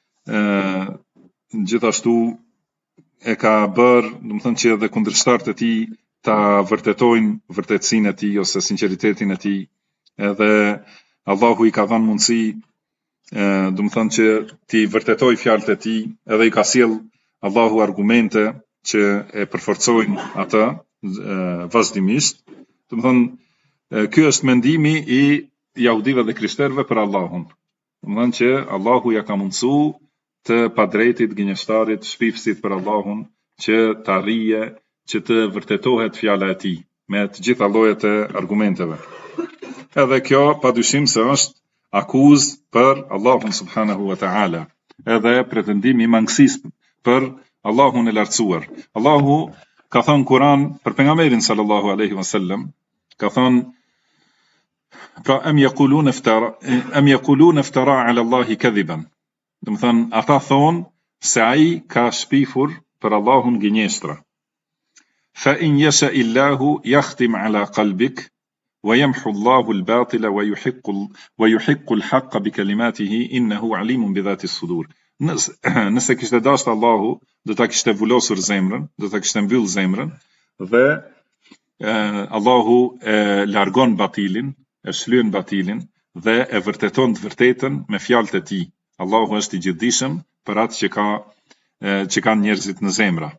gjithashtu e ka bërë, domethënë që edhe kundërshtarët e tij ta vërtetojnë vërtetësinë e tij ose sinqeritetin e tij, edhe Allahu i ka dhënë mundësi, domethënë që ti vërtetoj fjalët e tij, edhe i ka sjell Allahu argumente që e përforcojnë atë vazhdimisht. Domethënë ky është mendimi i jahudive dhe krishterëve për Allahun. Domethënë që Allahu ja ka mundësu të padrejtit, gënjeshtarit, shpifësit për Allahun që të arrije që të vërtetohet fjala e tij me të gjitha llojet e argumenteve. Edhe kjo padyshim se është akuzë për Allahun subhanahu wa taala, edhe pretendim i mangësisë për Allahun e lartësuar. Allahu ka thënë Kur'an për pejgamberin sallallahu alaihi wasallam, ka thënë pra am yaqulun iftara ala Allahi kadhiban. Domethënë ata thonë se ai ka shpifur për Allahun gënjeshtra. Fa in yasha illahu yakhtim ala qalbik wa yamhu Allahu al-batila wa yuhiqqu al-haqqa bi kalimatihi innahu alimun bi dhati as-sudur. Nëse kishte dashur Allahu, do ta kishte vulosur zemrën, do ta kishte mbyll zemrën, dhe Allahu e largon batilin, e shlyen batilin dhe e vërteton të vërtetën me fjalët e tij. Allahu është i gjithdijshëm për atë që kanë njerëzit në zemra.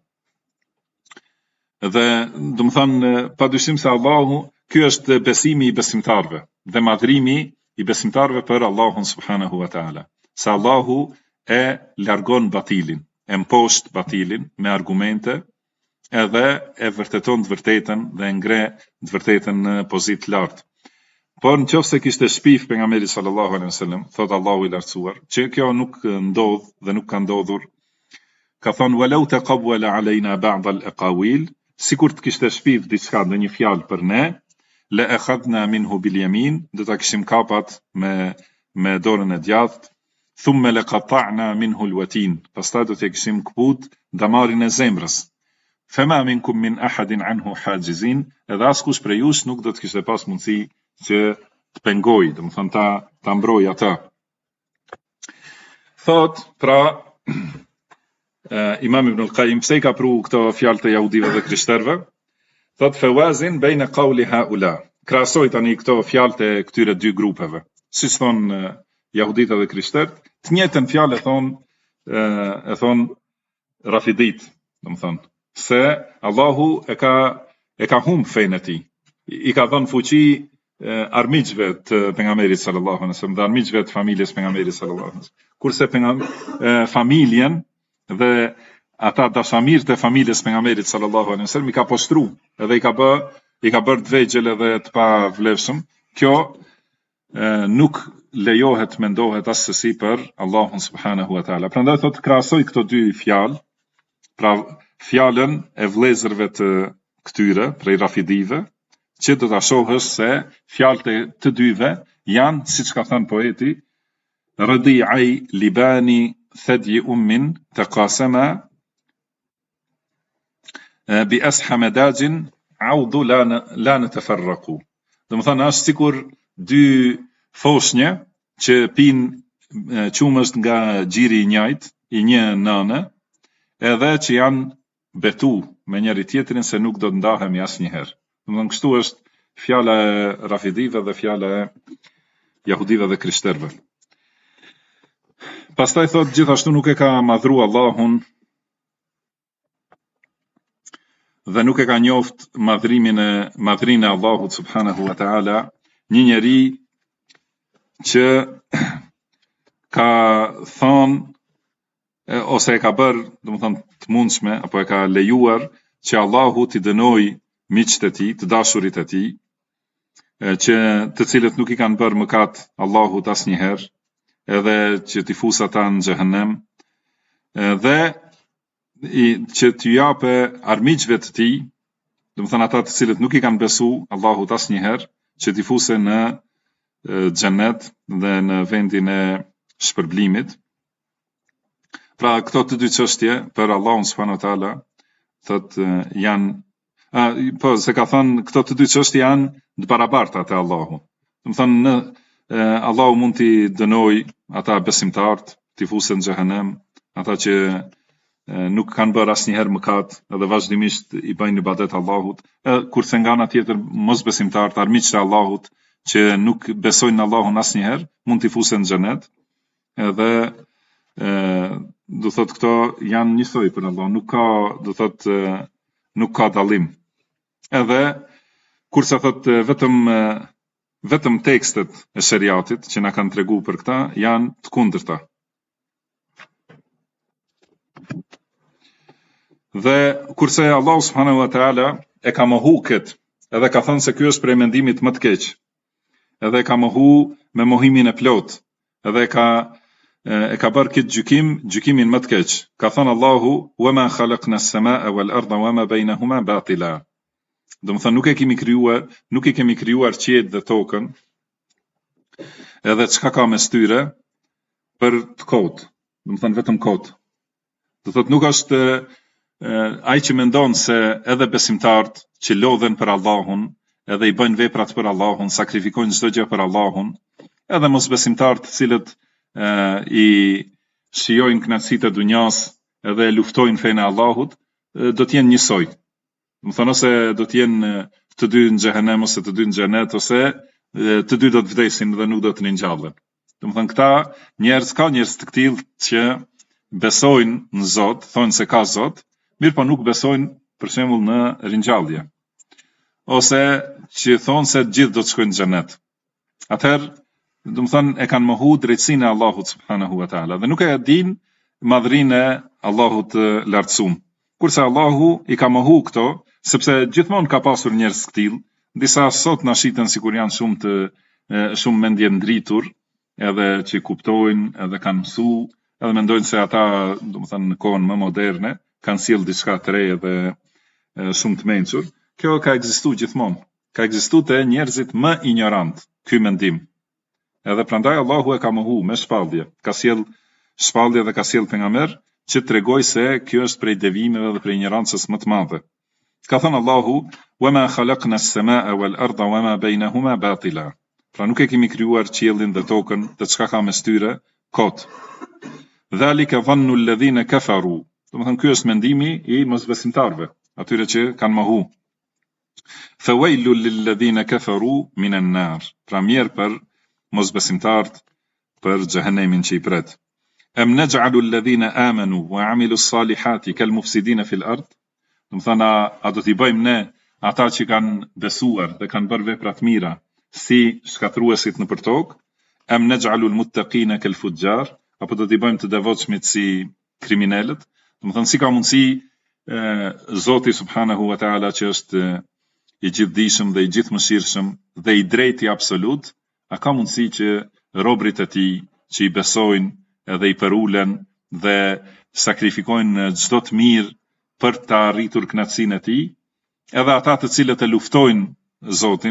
Dhe domethënë padyshim se Allahu, ky është besimi i besimtarëve dhe madhrimi i besimtarëve për Allahun subhanahu wa taala. Se Allahu e largon batilin, e mposht batilin me argumente, edhe e vërteton të vërtetën dhe ngre të vërtetën në pozitë lartë. Por në qoftë se kishte shpif pejgamberit sallallahu alaihi wasallam, thot Allahu i lartësuar, që kjo nuk ndodh dhe nuk ka ndodhur, ka thonë walau taqawwala alejna ba'd al-aqawil, sikur të kishte shpif diçka ndonjë fjalë për ne, la akhadna minhu bil yamin, do ta kishim kapat me dorën e djathtë, thumma laqata'na minhu al-watin, pastaj do të kishim kput damarin e zemrës. Fema minkum min ahadin anhu hajizin, edhe askush prej jush nuk do të kishte pas mundësi që të pengoj, do të thonë ta mbroj ata. Thot, pra, Imam Ibn al-Qayyim pse I ka pru këto fjalë të jahudive dhe krishterëve? Thot fawazin baina qawli haula. Krahasoj tani këto fjalë të këtyre dy grupeve. Siç thon jahudit dhe krishterët, të njëjtën fjalë e thon rafidit, do të thonë, se Allahu e ka humb fenë e tij. I ka dhënë fuqi armiqve të pejgamberit sallallahu alaihi wasallam, dhe armiqve të familjes pejgamberit sallallahu alaihi wasallam. Kurse familjen dhe ata dashamirët e familjes pejgamberit sallallahu alaihi wasallam I ka poshtru, edhe I ka bërë të vegjël edhe të pavlefshëm. Kjo nuk lejohet mendohet asesi për Allahun subhanahu wa taala. Prandaj thot krahasoj këto dy fjalë, pra fjalën e vëllezërve të këtyre prej rafidive, që do ta shohësh se fjalët e të dyve janë, siç ka thënë poeti, radi'ai libani thadyi ummin taqasama bi asham dajin audu la natafarraqu. Do të thonë është sikur dy foshnje që pinë qumësht nga gjiri I njëjt, I një nëne, edhe që janë betu me njëri tjetrin se nuk do të ndahemi asnjëherë. Do të thonë kështu është fjala e rafidive dhe fjala e jahudive dhe krishterëve. Pastaj thot gjithashtu nuk e ka madhru Allahun dhe nuk e ka njoft madhrinë e Allahut subhanahu wa taala një njeri që ka thonë ose e ka bërë, do të thonë të mundshme, apo e ka lejuar që Allahu t'i dënoj miqtë e tij, të dashurit e tij, që të cilët nuk I kanë bërë mëkat Allahut asnjëherë, edhe që t'i fusë ata në xhehenem, dhe që t'ju japë armiqve të tij, do të thonë ata të cilët nuk I kanë besu Allahut asnjëherë, që t'i fusë në xhenet dhe në vendin e shpërblimit. Pra këto të dy çështje për Allahun subhanahu wa taala thot janë po se ka thënë këto të dy çështje janë të barabarta te Allahu. Do të thonë Allahu mund t'i dënoj ata besimtarët, t'i fusë në xhehenem, ata që nuk kanë bërë asnjëherë mëkat, edhe vazhdimisht I bëjnë ibadet Allahut, kurse nga ana tjetër mosbesimtarët, armiqtë e Allahut që nuk besojnë në Allahun asnjëherë, mund t'i fusë në xhenet. Edhe do thot këto janë njësoj për Allah, nuk ka dallim. Edhe kurse thot vetëm tekstet e shariatit që na kanë treguar për këta janë të kundërta. Dhe kurse Allah subhanahu wa taala e ka mohu këtë, edhe ka thënë se ky është prej mendimit më të keq. Edhe ka mohu me mohimin e plot, edhe e ka bërë këtë gjykimin më të keq. Ka thënë Allahu: "Wa ma khalaqna as-samaa wal arda wa ma bainahuma batila." Do të thonë nuk I kemi krijuar qiejt dhe tokën, edhe çka ka mes tyre për të kot. Do të thonë vetëm kot. Do thotë nuk është ai që mendon se edhe besimtarët që lodhen për Allahun, edhe I bëjnë veprat për Allahun, sakrifikojnë çdo gjë për Allahun, edhe mosbesimtarët të cilët I shijojnë kënaqësitë e dunjas edhe luftojnë fenë e Allahut, do të jenë njësoj. Do të thonë ose do të jenë të dy në xhehenem ose të dy në xhenet, ose të dy do të vdesin dhe nuk do të ringjallen. Do të thonë këta njerëz të tillë që besojnë në Zot, thonë se ka Zot, mirë po nuk besojnë për shembull në ringjallje. Ose që thonë se të gjithë do të shkojnë në xhenet. Atëherë, do të thonë e kanë mohu drejtsinë e Allahut subhanahu wa taala dhe nuk e dinë madhrinë e Allahut të lartësuar. Kurse Allahu I ka mohu këto, sepse gjithmonë ka pasur njerëz të tillë, disa sot na shiten sikur janë shumë të shumë mendje ndritur, edhe që kuptojnë, edhe kanë mësu, edhe mendojnë se ata, domethënë në kohën më moderne, kanë sjellë diçka të re edhe shumë të mençur. Kjo ka ekzistuar gjithmonë. Ka ekzistuar te njerëzit më ignorant, ky mendim. Edhe prandaj Allahu e ka mohu me shpallje. Ka sjell shpallje dhe ka sjell pejgamber që tregoj se kjo është prej devimeve dhe prej ignorancës më të madhe. Ka thënë Allahu: "Wama khalaqna as-samaa wal-ardha wama baynahuma batila." Pra nuk e kemi krijuar qiellin dhe tokën dhe çka ka mes tyre kot. Dhalika dhannu alladhina kafaru. Domethënë ky është mendimi i mosbesimtarëve, atyre që kanë mohu. Fawailu lilladhina kafaru minan nar. Pra mirë për mosbesimtarët për xhehenemin që i pret. Am naj'alu alladhina amanu wa 'amilu s-salihati kal mufsidina fil ard. Domethënë a do t'i bëjmë ne ata që kanë besuar dhe kanë bërë vepra të mira si shkatruesit nëpër tokë? Am naj'alu al-muttaqina kal fujjar. Apo do t'i bëjmë të devotshmit si kriminalët? Domethënë si ka mundësi Zoti subhanahu wa taala që është i gjithdijshëm dhe i gjithmëshirshëm dhe i drejti absolut, a ka mundësi që robrit e tij që i besojnë edhe i përulen dhe sakrifikojnë çdo të mirë për të arritur kënaqësinë e tij, edhe ata të cilët e luftojnë Zotin,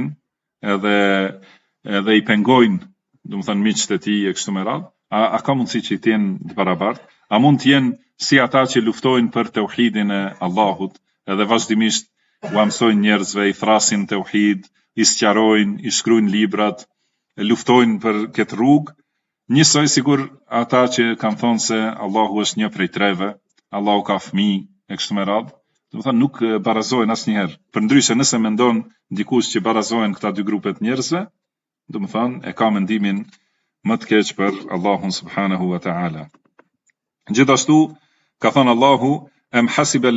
edhe i pengojnë, domethënë miqtë e tij e kështu me radhë, a ka mundësi që të jenë të barabartë? A mund të jenë si ata që luftojnë për tauhidin e Allahut, edhe vazhdimisht u mësojnë njerëzve, i thrasin tauhid, i sqarojnë, i shkruajnë librat, luftojnë për këtë rrugë, njësoj sigur ata që kanë thonë se Allahu është një prej treve, Allahu ka fëmijë e kështu me radhë, domethënë nuk barazohen asnjëherë. Përndryshe nëse mendon dikush që barazohen këta dy grupe të njerëzve, domethënë e ka mendimin më të keq për Allahun subhanahu wa ta'ala. Gjithashtu ka thënë Allahu: Am hasiba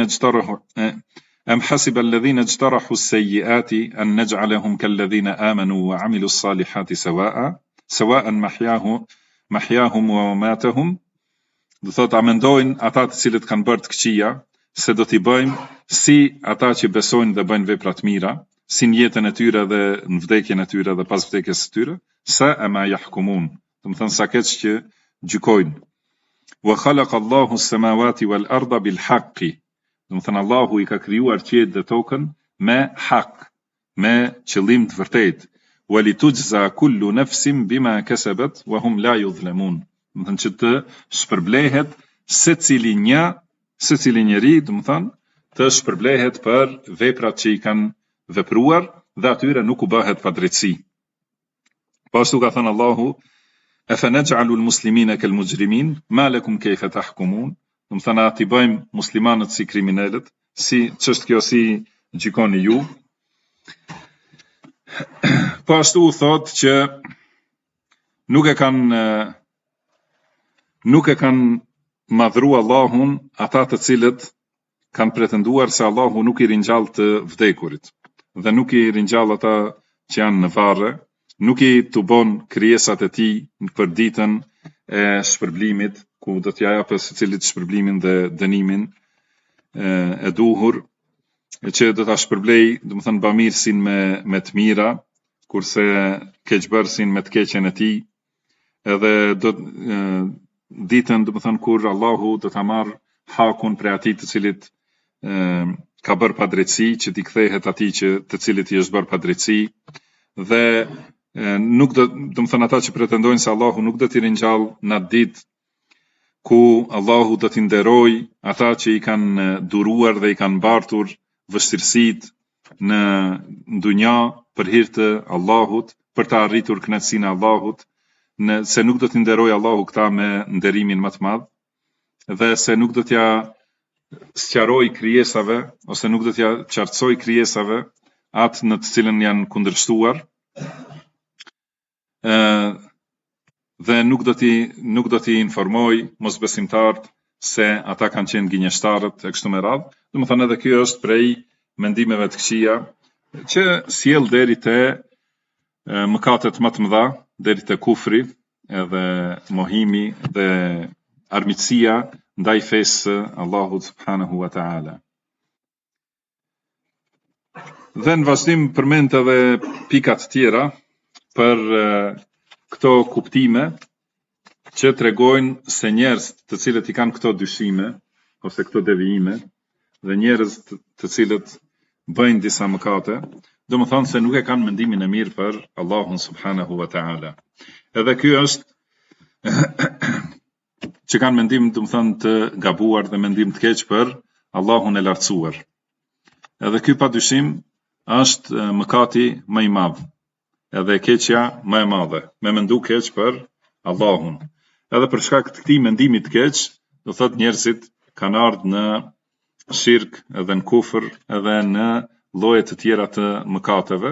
alladhina ijtarahu as-sayyi'ati an naj'alahum kalladhina amanu wa 'amilu s-salihati sawa'an mahyahum wa mamatahum. Do thotë a mendojnë ata të cilët kanë bërë të këqija se do t'i bëjmë si ata që besojnë dhe bëjnë vepra të mira, si në jetën e tyre dhe në vdekjen e tyre dhe pas vdekjes së tyre, sa ma yahkumun. Domethënë sa keq që gjykojnë. Wa khalaqa Allahu as-samawati wal arda bil haqqi. Domethënë Allahu i ka krijuar qiellin dhe tokën me hak, me qëllim të vërtetë. Wa litujza kullu nafsin bima kasabat wa hum la yuzlamun. Domethënë që të shpërblehet secili njeri, domethënë të shpërblehet për veprat që i kanë vepruar dhe atyre nuk u bëhet padrejtësi. Po ashtu ka thënë Allahu: Afa naj'alu al-muslimina kal-mujrimin ma lakum kayfa tahkumun. Domethënë a ti bëjmë muslimanët si kriminalët, si ç'është kjo, si gjykoni ju? Po ashtu thotë që nuk e kanë madhru Allahun ata të cilët kanë pretenduar se Allahu nuk i ringjall të vdekurit dhe nuk i ringjall ata që janë në varre, nuk i tubon krijesat e tij për ditën e shpërblimit, ku do t'ja japë secilit shpërblimin dhe dënimin e duhur, që do ta shpërblej, domethënë bamirësin me të mira, kurse keqbërësin me të keqen e tij, edhe do ditën domethënë kur Allahu do ta marr hakun prej atij të cilit ka bërë padrejtësi, që t'i kthehet atij të cilit i është bërë padrejtësi, dhe nuk do, domethënë ata që pretendojnë se Allahu nuk do t'i ringjall në atë ditë ku Allahu do t'i nderoj ata që i kanë duruar dhe i kanë bartur vështirësitë në dunja për hir të Allahut, për të arritur kënaqësinë e Allahut, se nuk do t'i nderoj Allahu këta me nderimin më të madh, dhe se nuk do t'ja sqaroj krijesave ose nuk do t'ja qartësoj krijesave atë në të cilën janë kundërshtuar, dhe nuk do t'i informoj mosbesimtarët se ata kanë qenë gënjeshtarët e kështu me radhë. Domethënë edhe kjo është prej mendimeve të këqija që sjell deri te mëkatet më të mëdha, deri te kufri, edhe mohimi dhe armiqësia ndaj fesë Allahut subhanahu wa ta'ala. Dhe në vazhdim përmend edhe pikat tjera, për këto kuptime që tregojnë se njerëz të cilët i kanë këto dyshime ose këto devijime dhe njerëz të cilët bëjnë disa mëkate, do më thonë se nuk e kanë mendimin e mirë për Allahun subhanahu wa ta'ala. Edhe ky është që kanë mendim, do më thonë, të gabuar dhe mendim të keq për Allahun e lartësuar. Edhe ky pa dyshim është mëkati më i madh, edhe keqja më e madhe, me mendu keq për Allahun. Edhe për shkak të këtij mendimi të keq, do thotë njerëzit kanë ardhur në shirk, edhe në kufër, edhe në lloje të tjera të mëkateve.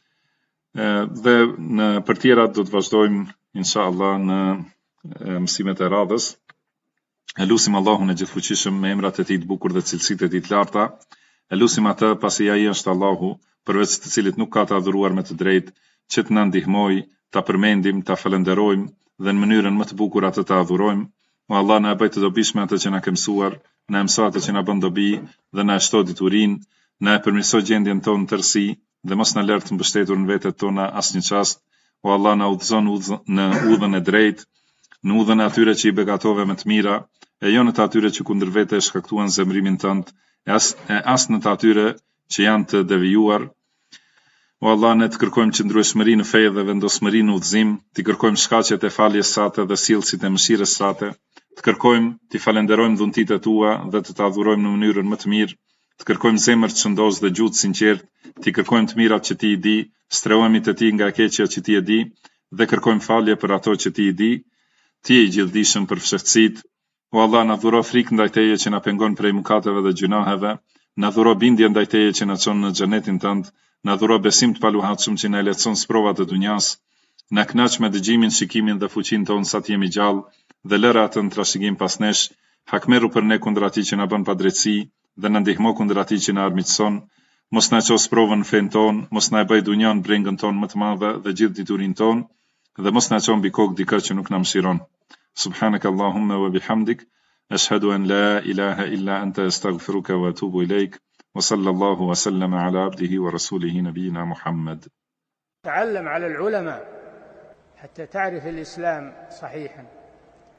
Dhe në për tjera do të vazhdojmë inshallah në mësimet e radhës. Elusim Allahun e gjithfuqishëm me emrat e tij të bukur dhe cilësitë e tij të larta. Elusim atë pasi ai është Allahu, përveç të cilit nuk ka të adhuruar me të drejtë, që të na ndihmoj, ta përmendim, ta falenderojmë dhe në mënyrën më të bukur atë ta adhurojmë. O Allah, na e bëj të dobishme atë që na ke mësuar, na e mëso atë që na bën dobi dhe na e shto diturinë, na e përmirëso gjendjen tonë tërësi dhe mos na lër të mbështetur në vetet tona asnjë çast. O Allah, na udhëzon në udhën e drejtë, në udhën e atyre që i begatove me të mira, e jo në të atyre që kundër vete shkaktuan zemrimin tënd, e as në të atyre që janë të devijuar. O Allah, ne të kërkojmë qëndrueshmëri në fe dhe vendosmëri në udhëzim, të kërkojmë shkaqet e faljes sate dhe sjellësit e mëshirës sate, të kërkojmë të falenderojmë dhuntitë tua dhe të ta adhurojmë në mënyrën më të mirë, të kërkojmë zemër të shëndosh dhe gjuhë të sinqert, të kërkojmë të mirat që ti i di, strehohemi te ti nga e keqja që ti e di dhe kërkojmë falje për ato që ti i di. Ti je i gjithdijshëm për fshehtësitë. O Allah, na dhuro frikë ndaj teje që na pengon prej mëkateve dhe gjunaheve, na dhuro bindje ndaj teje që na çon në xhenetin tënd, na dhuro besim të paluhatshëm që na lehtëson sprovat e dunjas, na kënaq me dëgjimin, shikimin dhe fuqinë tonë sa të jemi gjallë dhe lëra atë në trashëgim pas nesh, hakmeru për ne kundër atij që na bën padrejtësi dhe na ndihmo kundër atij që na armiqson. Mos na ços provën në fen ton, mos na e bëj dunjan brengën ton më të madhe dhe gjithë diturinë ton, dhe mos na çon mbi kokë dikë që nuk na mëshiron. Subhanaka Allahumma wa bihamdik, ashhadu an la ilaha illa anta astaghfiruka wa atubu ilaik. وصلى الله وسلم على عبده ورسوله نبينا محمد. تعلم على العلماء حتى تعرف الإسلام صحيحا.